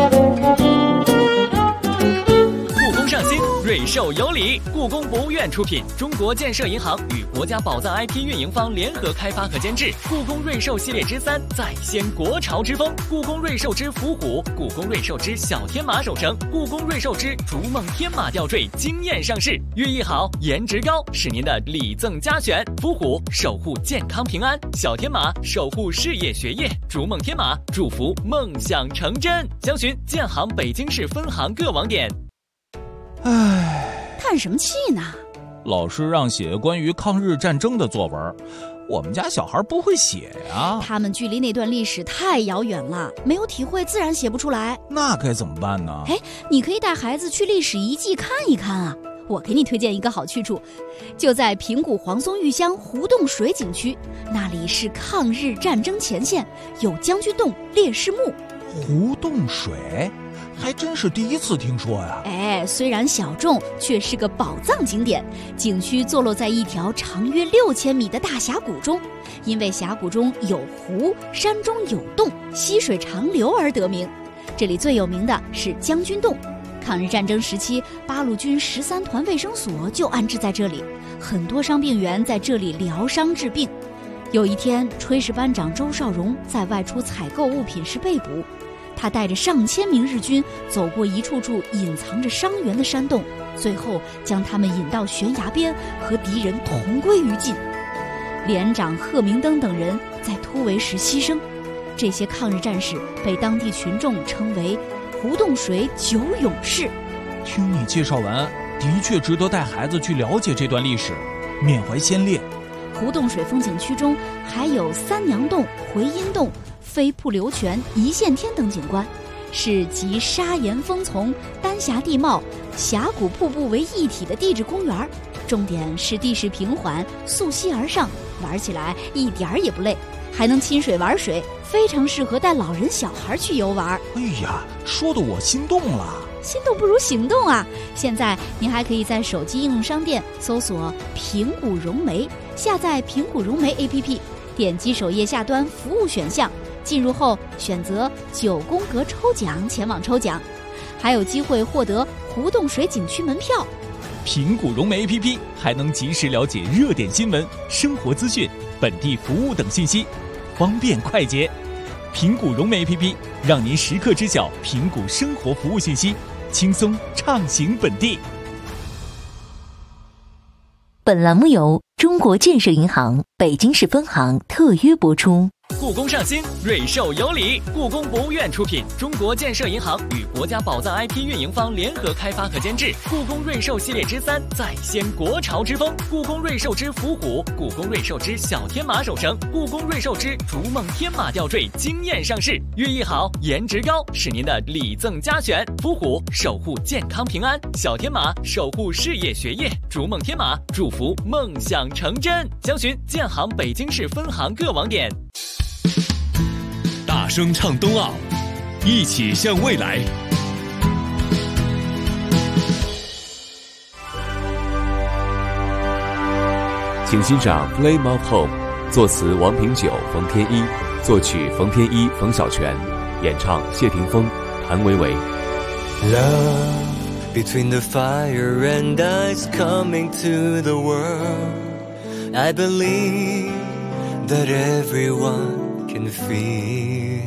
上新瑞兽有礼，故宫博物院出品，中国建设银行与国家宝藏 IP 运营方联合开发和监制。故宫瑞兽系列之3，再掀国潮之风。故宫瑞兽之伏虎，故宫瑞兽之小天马手绳，故宫瑞兽之逐梦天马吊坠惊艳上市，寓意好，颜值高，是您的礼赠佳选。伏虎守护健康平安，小天马守护事业学业，逐梦天马祝福梦想成真。详询建行北京市分行各网点。 叹什么气呢？ 老师让写关于抗日战争的作文，我们家小孩不会写呀。 他们距离那段历史太遥远了，没有体会自然写不出来。 那该怎么办呢？ 你可以带孩子去历史遗迹看一看啊。我给你推荐一个好去处，就在平谷黄松峪乡胡洞水景区，那里是抗日战争前线，有将军洞、烈士墓。 胡洞水还真是第一次听说呀。 哎，虽然小众，却是个宝藏景点。景区坐落在一条长约6000米的大峡谷中，因为峡谷中有湖，山中有洞，溪水长流而得名。这里最有名的是将军洞。抗日战争时期，八路军13团卫生所就安置在这里，很多伤病员在这里疗伤治病。有一天，炊事班长周少荣在外出采购物品时被捕，他带着上千名日军走过一处处隐藏着伤员的山洞，最后将他们引到悬崖边，和敌人同归于尽。连长贺明登等人在突围时牺牲，这些抗日战士被当地群众称为胡洞水9勇士。 听你介绍完，的确值得带孩子去了解这段历史，缅怀先烈。 胡洞水风景区中还有三娘洞、回音洞、飞瀑流泉、一线天等景观，是集砂岩峰丛、丹霞地貌、峡谷瀑布为一体的地质公园。重点是地势平缓，溯溪而上，玩起来一点儿也不累，还能亲水玩水，非常适合带老人小孩去游玩。 哎呀，说得我心动了。 心动不如行动啊！现在您还可以在手机应用商店搜索平谷融媒，下载平谷融媒 APP， 点击首页下端服务选项，进入后选择9宫格抽奖前往抽奖，还有机会获得胡洞水景区门票。 平谷融媒 APP 还能及时了解热点新闻、生活资讯、本地服务等信息，方便快捷。平谷融媒 APP 让您时刻知晓平谷生活服务信息，轻松畅行本地。 本栏目由中国建设银行北京市分行特约播出。 故宫上新，瑞兽有礼。故宫博物院出品，中国建设银行与国家宝藏 IP 运营方联合开发和监制。故宫瑞兽系列之3再掀国潮之风，故宫瑞兽之伏虎，故宫瑞兽之小天马手绳，故宫瑞兽之逐梦天马吊坠惊艳上市，寓意好，颜值高，是您的礼赠佳选。伏虎守护健康平安，小天马守护事业学业，逐梦天马祝福梦想成真。详询建行北京市分行各网点。 大声唱冬奥，一起向未来。请欣赏《Flame of Home》，作词王平久、冯天一，作曲冯天一、冯小泉，演唱谢霆锋、谭维维。 Love between the fire and ice coming to the world. I believe that everyone can feel.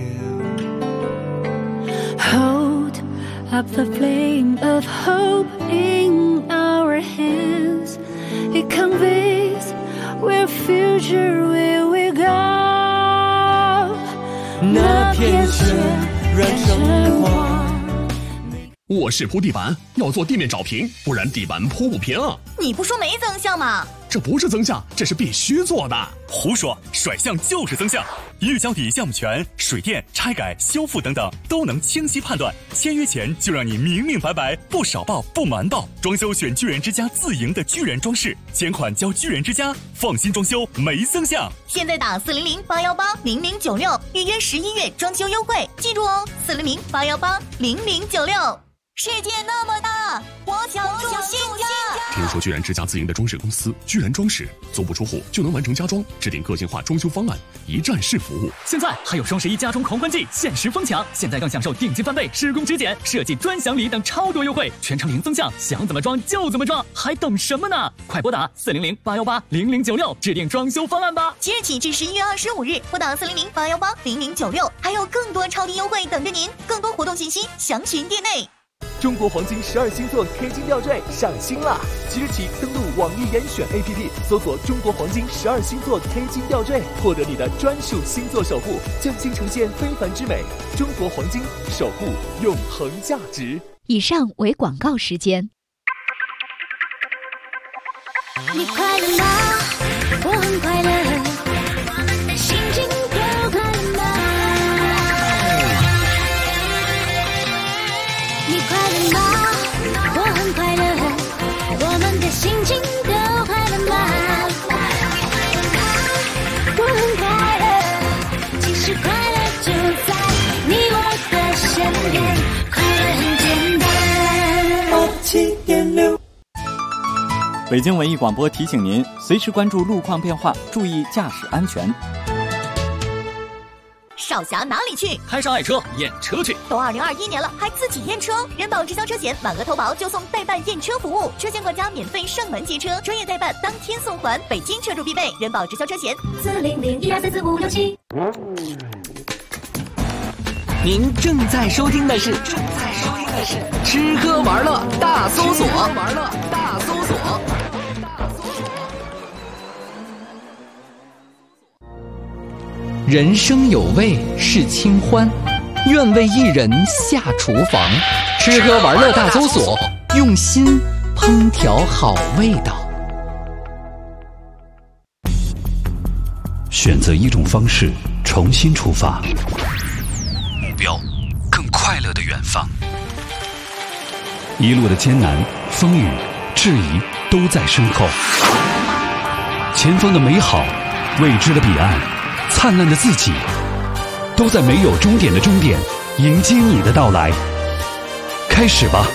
Hold up the flame of hope in our hands. It conveys where future will we go. 那片雪染成黄。 我是铺地板，要做地面找平，不然地板铺不平。 你不说没增项吗？ 这不是增项，这是必须做的。 胡说，甩项就是增项，预交底项目权、水电、拆改、修复等等都能清晰判断。签约前就让你明明白白，不少报不瞒报。装修选巨人之家自营的巨人装饰，钱款交巨人之家，放心装修没增项。 现在打400-818-0096预约11月装修优惠，记住哦，400-818-0096。世界那么大，我想住新家。 听说巨人之家自营的装饰公司巨人装饰，足不出户就能完成家装，制定个性化装修方案，一站式服务。 现在还有双11家装狂欢季，限时疯抢！现在更享受定金翻倍、施工质检、设计专享礼等超多优惠，全程零增项，想怎么装就怎么装，还等什么呢？快拨打400-818-0096制定装修方案吧！ 即日起至11月25日，拨打400-818-0096，还有更多超低优惠等着您。更多活动信息详询店内。 中国黄金12星座 K 金吊坠上新了！即日起登录网易严选 APP， 搜索中国黄金12星座 K 金吊坠，获得你的专属星座守护，匠心呈现非凡之美。中国黄金，守护永恒价值。 以上为广告时间。 你快乐吗？我很快乐，心情都快乐吗？你快乐吗？我很快乐，我们的心情都快乐吗？我很快乐，其实快乐就在你我的身边，快乐 107.6。 北京文艺广播提醒您，随时关注路况变化，注意驾驶安全。 少侠哪里去？ 开上爱车验车去。 都2021年了，还自己验车？人保直销车险满额投保就送代办验车服务，车险管家免费上门接车，专业代办当天送还，北京车主必备。人保直销车险 40012344567。 您正在收听的是吃喝玩乐大搜索。人生有味是清欢，愿为一人下厨房。吃喝玩乐大搜索，用心烹调好味道。 选择一种方式，重新出发。 目标，更快乐的远方。 一路的艰难、风雨、质疑都在身后。前方的美好，未知的彼岸，灿烂的自己，都在没有终点的终点迎接你的到来。开始吧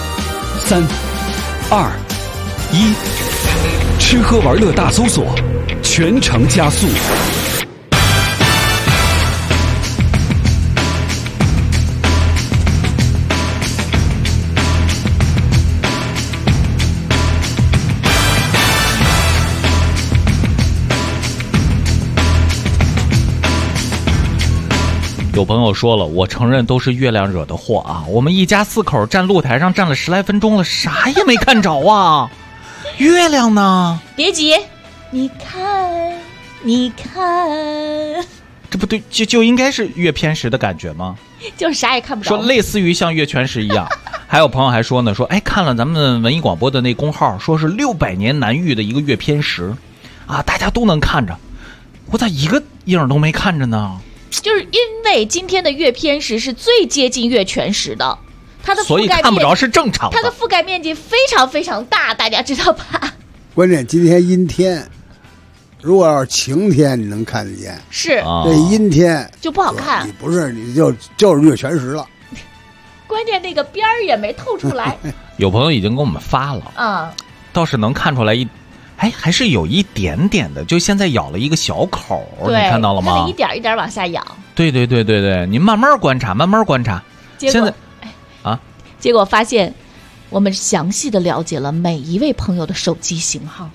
，3、2、1，吃喝玩乐大搜索，全程加速。 有朋友说了，我承认都是月亮惹的祸啊！我们一家4口站露台上站了10来分钟了，啥也没看着啊！月亮呢？ 别急，你看， 这不对，就应该是月偏食的感觉吗？ 就是啥也看不着。 说类似于像月全食一样。还有朋友还说呢，说看了咱们文艺广播的那公号，说是600年难遇的一个月偏食啊，大家都能看着，我咋一个影都没看着呢？ 就是因为今天的月偏食是最接近月全食的，它的覆盖面， 所以看不着是正常的。 它的覆盖面积非常非常大，大家知道吧？ 关键今天阴天，如果要是晴天，你能看得见。 是， 这阴天就不好看。 你不是，你就是月全食了。 关键那个边儿也没透出来。 有朋友已经给我们发了，倒是能看出来还是有一点点的，就现在咬了一个小口，你看到了吗？ 它得一点一点往下咬。 对，您慢慢观察，慢慢观察。现在， 结果发现，我们详细的了解了每一位朋友的手机型号。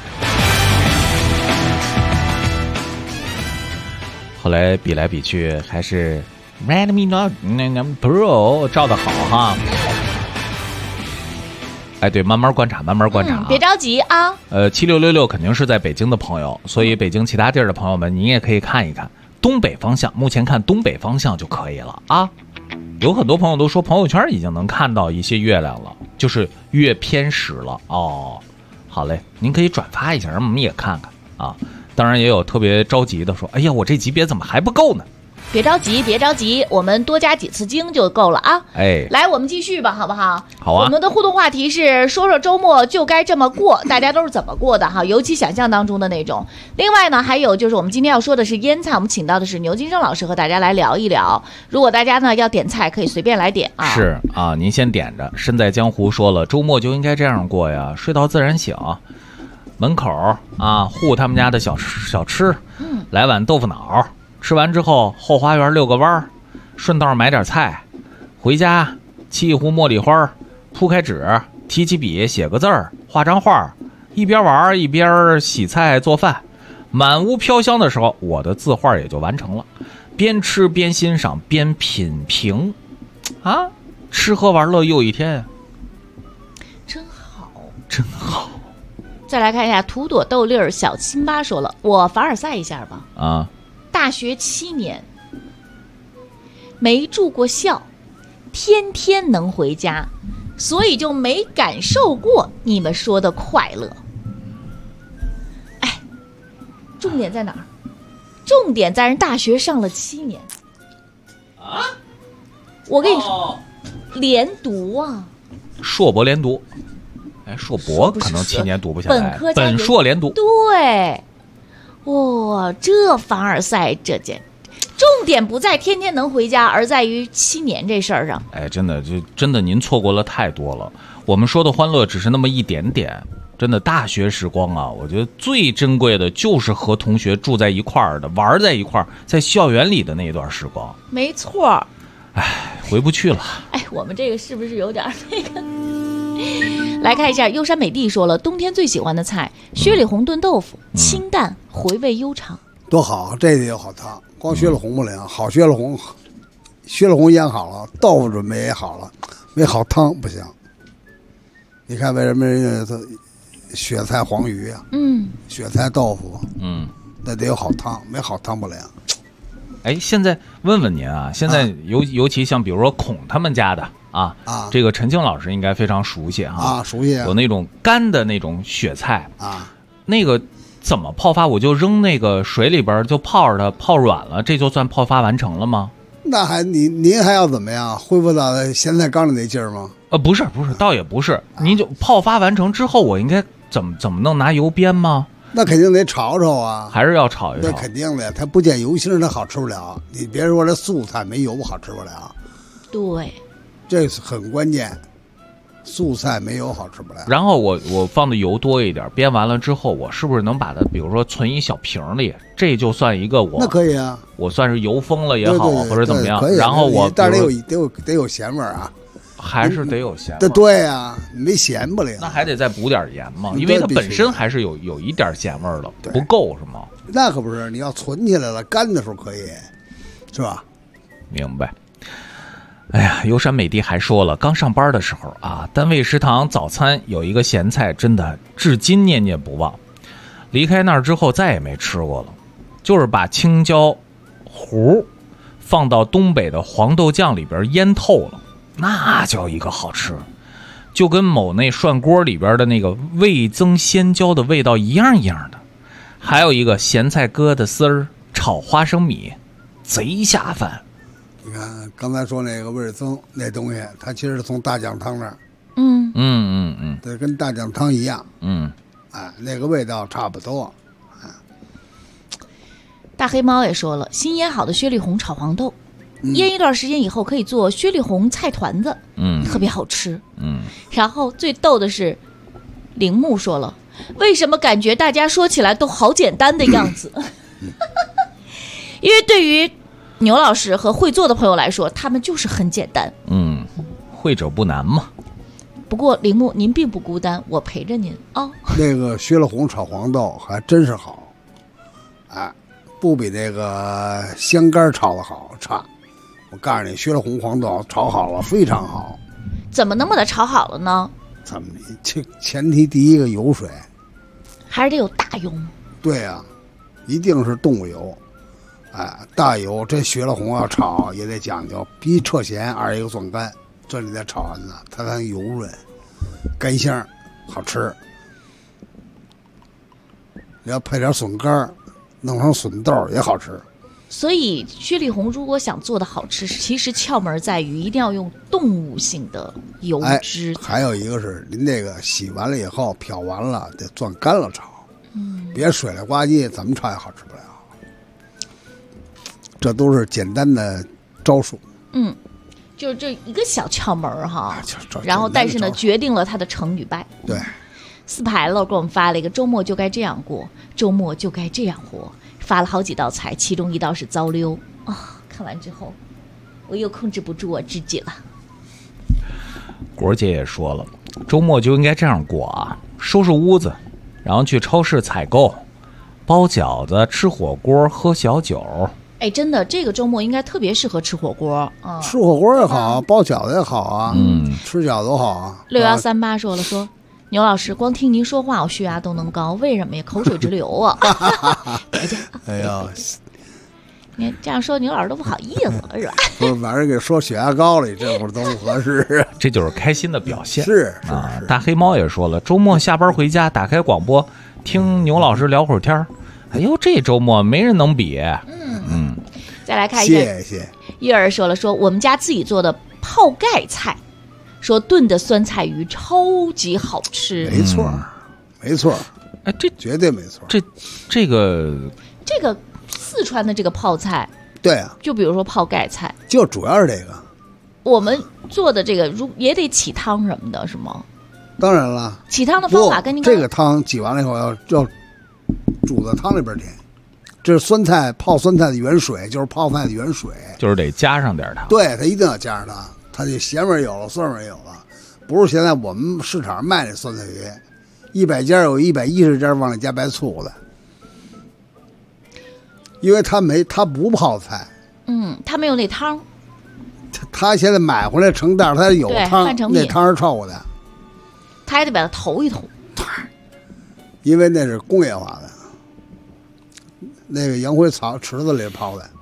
后来比来比去，还是 Redmi Note Pro 照得好哈。对，慢慢观察，慢慢观察， 别着急啊。 7666肯定是在北京的朋友，所以北京其他地儿的朋友们，你也可以看一看东北方向，目前看东北方向就可以了啊。有很多朋友都说朋友圈已经能看到一些月亮了，就是月偏食了哦。好嘞，您可以转发一下，让我们也看看啊。当然也有特别着急的说，哎呀，我这级别怎么还不够呢？ 别着急，别着急，我们多加几次经就够了啊！来，我们继续吧，好不好？ 好啊。 我们的互动话题是说说周末就该这么过，大家都是怎么过的哈？尤其想象当中的那种。另外呢，还有就是我们今天要说的是腌菜，我们请到的是牛金生老师和大家来聊一聊。如果大家呢要点菜，可以随便来点啊。 是啊，您先点着。身在江湖说了，周末就应该这样过呀，睡到自然醒。门口啊，护他们家的小吃，来碗豆腐脑。吃完之后，后花园遛个弯儿，顺道买点菜，回家沏一壶茉莉花，铺开纸，提起笔写个字儿，画张画，一边玩一边洗菜做饭，满屋飘香的时候，我的字画也就完成了。边吃边欣赏边品评，啊，吃喝玩乐又一天， 真好， 真好。 再来看一下土朵豆粒儿小辛巴说了，我凡尔赛一下吧。 啊。 大学7年没住过校，天天能回家，所以就没感受过你们说的快乐。重点在哪儿？重点在人大学上了7年啊！我跟你说，连读啊， 硕博连读。硕博可能7年读不下来， 本科本硕连读。 对。哇，这凡尔赛这件重点不在天天能回家，而在于7年这事儿上。 哎，真的您错过了太多了。我们说的欢乐只是那么一点点。真的，大学时光啊，我觉得最珍贵的就是和同学住在一块儿的，玩在一块儿，在校园里的那段时光。 没错。 哎，回不去了。 哎，我们这个是不是有点那个？来看一下，优山美地说了，冬天最喜欢的菜薛里红炖豆腐，清淡回味悠长。 多好，这得有好汤，光薛里红不灵，好薛里红腌好了，豆腐准备也好了，没好汤不行。你看为什么人家雪菜黄鱼啊？雪菜豆腐，那得有好汤，没好汤不灵。 哎，现在问问您啊，现在尤其像比如说孔他们家的这个陈庆老师应该非常熟悉哈。 熟悉。 有那种干的那种雪菜啊， 那个怎么泡发？我就扔那个水里边就泡着它，泡软了，这就算泡发完成了吗？ 那您还要怎么样？恢复到咸菜缸里那劲儿吗？ 不是，倒也不是。您就泡发完成之后，我应该怎么弄？拿油煸吗？ 那肯定得炒炒啊， 还是要炒一炒。 那肯定的，它不见油腥，它好吃不了。你别说这素菜没油好吃不了， 对， 这是很关键。素菜没油好吃不了。 然后我放的油多一点，煸完了之后，我是不是能把它，比如说存一小瓶里？这就算一个那可以啊， 我算是油封了也好，或者怎么样。 可以。 然后但是得有咸味啊。 还是得有咸味。 对啊，没咸不了。 那还得再补点盐嘛，因为它本身还是有一点咸味的，不够是吗？ 那可不是，你要存起来了，干的时候可以，是吧？ 明白。哎呀，优山美地还说了，刚上班的时候啊，单位食堂早餐有一个咸菜，真的至今念念不忘。离开那儿之后再也没吃过了，就是把青椒糊放到东北的黄豆酱里边腌透了。那叫一个好吃，就跟某那涮锅里边的那个味增鲜椒的味道一样一样的。还有一个咸菜疙瘩丝儿炒花生米，贼下饭。 你看刚才说那个味增那东西，它其实是从大酱汤那儿，对，跟大酱汤一样，那个味道差不多。 大黑猫也说了，新腌好的薛里红炒黄豆。腌一段时间以后可以做薛里红菜团子，特别好吃。然后最逗的是，铃木说了，为什么感觉大家说起来都好简单的样子？因为对于牛老师和会做的朋友来说，他们就是很简单。 会者不难嘛。 不过铃木您并不孤单，我陪着您哦。 那个薛里红炒黄豆还真是好，不比那个香干炒的好差。我告诉你，薛里红黄豆炒好了非常好。 怎么能把它炒好了呢？ 怎么？前提第一个油水， 还是得有大油。 对啊，一定是动物油。大油这薛里红要炒也得讲究，一撤咸，二一个蒜干，这里再炒完了，它才油润、干香，好吃。你要配点笋干，弄成笋豆也好吃。 所以薛里红如果想做的好吃，其实窍门在于一定要用动物性的油脂。 还有一个是您这个洗完了以后漂完了得攥干了炒，别水了呱唧，怎么炒也好吃不了。这都是简单的招数。 就是这一个小窍门哈。然后但是呢，决定了它的成与败。 对。 四牌楼给我们发了一个周末就该这样过，周末就该这样活。发了好几道菜，其中一道是糟溜看完之后我又控制不住我自己了。 果儿姐也说了，周末就应该这样过啊，收拾屋子，然后去超市采购，包饺子，吃火锅，喝小酒。 真的这个周末应该特别适合吃火锅。 吃火锅也好，包饺子也好啊，吃饺子好啊。 6138说了，说牛老师，光听您说话，我血压都能高，为什么呀？口水直流啊！ 哎呀， 你这样说，牛老师都不好意思了，是吧？ 不是，把人给说血压高了，这会儿都不合适。 这就是开心的表现。 是。 大黑猫也说了，周末下班回家，打开广播，听牛老师聊会儿天儿。哎呦，这周末没人能比。 再来看一下， 谢谢。 月儿说了，说我们家自己做的泡盖菜。说炖的酸菜鱼超级好吃。 没错，没错。 这绝对没错。 这个四川的这个泡菜， 对啊， 就比如说泡盖菜， 就主要是这个。 我们做的这个也得起汤什么的，是吗？ 当然了， 起汤的方法跟您这个汤挤完了以后要煮到汤里边去。这是酸菜泡酸菜的原水，就是泡菜的原水， 就是得加上点汤。 对，它一定要加上它，它这咸味有了，酸味有了。不是现在我们市场卖的酸菜鱼，100家有110家往里加白醋的，因为它不泡菜， 它没有那汤。 他现在买回来成袋，他有汤，那汤是臭的， 他还得把它投一投， 因为那是工业化的，那个洋灰池子里泡的，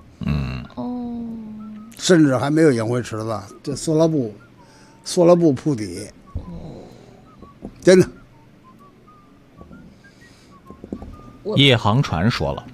甚至还没有洋灰池子，这塑料布铺底，真的。 夜航船说了。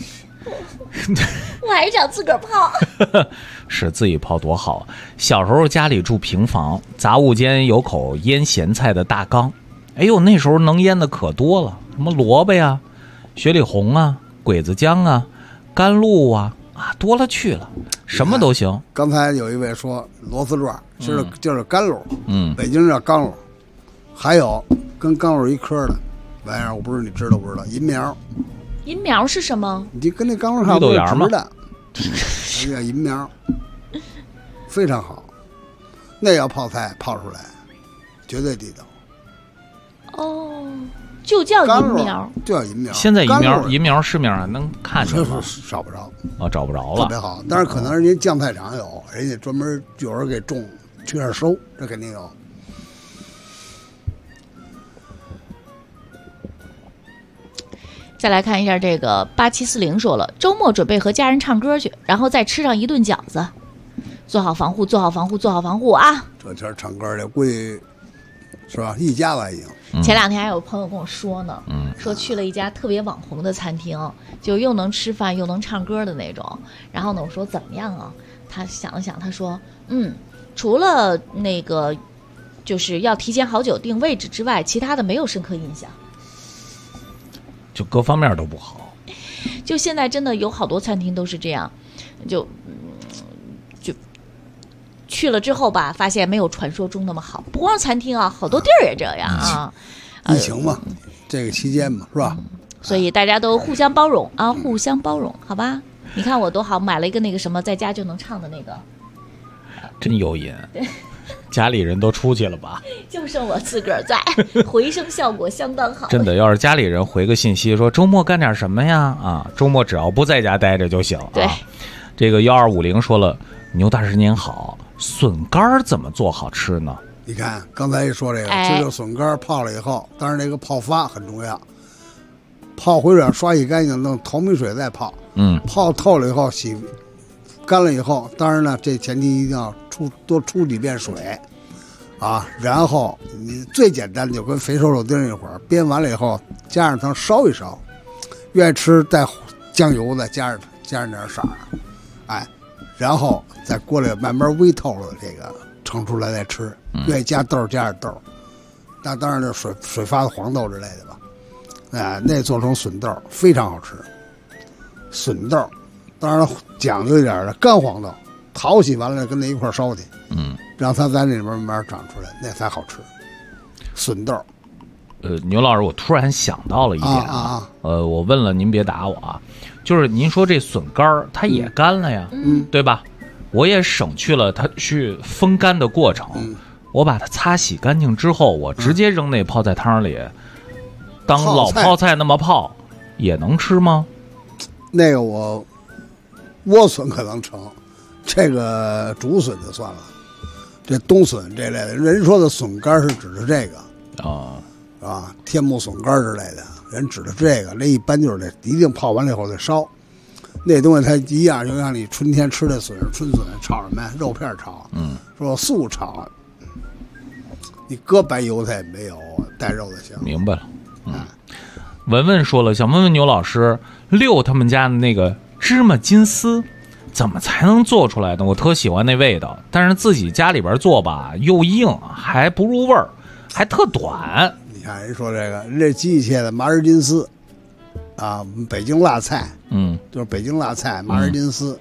我还是想自个儿泡。 是自己泡多好。小时候家里住平房，杂物间有口腌咸菜的大缸，哎呦，那时候能腌的可多了，什么萝卜呀、雪里红啊、鬼子姜啊、甘露啊，多了去了，什么都行。 刚才有一位说螺丝转，就是甘露，北京叫钢露，还有跟钢露一颗的玩意儿，我不知道你知道不知道？银苗。 银苗是什么？ 你跟那钢露差不多，直的，那叫银苗，非常好。那要泡菜泡出来，绝对地道。 哦，就叫银苗， 就叫银苗。 现在银苗市面上能看见吗？ 找不着找不着了。 特别好，但是可能人家酱菜厂有，人家专门有人给种，去那儿收，这肯定有。 再来看一下这个8740说了，周末准备和家人唱歌去，然后再吃上一顿饺子，做好防护，做好防护，做好防护啊！ 这天唱歌的估计是吧？一家子已经。 前2天还有朋友跟我说呢，说去了一家特别网红的餐厅，就又能吃饭又能唱歌的那种。然后呢，我说怎么样啊？他想了想，他说，除了那个就是要提前好久定位置之外，其他的没有深刻印象。 就各方面都不好， 就现在真的有好多餐厅都是这样，就去了之后吧，发现没有传说中那么好。不光餐厅啊，好多地儿也这样啊。 疫情嘛，这个期间嘛，是吧？ 所以大家都互相包容啊，互相包容，好吧？你看我多好，买了一个那个什么，在家就能唱的那个， 真有瘾。家里人都出去了吧？ 就剩我自个儿在，回声效果相当好。 真的，要是家里人回个信息说周末干点什么呀？周末只要不在家待着就行。 对， 这个1250说了，牛大师您好，笋干怎么做好吃呢？ 你看刚才一说这个，这个笋干泡了以后，当然这个泡发很重要，泡回水刷洗干净，弄透明水再泡。泡透了以后洗干了以后，当然呢，这前提一定要多出几遍水，然后你最简单的就跟肥瘦肉丁一会儿煸完了以后，加上汤烧一烧，愿意吃带酱油的加上点色儿，然后在锅里慢慢煨透了这个盛出来再吃，愿意加豆加点豆，那当然就水发的黄豆之类的吧，那做成笋豆非常好吃，笋豆。当然讲究一点的干黄豆，淘洗完了跟那一块烧去，让它在那里面慢慢长出来，那才好吃。笋豆， 牛老师，我突然想到了一点我问了您别打我啊，就是您说这笋干它也干了呀，对吧？我也省去了它去风干的过程，我把它擦洗干净之后，我直接扔那泡菜汤里，当老泡菜那么泡，也能吃吗？ 那个莴笋可能成，这个竹笋就算了，这冬笋这类的，人说的笋干是指的这个天目笋干之类的，人指的这个，那一般就是这一定泡完了以后再烧，那东西它一样，就像你春天吃的笋，春笋炒什么呀？肉片炒，说素炒，你搁白油它也没有带肉的香。 明白了，文文说了，想问问牛老师，六他们家的那个芝麻金丝怎么才能做出来呢？我特喜欢那味道，但是自己家里边做吧，又硬还不入味儿，还特短。 你看人说这个，人这机械的麻仁金丝北京辣菜，就是北京辣菜麻仁金丝，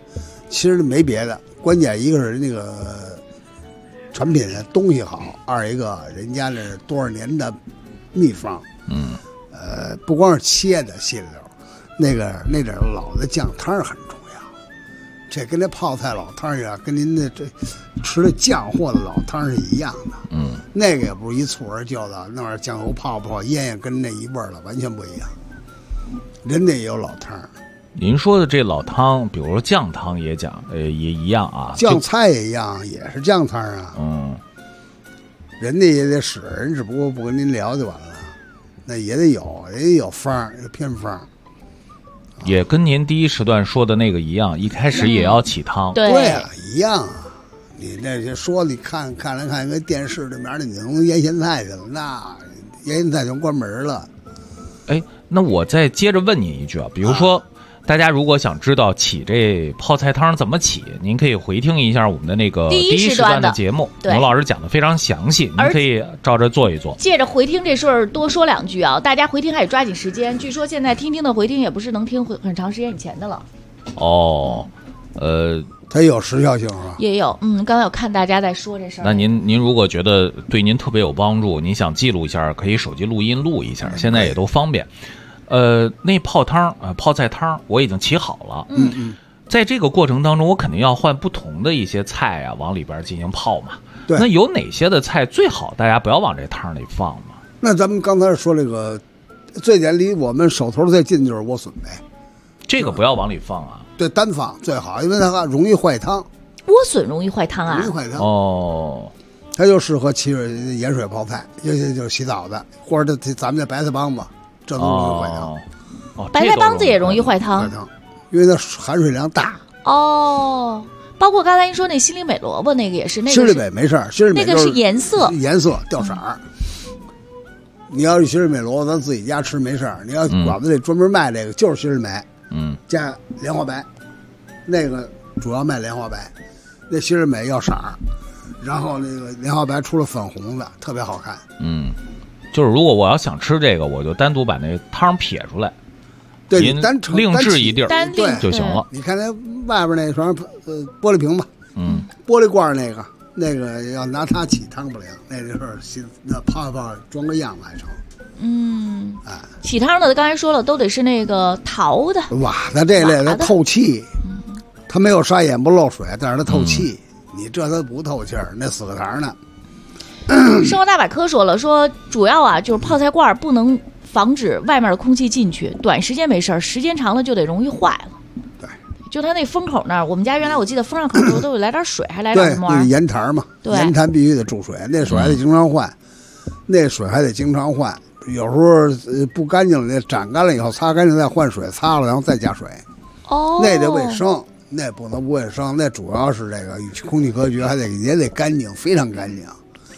其实没别的，关键一个是那个产品的东西好，二一个人家这多少年的秘方，不光是切的细溜，那点老的酱汤很重要。这跟那泡菜老汤一样，跟您的这吃的酱货的老汤是一样的。那个也不是一蹴而就的，弄点酱油泡腌腌，跟那一味儿了，完全不一样。人家也有老汤。 您说的这老汤，比如说酱汤也也一样啊， 酱菜也一样，也是酱汤啊。人家也得使，人只不过不跟您聊就完了。那也得有，人家有方，有偏方。 也跟您第一时段说的那个一样，一开始也要起汤。 对啊，一样啊。你那就说你看个电视里面，你能腌咸菜去了，那腌咸菜就关门了。 哎，那我再接着问您一句啊，比如说。大家如果想知道起这泡菜汤怎么起，您可以回听一下我们的那个第一时段的节目，牛老师讲的非常详细，您可以照着做一做。 借着回听这事儿多说两句啊，大家回听还得抓紧时间。据说现在听的回听也不是能听很长时间以前的了。 它有时效性是吧？ 也有，刚才有看大家在说这事儿。 那您如果觉得对您特别有帮助，您想记录一下，可以手机录音录一下，现在也都方便。那泡汤泡菜汤我已经起好了。在这个过程当中，我肯定要换不同的一些菜啊，往里边进行泡嘛。 对。 那有哪些的菜最好大家不要往这汤里放嘛？ 那咱们刚才说这个，最近离我们手头最近就是莴笋呗。 这个不要往里放啊。 对，单放最好，因为它容易坏汤。 莴笋容易坏汤啊？ 容易坏汤。它就适合盐水泡菜，就洗澡的，或者咱们这白菜帮子。这都容易坏汤， 白菜帮子也容易坏汤， 因为它含水量大。 包括刚才您说那心里美萝卜那个也是，那个心里美没事儿，心里美那个是颜色掉色儿。你要是心里美萝卜，咱自己家吃没事儿。你要馆子里专门卖这个，就是心里美，加莲花白，那个主要卖莲花白，那心里美要色儿，然后那个莲花白出了粉红的，特别好看。 就是如果我要想吃这个，我就单独把那汤撇出来， 对， 您另置一地儿就行了。 你看那外边那双玻璃瓶子，玻璃罐那个要拿它起汤不灵，那就是那泡一泡装个样子还成。 起汤的刚才说了，都得是那个陶的瓦的这类的透气，它没有沙眼不漏水，但是它透气。你这它不透气儿，那死个堂呢。 生活大百科说了，说主要啊就是泡菜罐不能防止外面的空气进去，短时间没事儿，时间长了就得容易坏了。 对， 就它那封口那儿，我们家原来我记得封上口时候都得来点水，还来点什么玩意儿？ 盐坛嘛，盐坛必须得注水，那水还得经常换，有时候不干净了，那斩干了以后擦干净再换水，擦了然后再加水。那得卫生，那不能不卫生，那主要是这个空气科学，也得干净，非常干净。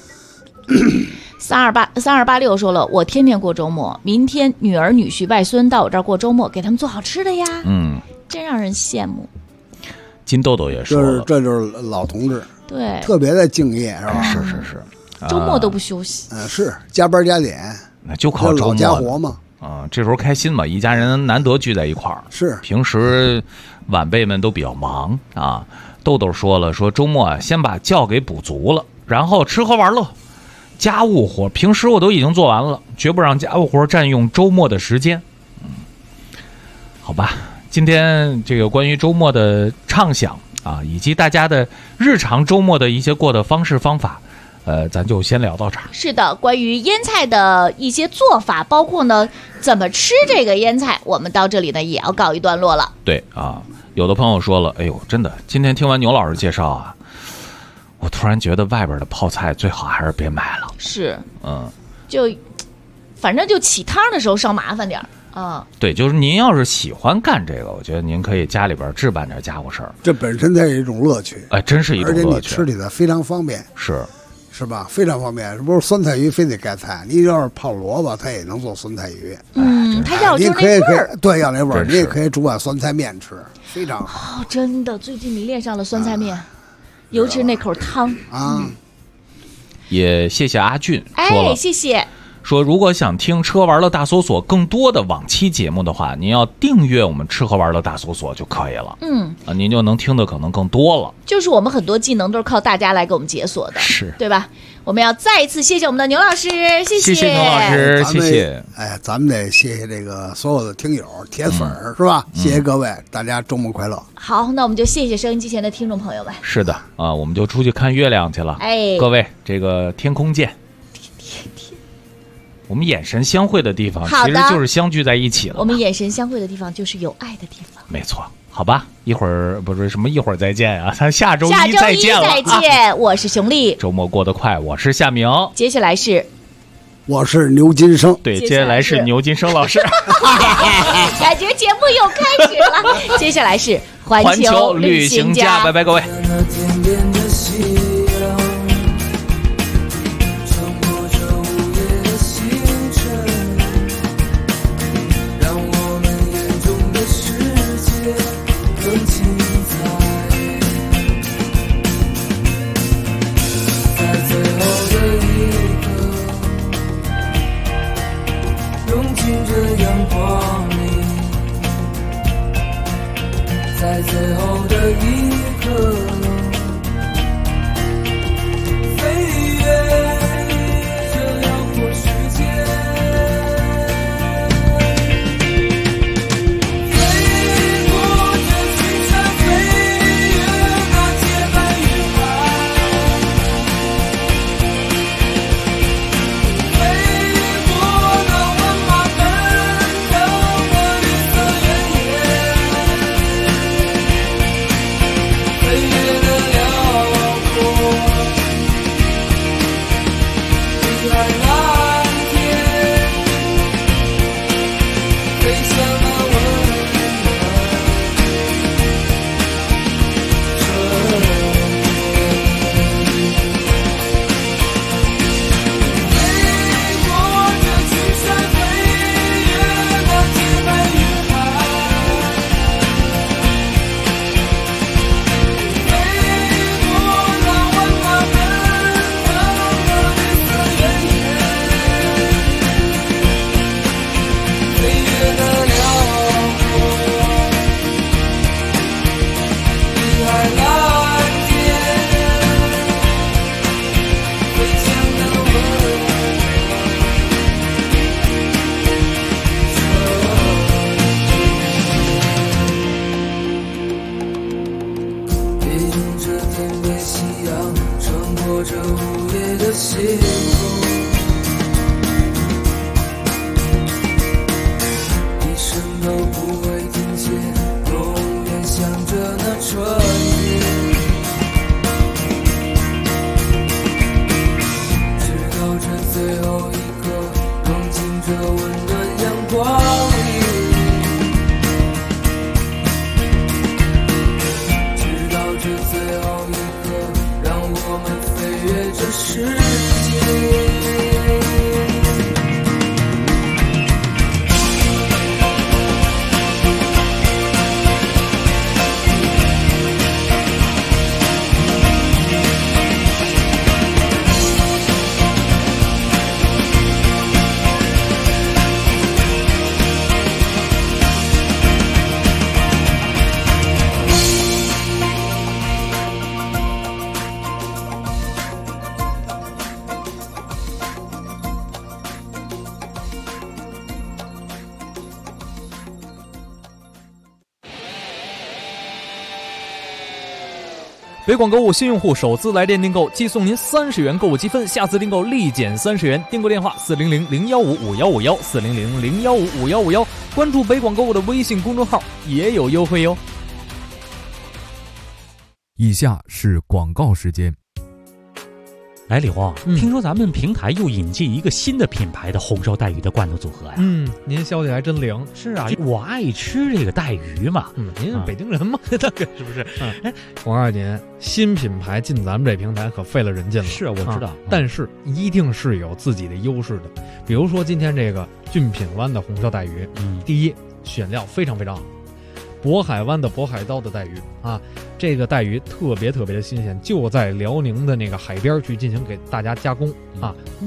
3286说了，我天天过周末，明天女儿女婿外孙到我这儿过周末，给他们做好吃的呀。真让人羡慕。 金豆豆也说了， 这就是老同志， 对， 特别的敬业，是吧？ 是， 周末都不休息。 是加班加点， 那就靠周末家活嘛。 这时候开心嘛，一家人难得聚在一块儿。 是， 平时晚辈们都比较忙啊。豆豆说了，说周末先把觉给补足了，然后吃喝玩乐。家务活平时我都已经做完了，绝不让家务活占用周末的时间。好吧，今天这个关于周末的畅想啊，以及大家的日常周末的一些过的方式方法，咱就先聊到这儿。 是的，关于腌菜的一些做法，包括呢怎么吃这个腌菜，我们到这里呢也要告一段落了。 对啊，有的朋友说了，哎呦，真的，今天听完牛老师介绍啊，我突然觉得外边的泡菜最好还是别买了。 是，就反正就起汤的时候稍麻烦点啊。 对，就是您要是喜欢干这个，我觉得您可以家里边置办点家务事儿。 这本身它是一种乐趣， 真是一种乐趣， 而且你吃起来非常方便。是吧？非常方便，不是酸菜鱼非得盖菜，你要是泡萝卜，它也能做酸菜鱼。 它要就那味儿， 对，要那味儿，你也可以煮碗酸菜面吃，非常好。 真的，最近迷恋上了酸菜面，尤其是那口汤也谢谢阿俊说了， 谢谢。 说如果想听吃喝玩乐大搜索更多的往期节目的话，您要订阅我们吃喝玩乐大搜索就可以了。您就能听的可能更多了。 就是我们很多技能都是靠大家来给我们解锁的， 是对吧？我们要再一次谢谢我们的牛老师，谢谢牛老师，谢谢。 咱们得谢谢这个所有的听友、铁粉是吧？谢谢各位，大家周末快乐。 好，那我们就谢谢收音机前的听众朋友们。 是的啊，我们就出去看月亮去了。各位，这个天空见。我们眼神相会的地方，其实就是相聚在一起了。 我们眼神相会的地方，就是有爱的地方。 没错，好吧，一会儿不是什么一会儿再见啊，咱下周一再见了。 再见，我是熊丽。 周末过得快，我是夏明。 接下来是， 我是牛金生。 对，接下来是牛金生老师。 感觉节目又开始了。接下来是环球旅行家， 拜拜各位。 在最后的一刻，飞跃着辽阔世界，飞过这群山，飞越那洁白云海，飞过那万马奔腾的绿色原野。飞越了辽阔，碧海蓝天，飞向了温飞过这群山，飞越那洁白云海。这午夜的星空，一生都不会停歇，永远向着那春天，直到这最后一刻，融进这温暖阳光里，直到这最后一刻，让我们飞越这世界。 北广购物新用户首次来电订购，即送您30元购物积分，下次订购立减30元。订购电话400-015-5151，400-015-5151。关注北广购物的微信公众号也有优惠哟。 以下是广告时间。 哎，李红，听说咱们平台又引进一个新的品牌的红烧带鱼的罐头组合呀？ 您消息还真灵。 是啊，我爱吃这个带鱼嘛。 您是北京人嘛，大哥是不是？我告诉您，新品牌进咱们这平台可费了人劲了。 是，我知道， 但是一定是有自己的优势的。比如说今天这个俊品湾的红烧带鱼，第一，选料非常非常好。渤海湾的渤海刀的带鱼啊，这个带鱼特别的新鲜，就在辽宁的那个海边去进行给大家加工啊，味儿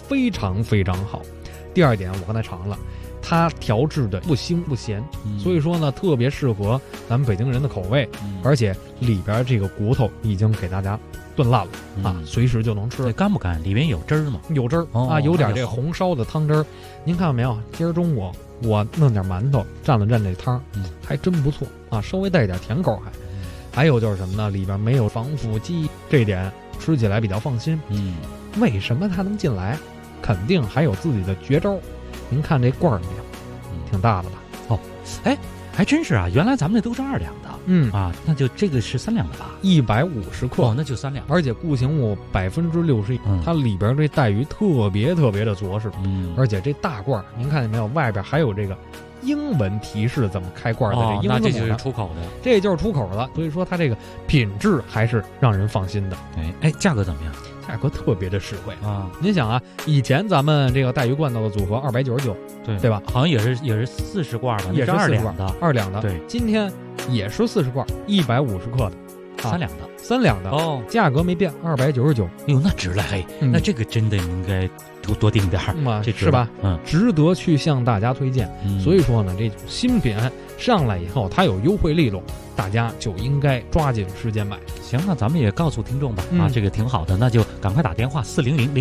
非常非常好。第二点，我刚才尝了，它调制的不腥不咸，所以说呢，特别适合咱们北京人的口味，而且里边这个骨头已经给大家炖烂了啊，随时就能吃。 干不干？里面有汁儿吗？ 有汁儿啊，有点这个红烧的汤汁儿。您看到没有？今儿中午我弄点馒头蘸了蘸这汤，还真不错啊，稍微带一点甜口还。还有就是什么呢？里边没有防腐剂，这一点吃起来比较放心。为什么它能进来？肯定还有自己的绝招。您看这罐儿没有？挺大的吧？ 哦，哎，还真是啊！原来咱们那都是2两的。那就这个是3两的吧 ？150克。 哦，那就3两。 而且固形物61%，它里边这带鱼特别特别的着实。而且这大罐儿，您看见没有？外边还有这个英文提示怎么开罐的这英字母那这就是出口的， 这就是出口的。所以说它这个品质还是让人放心的。 哎，价格怎么样？ 价格特别的实惠啊！您想啊，以前咱们这个带鱼罐头的组合299，对吧？ 好像也是40罐吧， 也是 2两的 ，2两的。 对， 今天也是40罐，150克的 ，3两的 ，3两的哦，价格没变，299。 哟，那值了嘿！那这个真的应该多订点儿，这是吧？值得去向大家推荐。所以说呢，这种新品上来以后，它有优惠力度，大家就应该抓紧时间买。 行，那咱们也告诉听众吧，这个挺好的，那就赶快打电话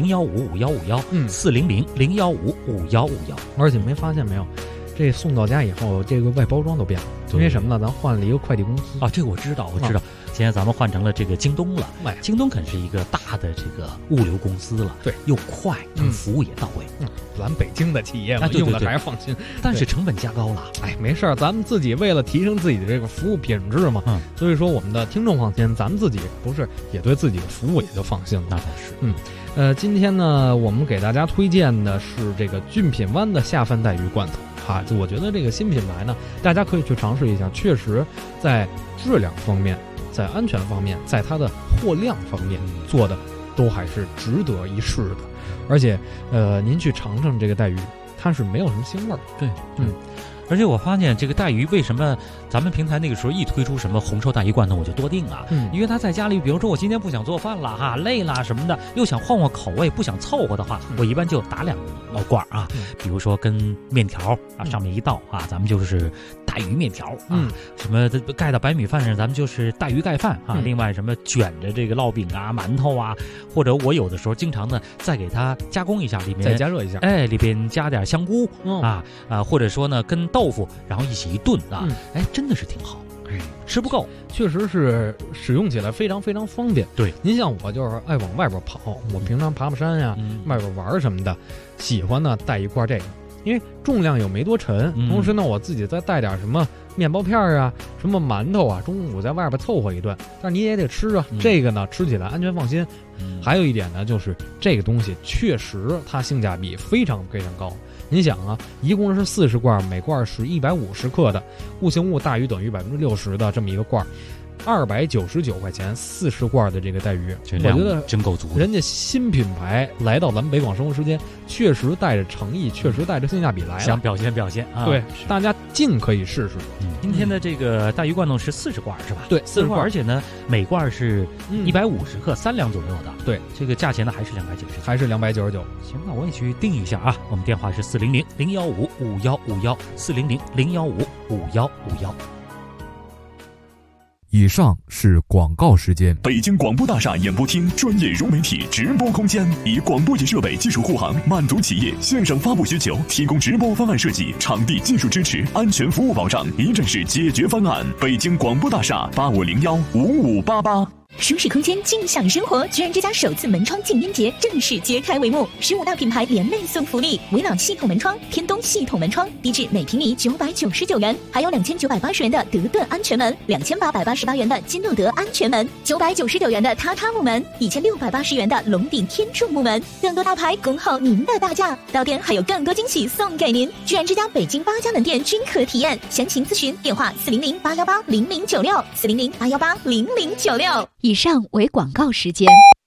400-015-5151，400-015-5151。 而且没发现没有，这送到家以后，这个外包装都变了，因为什么呢？咱换了一个快递公司啊，这个我知道。现在咱们换成了这个京东了，京东可是一个大的这个物流公司了， 对， 又快，服务也到位。 咱北京的企业嘛，用的还是放心， 但是成本加高了。 哎，没事儿，咱们自己为了提升自己的这个服务品质嘛，所以说我们的听众放心，咱们自己不是也对自己的服务也就放心了。 那倒是。 今天呢，我们给大家推荐的是这个骏品湾的下饭带鱼罐头。就我觉得这个新品牌呢，大家可以去尝试一下，确实在质量方面，在安全方面，在它的货量方面做的都还是值得一试的。而且您去尝尝这个带鱼，它是没有什么腥味儿。 对，而且我发现这个带鱼为什么咱们平台那个时候一推出什么红烧带鱼罐头我就多订了，因为他在家里，比如说我今天不想做饭了累了什么的，又想换换口味，不想凑合的话，我一般就打2罐啊，比如说跟面条上面一倒咱们就是带鱼面条什么盖到白米饭上，咱们就是带鱼盖饭另外什么卷着这个烙饼馒头或者我有的时候经常的再给它加工一下，里面再加热一下， 里边加点香菇或者说呢跟豆腐然后一起一炖真的是挺好，吃不够， 确实是使用起来非常非常方便。 对， 您像我就是爱往外边跑，我平常爬山呀，外边玩什么的，喜欢呢带一罐这个，因为重量又没多沉，同时呢我自己再带点什么面包片什么馒头中午在外边凑合一顿，但是你也得吃这个呢吃起来安全放心。还有一点呢，就是这个东西确实它性价比非常非常高。您想一共是40罐，每罐是150克的，固形物大于等于60%的这么一个罐，299块钱40罐的这个带鱼，我觉得真够足。 人家新品牌来到咱们北广生活时间，确实带着诚意，确实带着性价比来了， 想表现对，大家尽可以试试。 今天的这个带鱼罐头是40罐是吧？ 对 ，40罐，而且呢每罐是150克，3两左右的。 对， 这个价钱呢还是299， 还是299。 行，那我也去定一下我们电话是400-015-5151，400-015-5151。 以上是广告时间。 北京广播大厦演播厅专业融媒体直播空间，以广播级设备技术护航，满足企业线上发布需求，提供直播方案设计、场地技术支持、安全服务保障，一站式解决方案。北京广播大厦8501-5588。 舒适空间，尽享生活。居然之家首次门窗静音节正式揭开帷幕，15大品牌联袂送福利：维朗系统门窗、天东系统门窗，低至每平米999元，还有2980元的德顿安全门，2888元的金诺德安全门，999元的榻榻木门，1680元的龙顶天柱木门，更多大牌恭候您的大驾。到店还有更多惊喜送给您。居然之家北京8家门店均可体验，详情咨询电话400-818-0096，400-818-0096。 以上为广告时间。